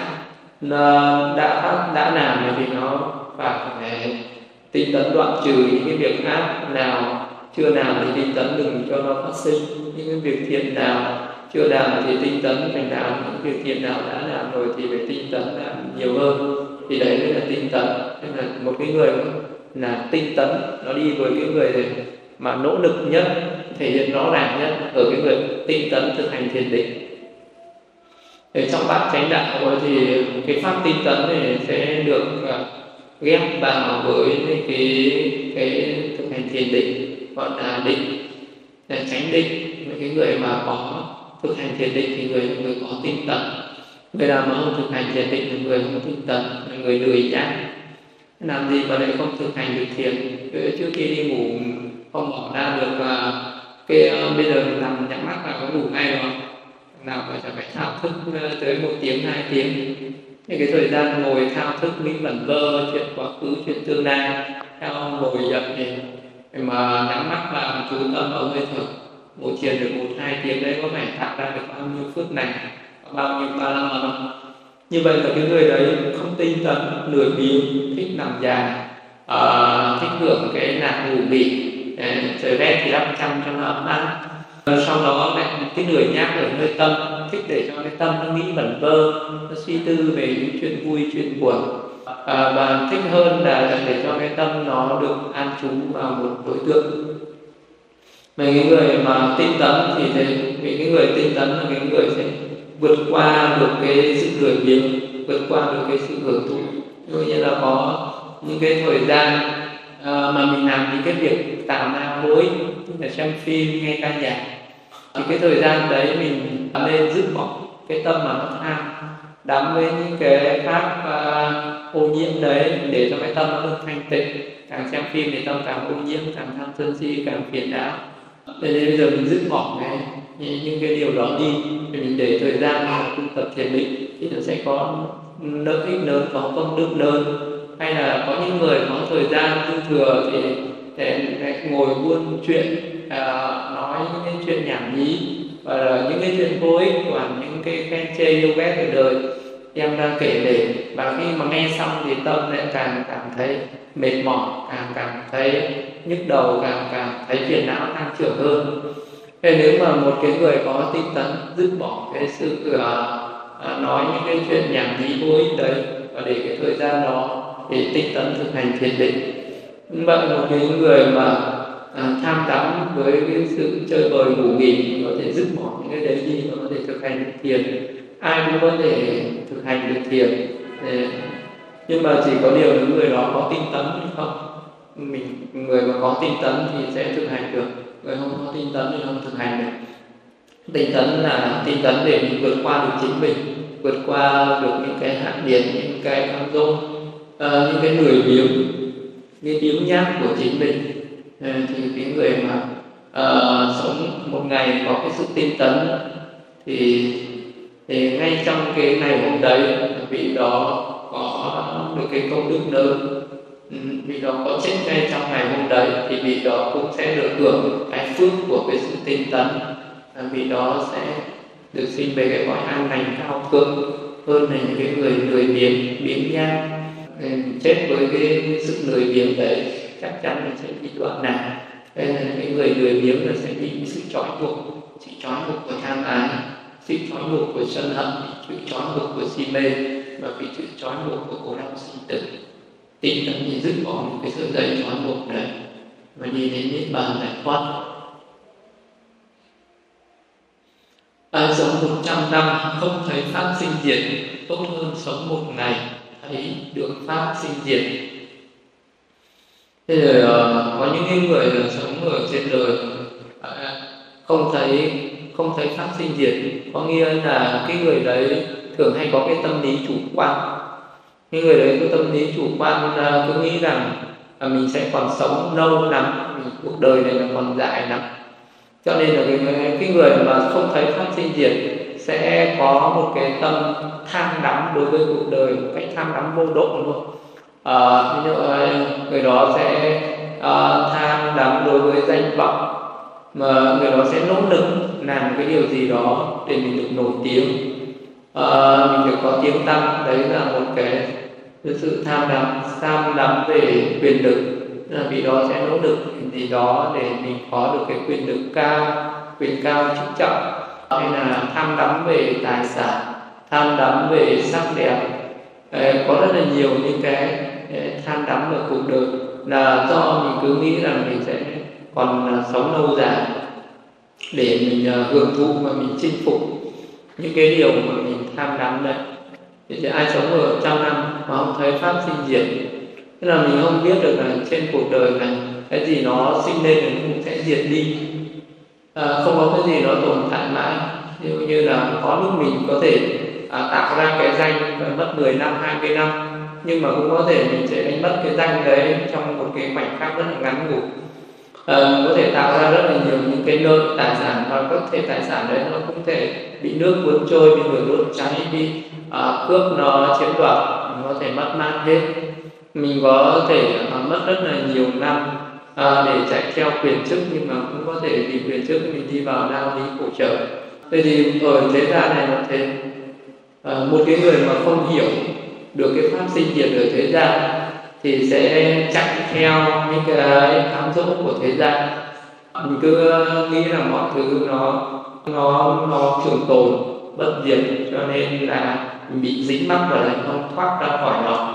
đã làm thì nó phải tinh tấn đoạn trừ những cái việc ác nào chưa làm thì tinh tấn đừng cho nó phát sinh. Những cái việc thiện nào chưa làm thì tinh tấn phải làm những việc thiện nào đã làm rồi thì phải tinh tấn làm nhiều hơn, thì đấy mới là tinh tấn. Nên là một cái người là tinh tấn nó đi với cái người mà nỗ lực nhất, thể hiện rõ ràng nhất ở cái người tinh tấn thực hành thiền định. Ở trong bát chánh đạo thì cái pháp tinh tấn này sẽ được ghép vào với cái thực hành thiền định, gọi là định, là chánh định. Cái người mà có thực hành thiền định thì người có tinh tấn. Người nào mà không thực hành thiền định thì người không tinh tấn, là người lười nhác. Làm gì mà lại không thực hành được thiền? Trước khi đi ngủ không bỏ ra được bây giờ mình nằm nhắm mắt là có ngủ ngay rồi, nào mà phải thao thức tới 1 tiếng 2 tiếng. Thì cái thời gian ngồi thao thức nghĩ vẩn vơ chuyện quá khứ, chuyện tương lai, theo ngồi dậy thì mà nhắm mắt vào chú tâm ở hơi thở, ngồi thiền được 1-2 tiếng đấy có phải tạo ra được bao nhiêu phước này, bao nhiêu ba la mật không? Như vậy là cái người đấy không tinh tấn, lười biếng, thích nằm dài, thích hưởng cái nạp ngủ nghỉ, trời rét thì đắp chăn cho nó ấm áp. Sau đó lại cái lười nhác ở nơi tâm, thích để cho cái tâm nó nghĩ vẩn vơ, nó suy tư về những chuyện vui, chuyện buồn, và thích hơn là để cho cái tâm nó được an trú vào một đối tượng. Mà cái người mà tinh tấn thì vì cái người tinh tấn là cái người sẽ vượt qua được cái sự lười biếng, vượt qua được cái sự hưởng thụ. Như là có những cái thời gian mà mình làm những cái việc tạo ra vô ích, như là xem phim, nghe ca nhạc, thì cái thời gian đấy mình nên dứt bỏ cái tâm mà nó tham đắm với những cái pháp ô nhiễm đấy, để cho cái tâm nó được thanh tịnh. Càng xem phim thì tâm càng ô nhiễm, càng tham sân si, càng phiền não. Nên bây giờ mình dứt bỏ những cái điều đó đi, thì mình để thời gian tu tập thiền định thì nó sẽ có lợi ích lớn, có công đức lớn. Hay là có những người có thời gian dư thừa thì để ngồi buôn chuyện, nói những cái chuyện nhảm nhí và là những cái chuyện vô ích, và những cái khen chê yêu ghét ở đời đem ra kể để, và khi mà nghe xong thì tâm lại càng cảm thấy mệt mỏi, càng cảm thấy nhức đầu, càng thấy phiền não tăng trưởng hơn. Thế nếu mà một cái người có tinh tấn dứt bỏ cái sự nói những cái chuyện nhảm nhí vô ích đấy, và để cái thời gian đó để tinh tấn thực hành thiền định. Vậy một cái người mà tham đắm với cái sự chơi bời ngủ nghỉ có thể dứt bỏ những cái đấy đi và có thể thực hành được thiền. Ai cũng có thể thực hành được thiền, nhưng mà chỉ có điều những người đó có tinh tấn hay không. Người mà có tinh tấn thì sẽ thực hành được, người không có tinh tấn thì không thực hành được. Tinh tấn là tinh tấn để mình vượt qua được chính mình, vượt qua được những cái hạn điển, những cái cám dỗ, những cái lười biếng, cái biếng nhác của chính mình. Thì cái người mà sống một ngày có cái sự tinh tấn thì ngay trong cái ngày hôm đấy, vị đó có được cái công đức lớn. Vị đó có chết ngay trong ngày hôm đấy thì vị đó cũng sẽ được hưởng cái phước của cái sự tinh tấn. Vị đó sẽ được sinh về cái cõi an lành cao thượng hơn là những cái người lười biếng, biếng nhác. Chết với cái sự lười biếng đấy chắc chắn là sẽ bị đoạn nạn. Đây là cái người lười biếng là sẽ bị sự trói buộc, sự trói buộc của tham ái, sự trói buộc của sân hận, sự trói buộc của si mê, và bị sự trói buộc của khổ đau sinh tử. Tinh tấn thì dứt bỏ một cái sợi dây trói buộc đấy và đi đến niết bàn giải thoát. Ai sống 100 năm không thấy pháp sinh diệt, tốt hơn sống một ngày thấy được pháp sinh diệt. Thế rồi có những cái người là sống ở trên đời không thấy pháp sinh diệt, có nghĩa là cái người đấy thường hay có cái tâm lý chủ quan. Cái người đấy có tâm lý chủ quan cứ nghĩ rằng mình sẽ còn sống lâu lắm, cuộc đời này là còn dài lắm. Cho nên là cái người mà không thấy pháp sinh diệt sẽ có một cái tâm tham đắm đối với cuộc đời, một cách tham đắm vô độ luôn. Ví dụ người đó sẽ tham đắm đối với danh vọng, mà người đó sẽ nỗ lực làm cái điều gì đó để mình được nổi tiếng, mình được có tiếng tăm. Đấy là một cái sự tham đắm về quyền lực. Vì đó sẽ nỗ lực gì đó để mình có được cái quyền lực cao, quyền cao chức trọng, hay là tham đắm về tài sản, tham đắm về sắc đẹp. Có rất là nhiều những cái tham đắm ở cuộc đời là do mình cứ nghĩ rằng mình sẽ còn sống lâu dài để mình hưởng thụ và mình chinh phục những cái điều mà mình tham đắm đấy. Thì ai sống ở 100 năm mà không thấy pháp sinh diệt, tức là mình không biết được là trên cuộc đời này cái gì nó sinh lên thì cũng sẽ diệt đi. Không có cái gì nó tồn tại mãi. Ví dụ như là có lúc mình có thể tạo ra cái danh mất 10 năm, 20 năm, nhưng mà cũng có thể mình sẽ đánh mất cái danh đấy trong một cái khoảnh khắc rất là ngắn ngủi. Có thể tạo ra rất là nhiều những cái nơi tài sản, và có thể tài sản đấy nó cũng thể bị nước cuốn trôi, bị lửa đốt cháy, bị cướp nó chiếm đoạt, mình có thể mất mát hết. Mình có thể mất rất là nhiều năm để chạy theo quyền chức, nhưng mà cũng có thể vì quyền chức mình đi vào lao lý khổ sở. Vậy thì ở thế gian này là thế, một cái người mà không hiểu được cái pháp sinh diệt ở thế gian thì sẽ chạy theo những cái cám dỗ của thế gian. Mình cứ nghĩ là mọi thứ nó trường tồn bất diệt, cho nên là mình bị dính mắc và lại không thoát ra khỏi nó.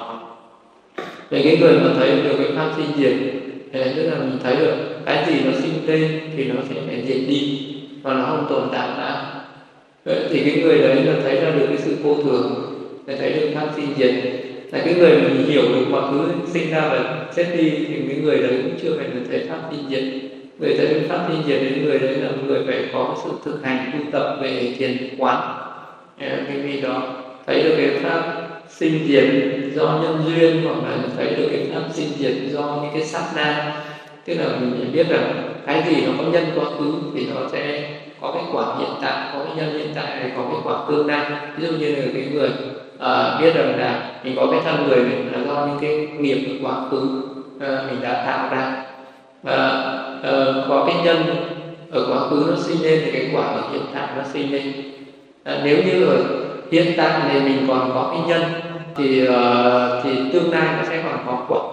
Về cái người mà thấy được cái pháp sinh diệt, tức là mình thấy được cái gì nó sinh lên thì nó sẽ phải diệt đi, và nó không tồn tại nữa. Thì cái người đấy là thấy ra được cái sự vô thường, để thấy được pháp sinh diệt. Là cái người mình hiểu được mọi thứ sinh ra và chết đi thì cái người đấy cũng chưa phải là thấy pháp sinh diệt. Người thấy pháp sinh diệt đến người đấy là người phải có sự thực hành tu tập về thiền quán. Cái gì đó thấy được cái pháp sinh diệt do nhân duyên, hoặc là thấy được cái pháp sinh diệt do những cái sát na. Tức là mình biết rằng cái gì nó có nhân quá khứ thì nó sẽ có cái quả hiện tại, có cái nhân hiện tại này, có cái quả tương lai. Ví dụ như là cái người biết rằng là mình có cái thân người này là do những cái nghiệp của quá khứ mình đã tạo ra, và có cái nhân ở quá khứ nó sinh lên thì cái quả ở hiện tại nó sinh lên. Nếu như ở hiện tại này mình còn có cái nhân thì tương lai nó sẽ còn có quả.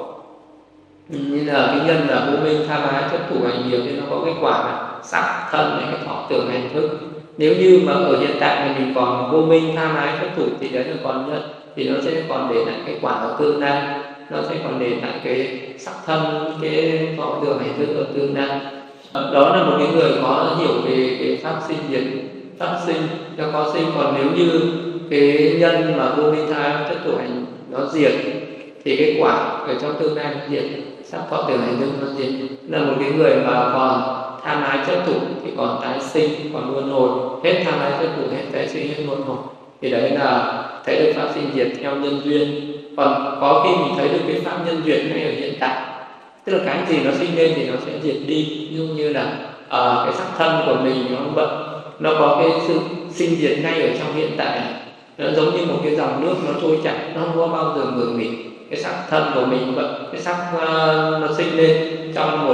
Như là cái nhân là vô minh tham ái chấp thủ hành nghiệp thì nó có cái quả là sắc thân này, cái thọ tưởng hành thức. Nếu như mà ở hiện tại này mình còn vô minh tham ái chấp thủ thì đấy là còn nhân, thì nó sẽ còn để lại cái quả ở tương lai, nó sẽ còn để lại cái sắc thân, cái thọ tưởng hành thức ở tương lai. Đó là một cái người có hiểu về cái pháp sinh diệt, pháp sinh cho có sinh. Còn nếu như cái nhân mà vô minh tham ái chấp thủ hành nó diệt thì cái quả ở trong tương lai nó diệt, sắc thọ tưởng hành thức nó diệt. Là một cái người mà còn tham ái chấp thủ thì còn tái sinh, còn luân hồi. Hết tham ái chấp thủ, hết tái sinh, hết luân hồi, thì đấy là thấy được pháp sinh diệt theo nhân duyên. Còn có khi mình thấy được cái pháp nhân duyên ngay ở hiện tại, tức là cái gì nó sinh lên thì nó sẽ diệt đi. Ví dụ như là cái sắc thân của mình nó có cái sự sinh diệt ngay ở trong hiện tại này. Nó giống như một cái dòng nước nó trôi chảy, nó không có bao giờ ngừng nghỉ. Cái sắc thân của mình vậy, cái sắc nó sinh lên trong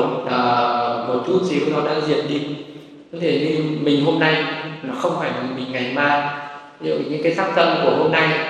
một chút xíu nó đã diệt đi. Có thể như mình hôm nay nó không phải là mình ngày mai. Ví dụ như cái sắc thân của hôm nay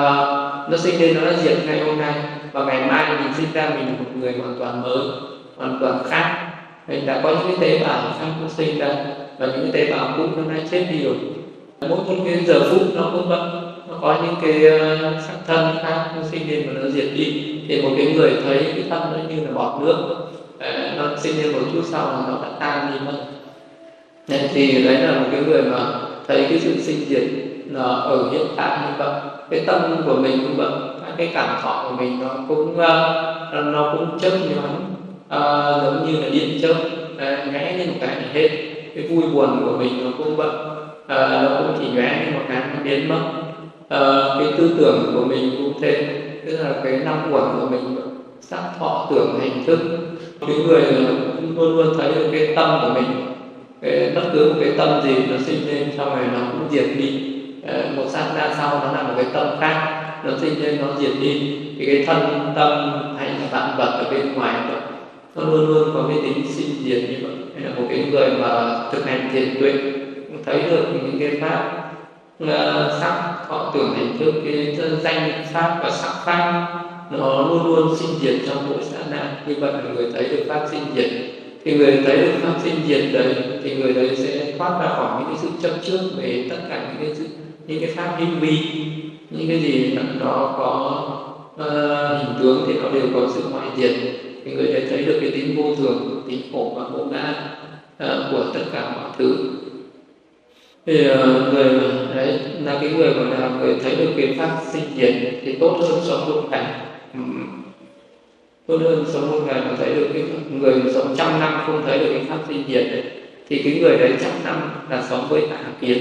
nó sinh lên, nó đã diệt ngay hôm nay, và ngày mai mình sinh ra mình là một người hoàn toàn mới, hoàn toàn khác. Mình đã có những cái tế bào khác nó sinh ra, và những cái tế bào cũ nó đã chết đi rồi. Mỗi một cái giờ phút nó cũng vậy, nó có những cái sắc thân khác nó sinh lên và nó diệt đi. Thì một cái người thấy cái thân nó như là bọt nước, nó sinh lên một chút sau là nó đã tan đi mất. Nên thì đấy là một cái người mà thấy cái sự sinh diệt là ở hiện tại như vậy. Cái tâm của mình cũng vậy, cái cảm thọ của mình nó cũng chớp nhoáng, giống như là điện chớp, ngẽ lên một cái là hết. Cái vui buồn của mình nó cũng vậy, nó cũng chỉ nhóe lên một cái nó biến mất. Cái tư tưởng của mình cũng thế, tức là cái năm uẩn của mình, sắc thọ tưởng hành thức. Cái người luôn luôn thấy được cái tâm của mình, bất cứ một cái tâm gì nó sinh lên xong rồi nó cũng diệt đi. Một sát na sau nó là một cái tâm khác, nó sinh lên nó diệt đi. Thì cái thân tâm hay là vạn vật ở bên ngoài vậy, nó luôn luôn có cái tính sinh diệt như vậy. Hay là một cái người mà thực hành thiền tuệ thấy được những cái pháp sắc thọ tưởng hành thức, cái danh pháp và sắc pháp nó luôn luôn sinh diệt trong mỗi sát na. Như vậy là người thấy được pháp sinh diệt thì người thấy được pháp sinh diệt đấy, thì người đấy sẽ thoát ra khỏi những cái sự chấp trước về tất cả những cái pháp hữu vi, những cái gì nó có hình tướng thì nó đều có sự ngoại diệt. Thì người đấy thấy được cái tính vô thường, tính khổ và vô ngã của tất cả mọi thứ. Thì người đấy là cái người gọi là người thấy được cái pháp sinh diệt thì tốt hơn sống một ngày, tốt hơn sống một ngày mà thấy được cái người sống 100 năm không thấy được cái pháp sinh diệt đấy, thì cái người đấy 100 năm là sống với tà kiến.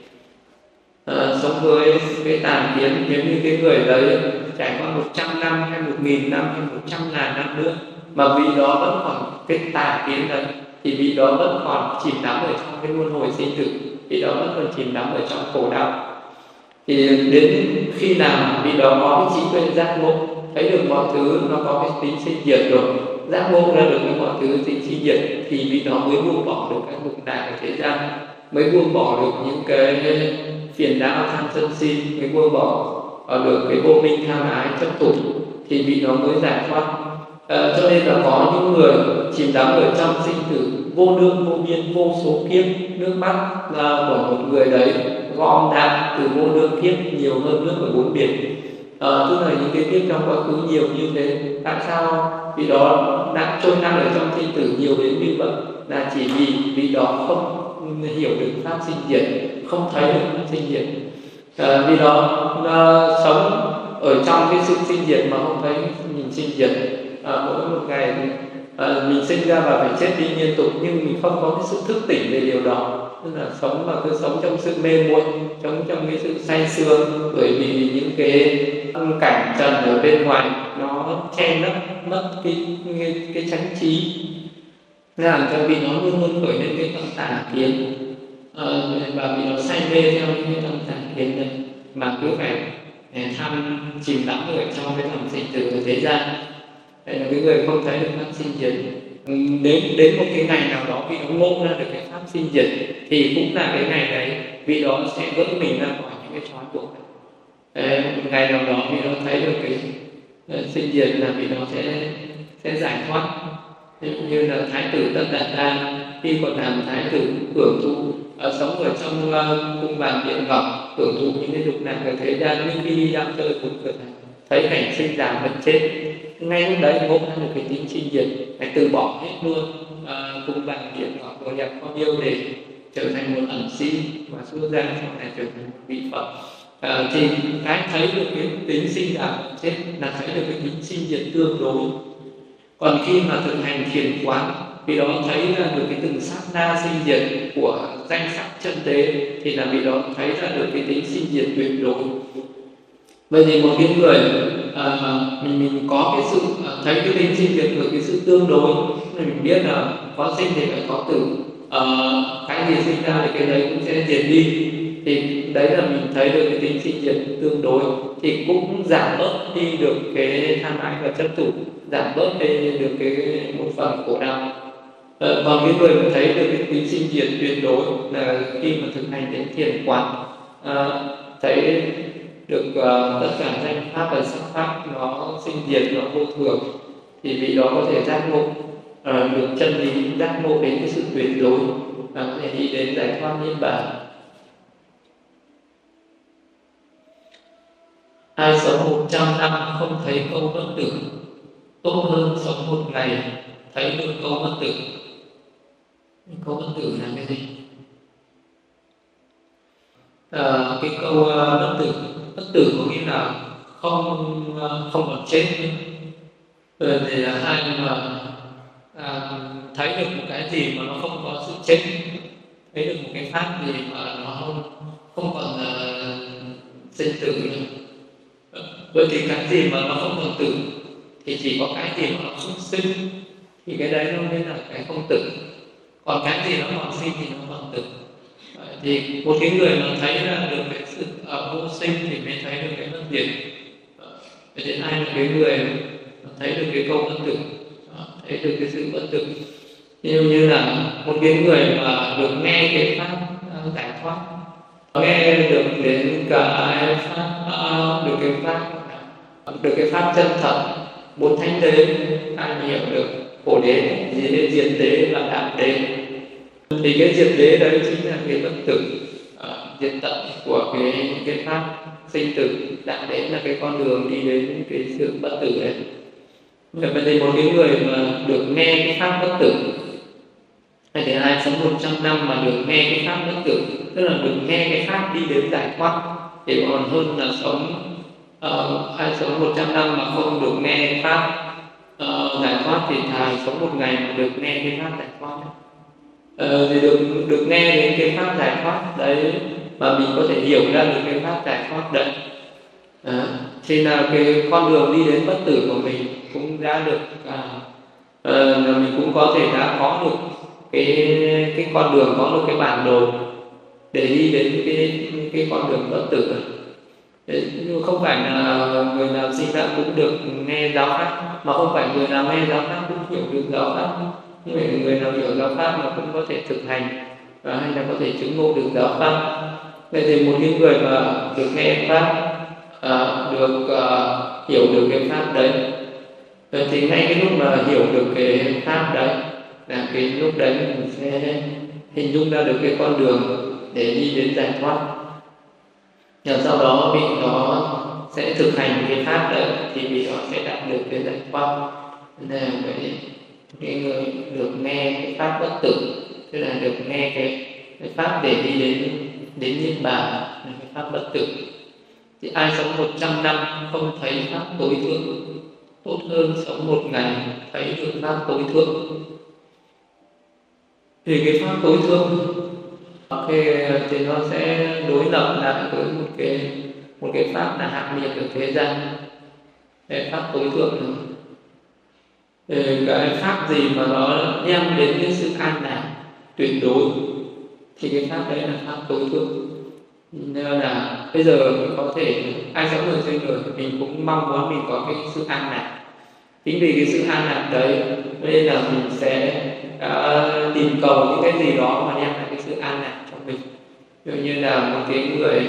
Sống với cái tà kiến, nếu như cái người đấy trải qua 100 năm hay 1000 năm hay 100.000 năm nữa mà vị đó vẫn còn cái tà kiến đấy, thì vị đó vẫn còn chìm đắm ở trong cái luân hồi sinh tử, vị đó vẫn còn chìm đắm ở trong khổ đau. Thì đến khi nào vị đó có cái trí tuệ giác ngộ, thấy được mọi thứ nó có cái tính sinh diệt rồi, giác ngộ ra được cái mọi thứ tính sinh diệt, thì vị đó mới buông bỏ được cái lục đạo của thế gian, mới buông bỏ được những cái phiền não tham sân si, mới buông bỏ được cái vô minh tham ái chấp thủ, thì vị đó mới giải thoát. Cho nên là có những người chìm đắm ở trong sinh tử vô lượng vô biên vô số kiếp, nước mắt của một người đấy gom đạm từ vô lượng kiếp nhiều hơn nước ở bốn biển. Tức là những cái kiếp trong quá khứ nhiều như thế. Tại sao vì đó đã trôi nằm ở trong sinh tử nhiều đến như vậy? Là chỉ vì đó không hiểu được pháp sinh diệt, không thấy được pháp sinh diệt. Vì đó sống ở trong cái sự sinh diệt mà không thấy mình sinh diệt. Mỗi một ngày mình sinh ra và phải chết đi liên tục, nhưng mình không có cái sự thức tỉnh về điều đó. Tức là sống mà cứ sống trong sự mê muội, sống trong cái sự say sưa, bởi vì những cái cảnh trần ở bên ngoài nó che lấp mất cái chánh trí, làm cho vì nó luôn luôn khởi lên cái tâm tà kiến, và vì nó say mê theo những cái tâm tà kiến này mà cứ phải tham chìm đắm ở trong cái dòng sinh tử của thế gian. Đây là cái người không thấy được pháp sinh diệt. Đến một cái ngày nào đó vì nó ngộ ra được cái pháp sinh diệt, thì cũng là cái ngày đấy vì đó sẽ gỡ mình ra khỏi những cái trói buộc. Một ngày nào đó vì nó thấy được cái sinh diệt là vì nó sẽ giải thoát. Như là Thái tử Tất Đạt Đa khi còn làm Thái tử hưởng thụ sống ở trong cung vàng điện ngọc, hưởng thụ những cái dục lạc của thế gian, nhưng khi đi dạo chơi cũng thấy cảnh sinh già mất chết, ngay lúc đấy ngộ ra được cái tính sinh diệt, phải từ bỏ hết luôn cung vàng điện ngọc đồ đẹp bao nhiêu để trở thành một ẩn sĩ và xuất gia sau này trở thành một vị Phật. Thì cái thấy được cái tính sinh già mất chết là thấy được cái tính sinh diệt tương đối. Còn khi mà thực hành thiền quán, vì đó thấy ra được cái từng sát na sinh diệt của danh sắc chân tế, thì là vì đó thấy ra được cái tính sinh diệt tuyệt đối. Vậy thì một cái người mình có cái sự thấy cái tính sinh diệt của cái sự tương đối, mình biết là có sinh thì phải có tử, cái gì sinh ra thì cái đấy cũng sẽ diệt đi, thì đấy là mình thấy được cái tính sinh diệt tương đối, thì cũng giảm bớt đi được cái tham ái và chấp thủ, giảm bớt đi được cái một phần khổ đau. Còn cái người mà thấy được cái tính sinh diệt tuyệt đối là khi mà thực hành đến thiền quán, thấy được tất cả danh pháp và sắc pháp nó sinh diệt, nó vô thường, thì vị đó có thể giác ngộ được chân lý, giác ngộ đến cái sự tuyệt đối, và có thể đi đến giải thoát niết bàn. Ai sống 100 năm không thấy câu bất tử, tốt hơn sống một ngày thấy được câu bất tử. Câu bất tử là cái gì? Cái câu bất tử có nghĩa là không còn chết. Thì là ai mà thấy được một cái gì mà nó không có sự chết, thấy được một cái pháp gì mà nó không còn sinh tử nữa. Vậy thì cái gì mà nó không còn tử thì chỉ có cái gì mà nó không sinh, thì cái đấy nó mới là cái không tử. Còn cái gì nó còn sinh thì nó còn tử. Thì một cái người mà thấy ra được cái sự vô sinh thì mới thấy được cái bất diệt. Vậy thì ai là cái người thấy được cái câu bất tử, thấy được cái sự bất tử. Như là một cái người mà được nghe cái pháp giải thoát, nghe được đến cái pháp, được cái pháp chân thật, bốn thánh đế, ai hiểu được khổ đế, diệt đế và đạo đế. Thì cái diệt đế đấy chính là cái bất tử, diệt tận của cái pháp sinh tử. Đạo đế là cái con đường đi đến cái sự bất tử đấy. Vậy thì một cái người mà được nghe cái pháp bất tử, hay thì ai sống 100 năm mà được nghe cái pháp bất tử, tức là được nghe cái pháp đi đến giải thoát, thì còn hơn là sống ai sống 100 năm mà không được nghe cái pháp giải thoát, thì thà sống một ngày mà được nghe cái pháp giải thoát. Thì được nghe đến cái pháp giải thoát đấy, mà mình có thể hiểu ra được cái pháp giải thoát đấy, thì là cái con đường đi đến bất tử của mình cũng đã được, mình cũng có thể đã có được cái con đường, có được cái bản đồ để đi đến cái con đường bất tử. Nhưng không phải là người nào sinh ra cũng được nghe giáo pháp, mà không phải người nào nghe giáo pháp cũng hiểu được giáo pháp. Nhưng người nào hiểu giáo pháp mà cũng có thể thực hành, hay là có thể chứng ngộ được giáo pháp. Vậy thì một cái người mà được nghe pháp, được hiểu được cái pháp đấy, thì ngay cái lúc mà hiểu được cái pháp đấy là cái lúc đấy mình sẽ hình dung ra được cái con đường để đi đến giải thoát. Và sau đó vị đó sẽ thực hành cái pháp đấy, thì vị đó sẽ đạt được cái giải thoát. Nên là cái người được nghe cái pháp bất tử, tức là được nghe cái pháp để đi đến niết bàn, là cái pháp bất tử. Thì ai sống 100 năm không thấy pháp tối thượng, tốt hơn sống một ngày thấy được pháp tối thượng. Thì cái pháp tối thượng thì nó sẽ đối lập lại với một cái pháp là hạ nhiệt ở thế gian. Cái pháp tối thượng, cái pháp gì mà nó đem đến cái sự an lạc tuyệt đối, thì cái pháp đấy là pháp tối thượng. Nên là bây giờ mình có thể, ai sống ở trên đời mình cũng mong muốn mình có cái sự an lạc. Chính vì cái sự an lạc đấy nên là mình sẽ tìm cầu những cái gì đó mà đem lại cái sự an lạc cho mình. Ví dụ như là một cái người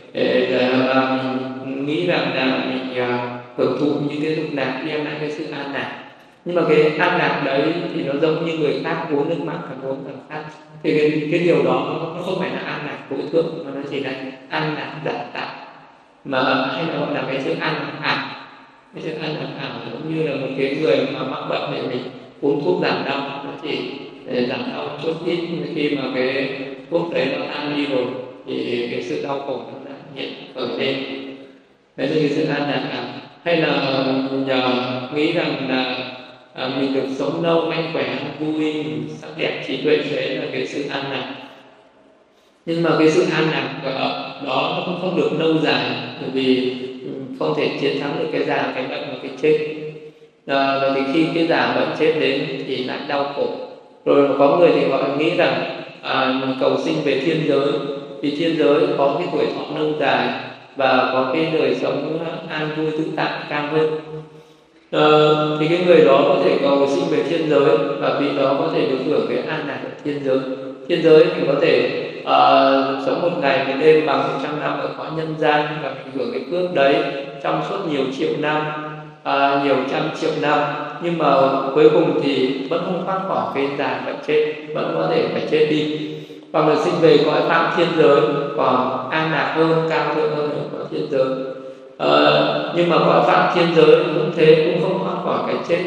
mình nghĩ rằng là mình hưởng thụ những cái dục lạc đem lại cái sự an lạc, nhưng mà cái an lạc đấy thì nó giống như người khác uống nước mặn càng uống càng khát. Thì cái điều đó nó không phải là an lạc tối thượng, mà nó chỉ là an lạc giả tạo, mà hay là gọi là cái sự an lạc ảo. Cái sự an lạc ảo giống như là một cái người mà mắc bệnh thì mình uống thuốc giảm đau, nó chỉ giảm đau chút ít, khi mà cái thuốc đấy nó tan đi rồi thì cái sự đau khổ nó đã hiện khởi lên. Đấy là cái sự an lạc ảo. Hay là nghĩ rằng là mình được sống lâu, mạnh khỏe, vui, sắc đẹp, trí tuệ, đấy là cái sự an lạc. Nhưng mà cái sự an lạc đó nó cũng không được lâu dài, bởi vì không thể chiến thắng được cái già, cái bệnh và cái chết. Và thì khi cái già bệnh chết đến thì lại đau khổ. Rồi có người thì họ nghĩ rằng cầu sinh về thiên giới, vì thiên giới có cái tuổi thọ lâu dài và có cái đời sống an vui tự tại cao hơn. Thì cái người đó có thể cầu sinh về thiên giới, và vì đó có thể được hưởng cái an lạc ở thiên giới. Thiên giới thì có thể sống một ngày một đêm bằng 100 năm ở cõi nhân gian, và mình hưởng cái phước đấy trong suốt nhiều triệu năm, nhiều trăm triệu năm. Nhưng mà cuối cùng thì vẫn không thoát khỏi cái già bệnh chết, vẫn có thể phải chết đi, hoặc là sinh về cõi phạm thiên giới, còn an lạc hơn, cao thượng hơn ở cõi thiên giới. Nhưng mà cõi phạm thiên giới cũng thế, cũng không thoát khỏi cái chết.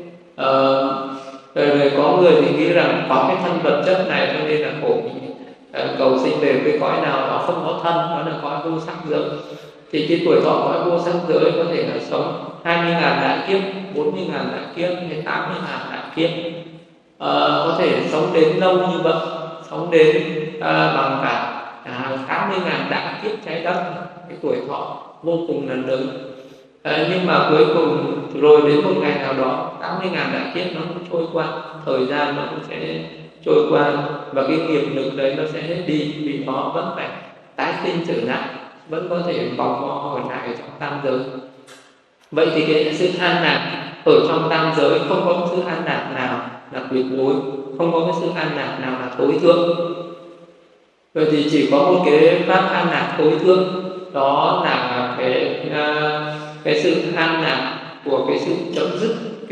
Có người thì nghĩ rằng có cái thân vật chất này cho nên là khổ, cầu sinh về cái cõi nào nó không có thân, nó là cõi vô sắc giới. Thì cái tuổi thọ cõi vô sắc giới có thể là sống 20.000 đại kiếp, 40.000 đại kiếp, hay 80.000 đại kiếp. Có thể sống đến lâu như vậy, sống đến bằng cả 80.000 đại kiếp trái đất. Cái tuổi thọ vô cùng là lớn. Nhưng mà cuối cùng rồi đến một ngày nào đó 80.000 đại kiếp nó cũng trôi qua, thời gian nó cũng sẽ trôi qua, và cái nghiệp lực đấy nó sẽ hết đi, vì nó vẫn phải tái sinh trở lại, vẫn có thể vòng vo hồi lại trong tam giới. Vậy thì cái sự an lạc ở trong tam giới không có sự an lạc nào là tuyệt đối, không có cái sự an lạc nào là tối thượng. Vậy thì chỉ có một cái pháp an lạc tối thượng, đó là cái sự an lạc của cái sự chấm dứt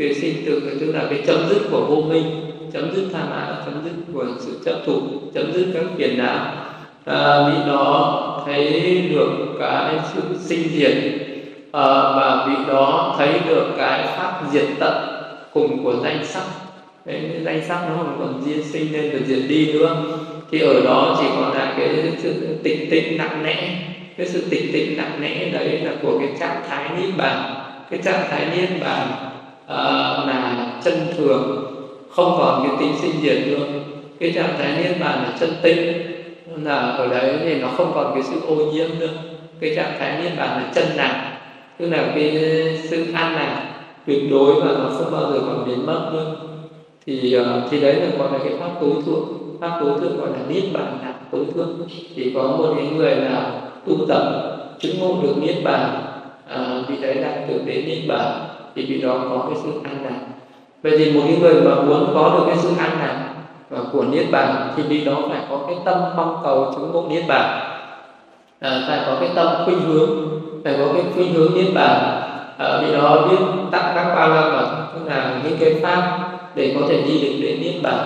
cái sinh tử, tức là cái chấm dứt của vô minh, chấm dứt tham ái, chấm dứt của sự chấp thủ, chấm dứt các phiền não. Vị đó thấy được cái sự sinh diệt, và vị đó thấy được cái pháp diệt tận cùng của danh sắc. Cái danh sắc nó không còn diệt sinh nên rồi diệt đi nữa, thì ở đó chỉ còn lại cái sự tịch tịnh nặng nẽ. Cái sự tịch tịnh nặng nẽ đấy là của cái trạng thái niết bàn. Cái trạng thái niết bàn là chân thường, không còn cái tính sinh diệt nữa. Cái trạng thái niết bàn là chân tinh, là ở đấy thì nó không còn cái sự ô nhiễm nữa. Cái trạng thái niết bàn là chân lành, tức là cái sự an lành tuyệt đối và nó không bao giờ còn biến mất nữa. Thì đấy là gọi là cái pháp tối thượng. Pháp tối thượng gọi là niết bàn là tối thượng. Chỉ có một cái người nào tu tập chứng ngộ được niết bàn, vì đấy là tưởng đến niết bàn, thì vì đó có cái sự an lành. Vậy thì một cái người mà muốn có được cái sự an lành của niết bàn thì vì đó phải có cái tâm mong cầu chứng ngộ niết bàn, phải có cái tâm khuynh hướng, phải có cái khuynh hướng niết bàn. Vì đó biết tặng các ba la mật, tức là những cái pháp để có thể đi được đến niết bàn.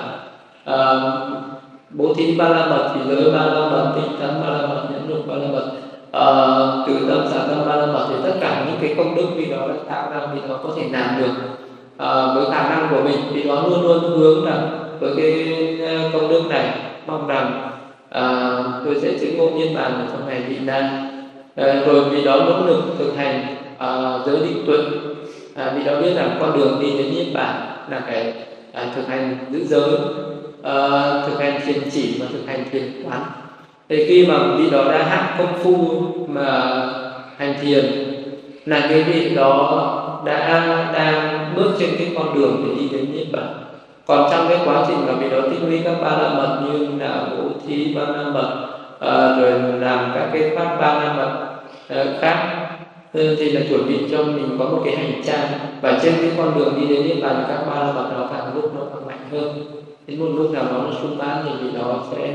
Bố thí ba la mật, thì giới ba la mật, tinh tấn ba la mật, nhẫn nhục ba la mật, từ tâm xả tâm ba la mật, thì tất cả những cái công đức vì đó đã tạo ra, vì đó có thể làm được với khả năng của mình. Vì đó luôn luôn hướng là với cái công đức này mong rằng tôi sẽ chứng ngộ niết bàn ở trong ngày vị lai. Rồi vì đó nỗ lực thực hành giới định tuệ, vì đó biết rằng con đường đi đến niết bàn là phải thực hành giữ giới, thực hành thiền chỉ và thực hành thiền quán. Thì khi mà vị đó đã hạ công phu mà hành thiền, là cái vị đó đang bước trên cái con đường để đi đến niết bàn. Còn trong cái quá trình mà vị đó tích lũy các ba la mật như là bố thí ba la mật, rồi làm các cái pháp ba la mật khác, thì là chuẩn bị cho mình có một cái hành trang, và trên cái con đường đi đến niết bàn các ba la mật nó càng lúc nó càng mạnh hơn. Đến một lúc nào đó nó sung mãn thì vị đó sẽ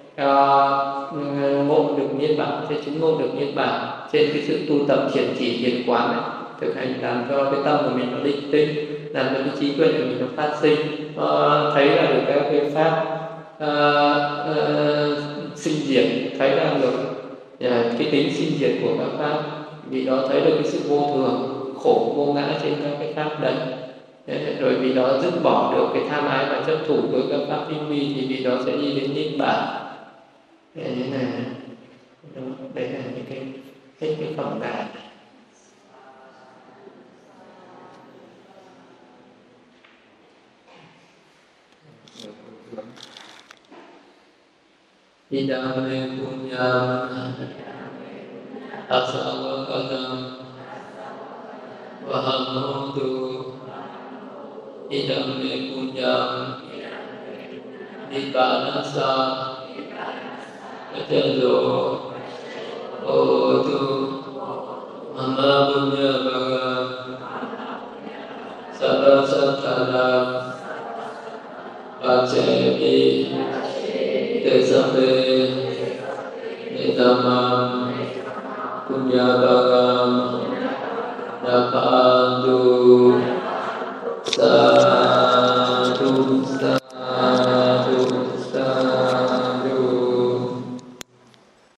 ngộ được niết bàn, sẽ chứng ngộ được niết bàn trên cái sự tu tập thiền chỉ thiền quán này, thực hành làm cho cái tâm của mình nó định tĩnh, làm cho cái trí tuệ của mình nó phát sinh, thấy ra được các cái pháp sinh diệt, thấy ra được cái tính sinh diệt của các pháp. Vì đó thấy được cái sự vô thường, khổ vô ngã trên các cái pháp đấy. Rồi vì đó dứt bỏ được cái tham ái và chấp thủ với các pháp tinh vi, thì vì đó sẽ đi đến niết bàn. Đấy là những cái phẩm đại. Idame punyam asavakadam vahamotu. Idame punyam nibbanasa yatelo otu mama punya bhagam sabba sattara pacepi tesape nitamam punya bhagam dapantu.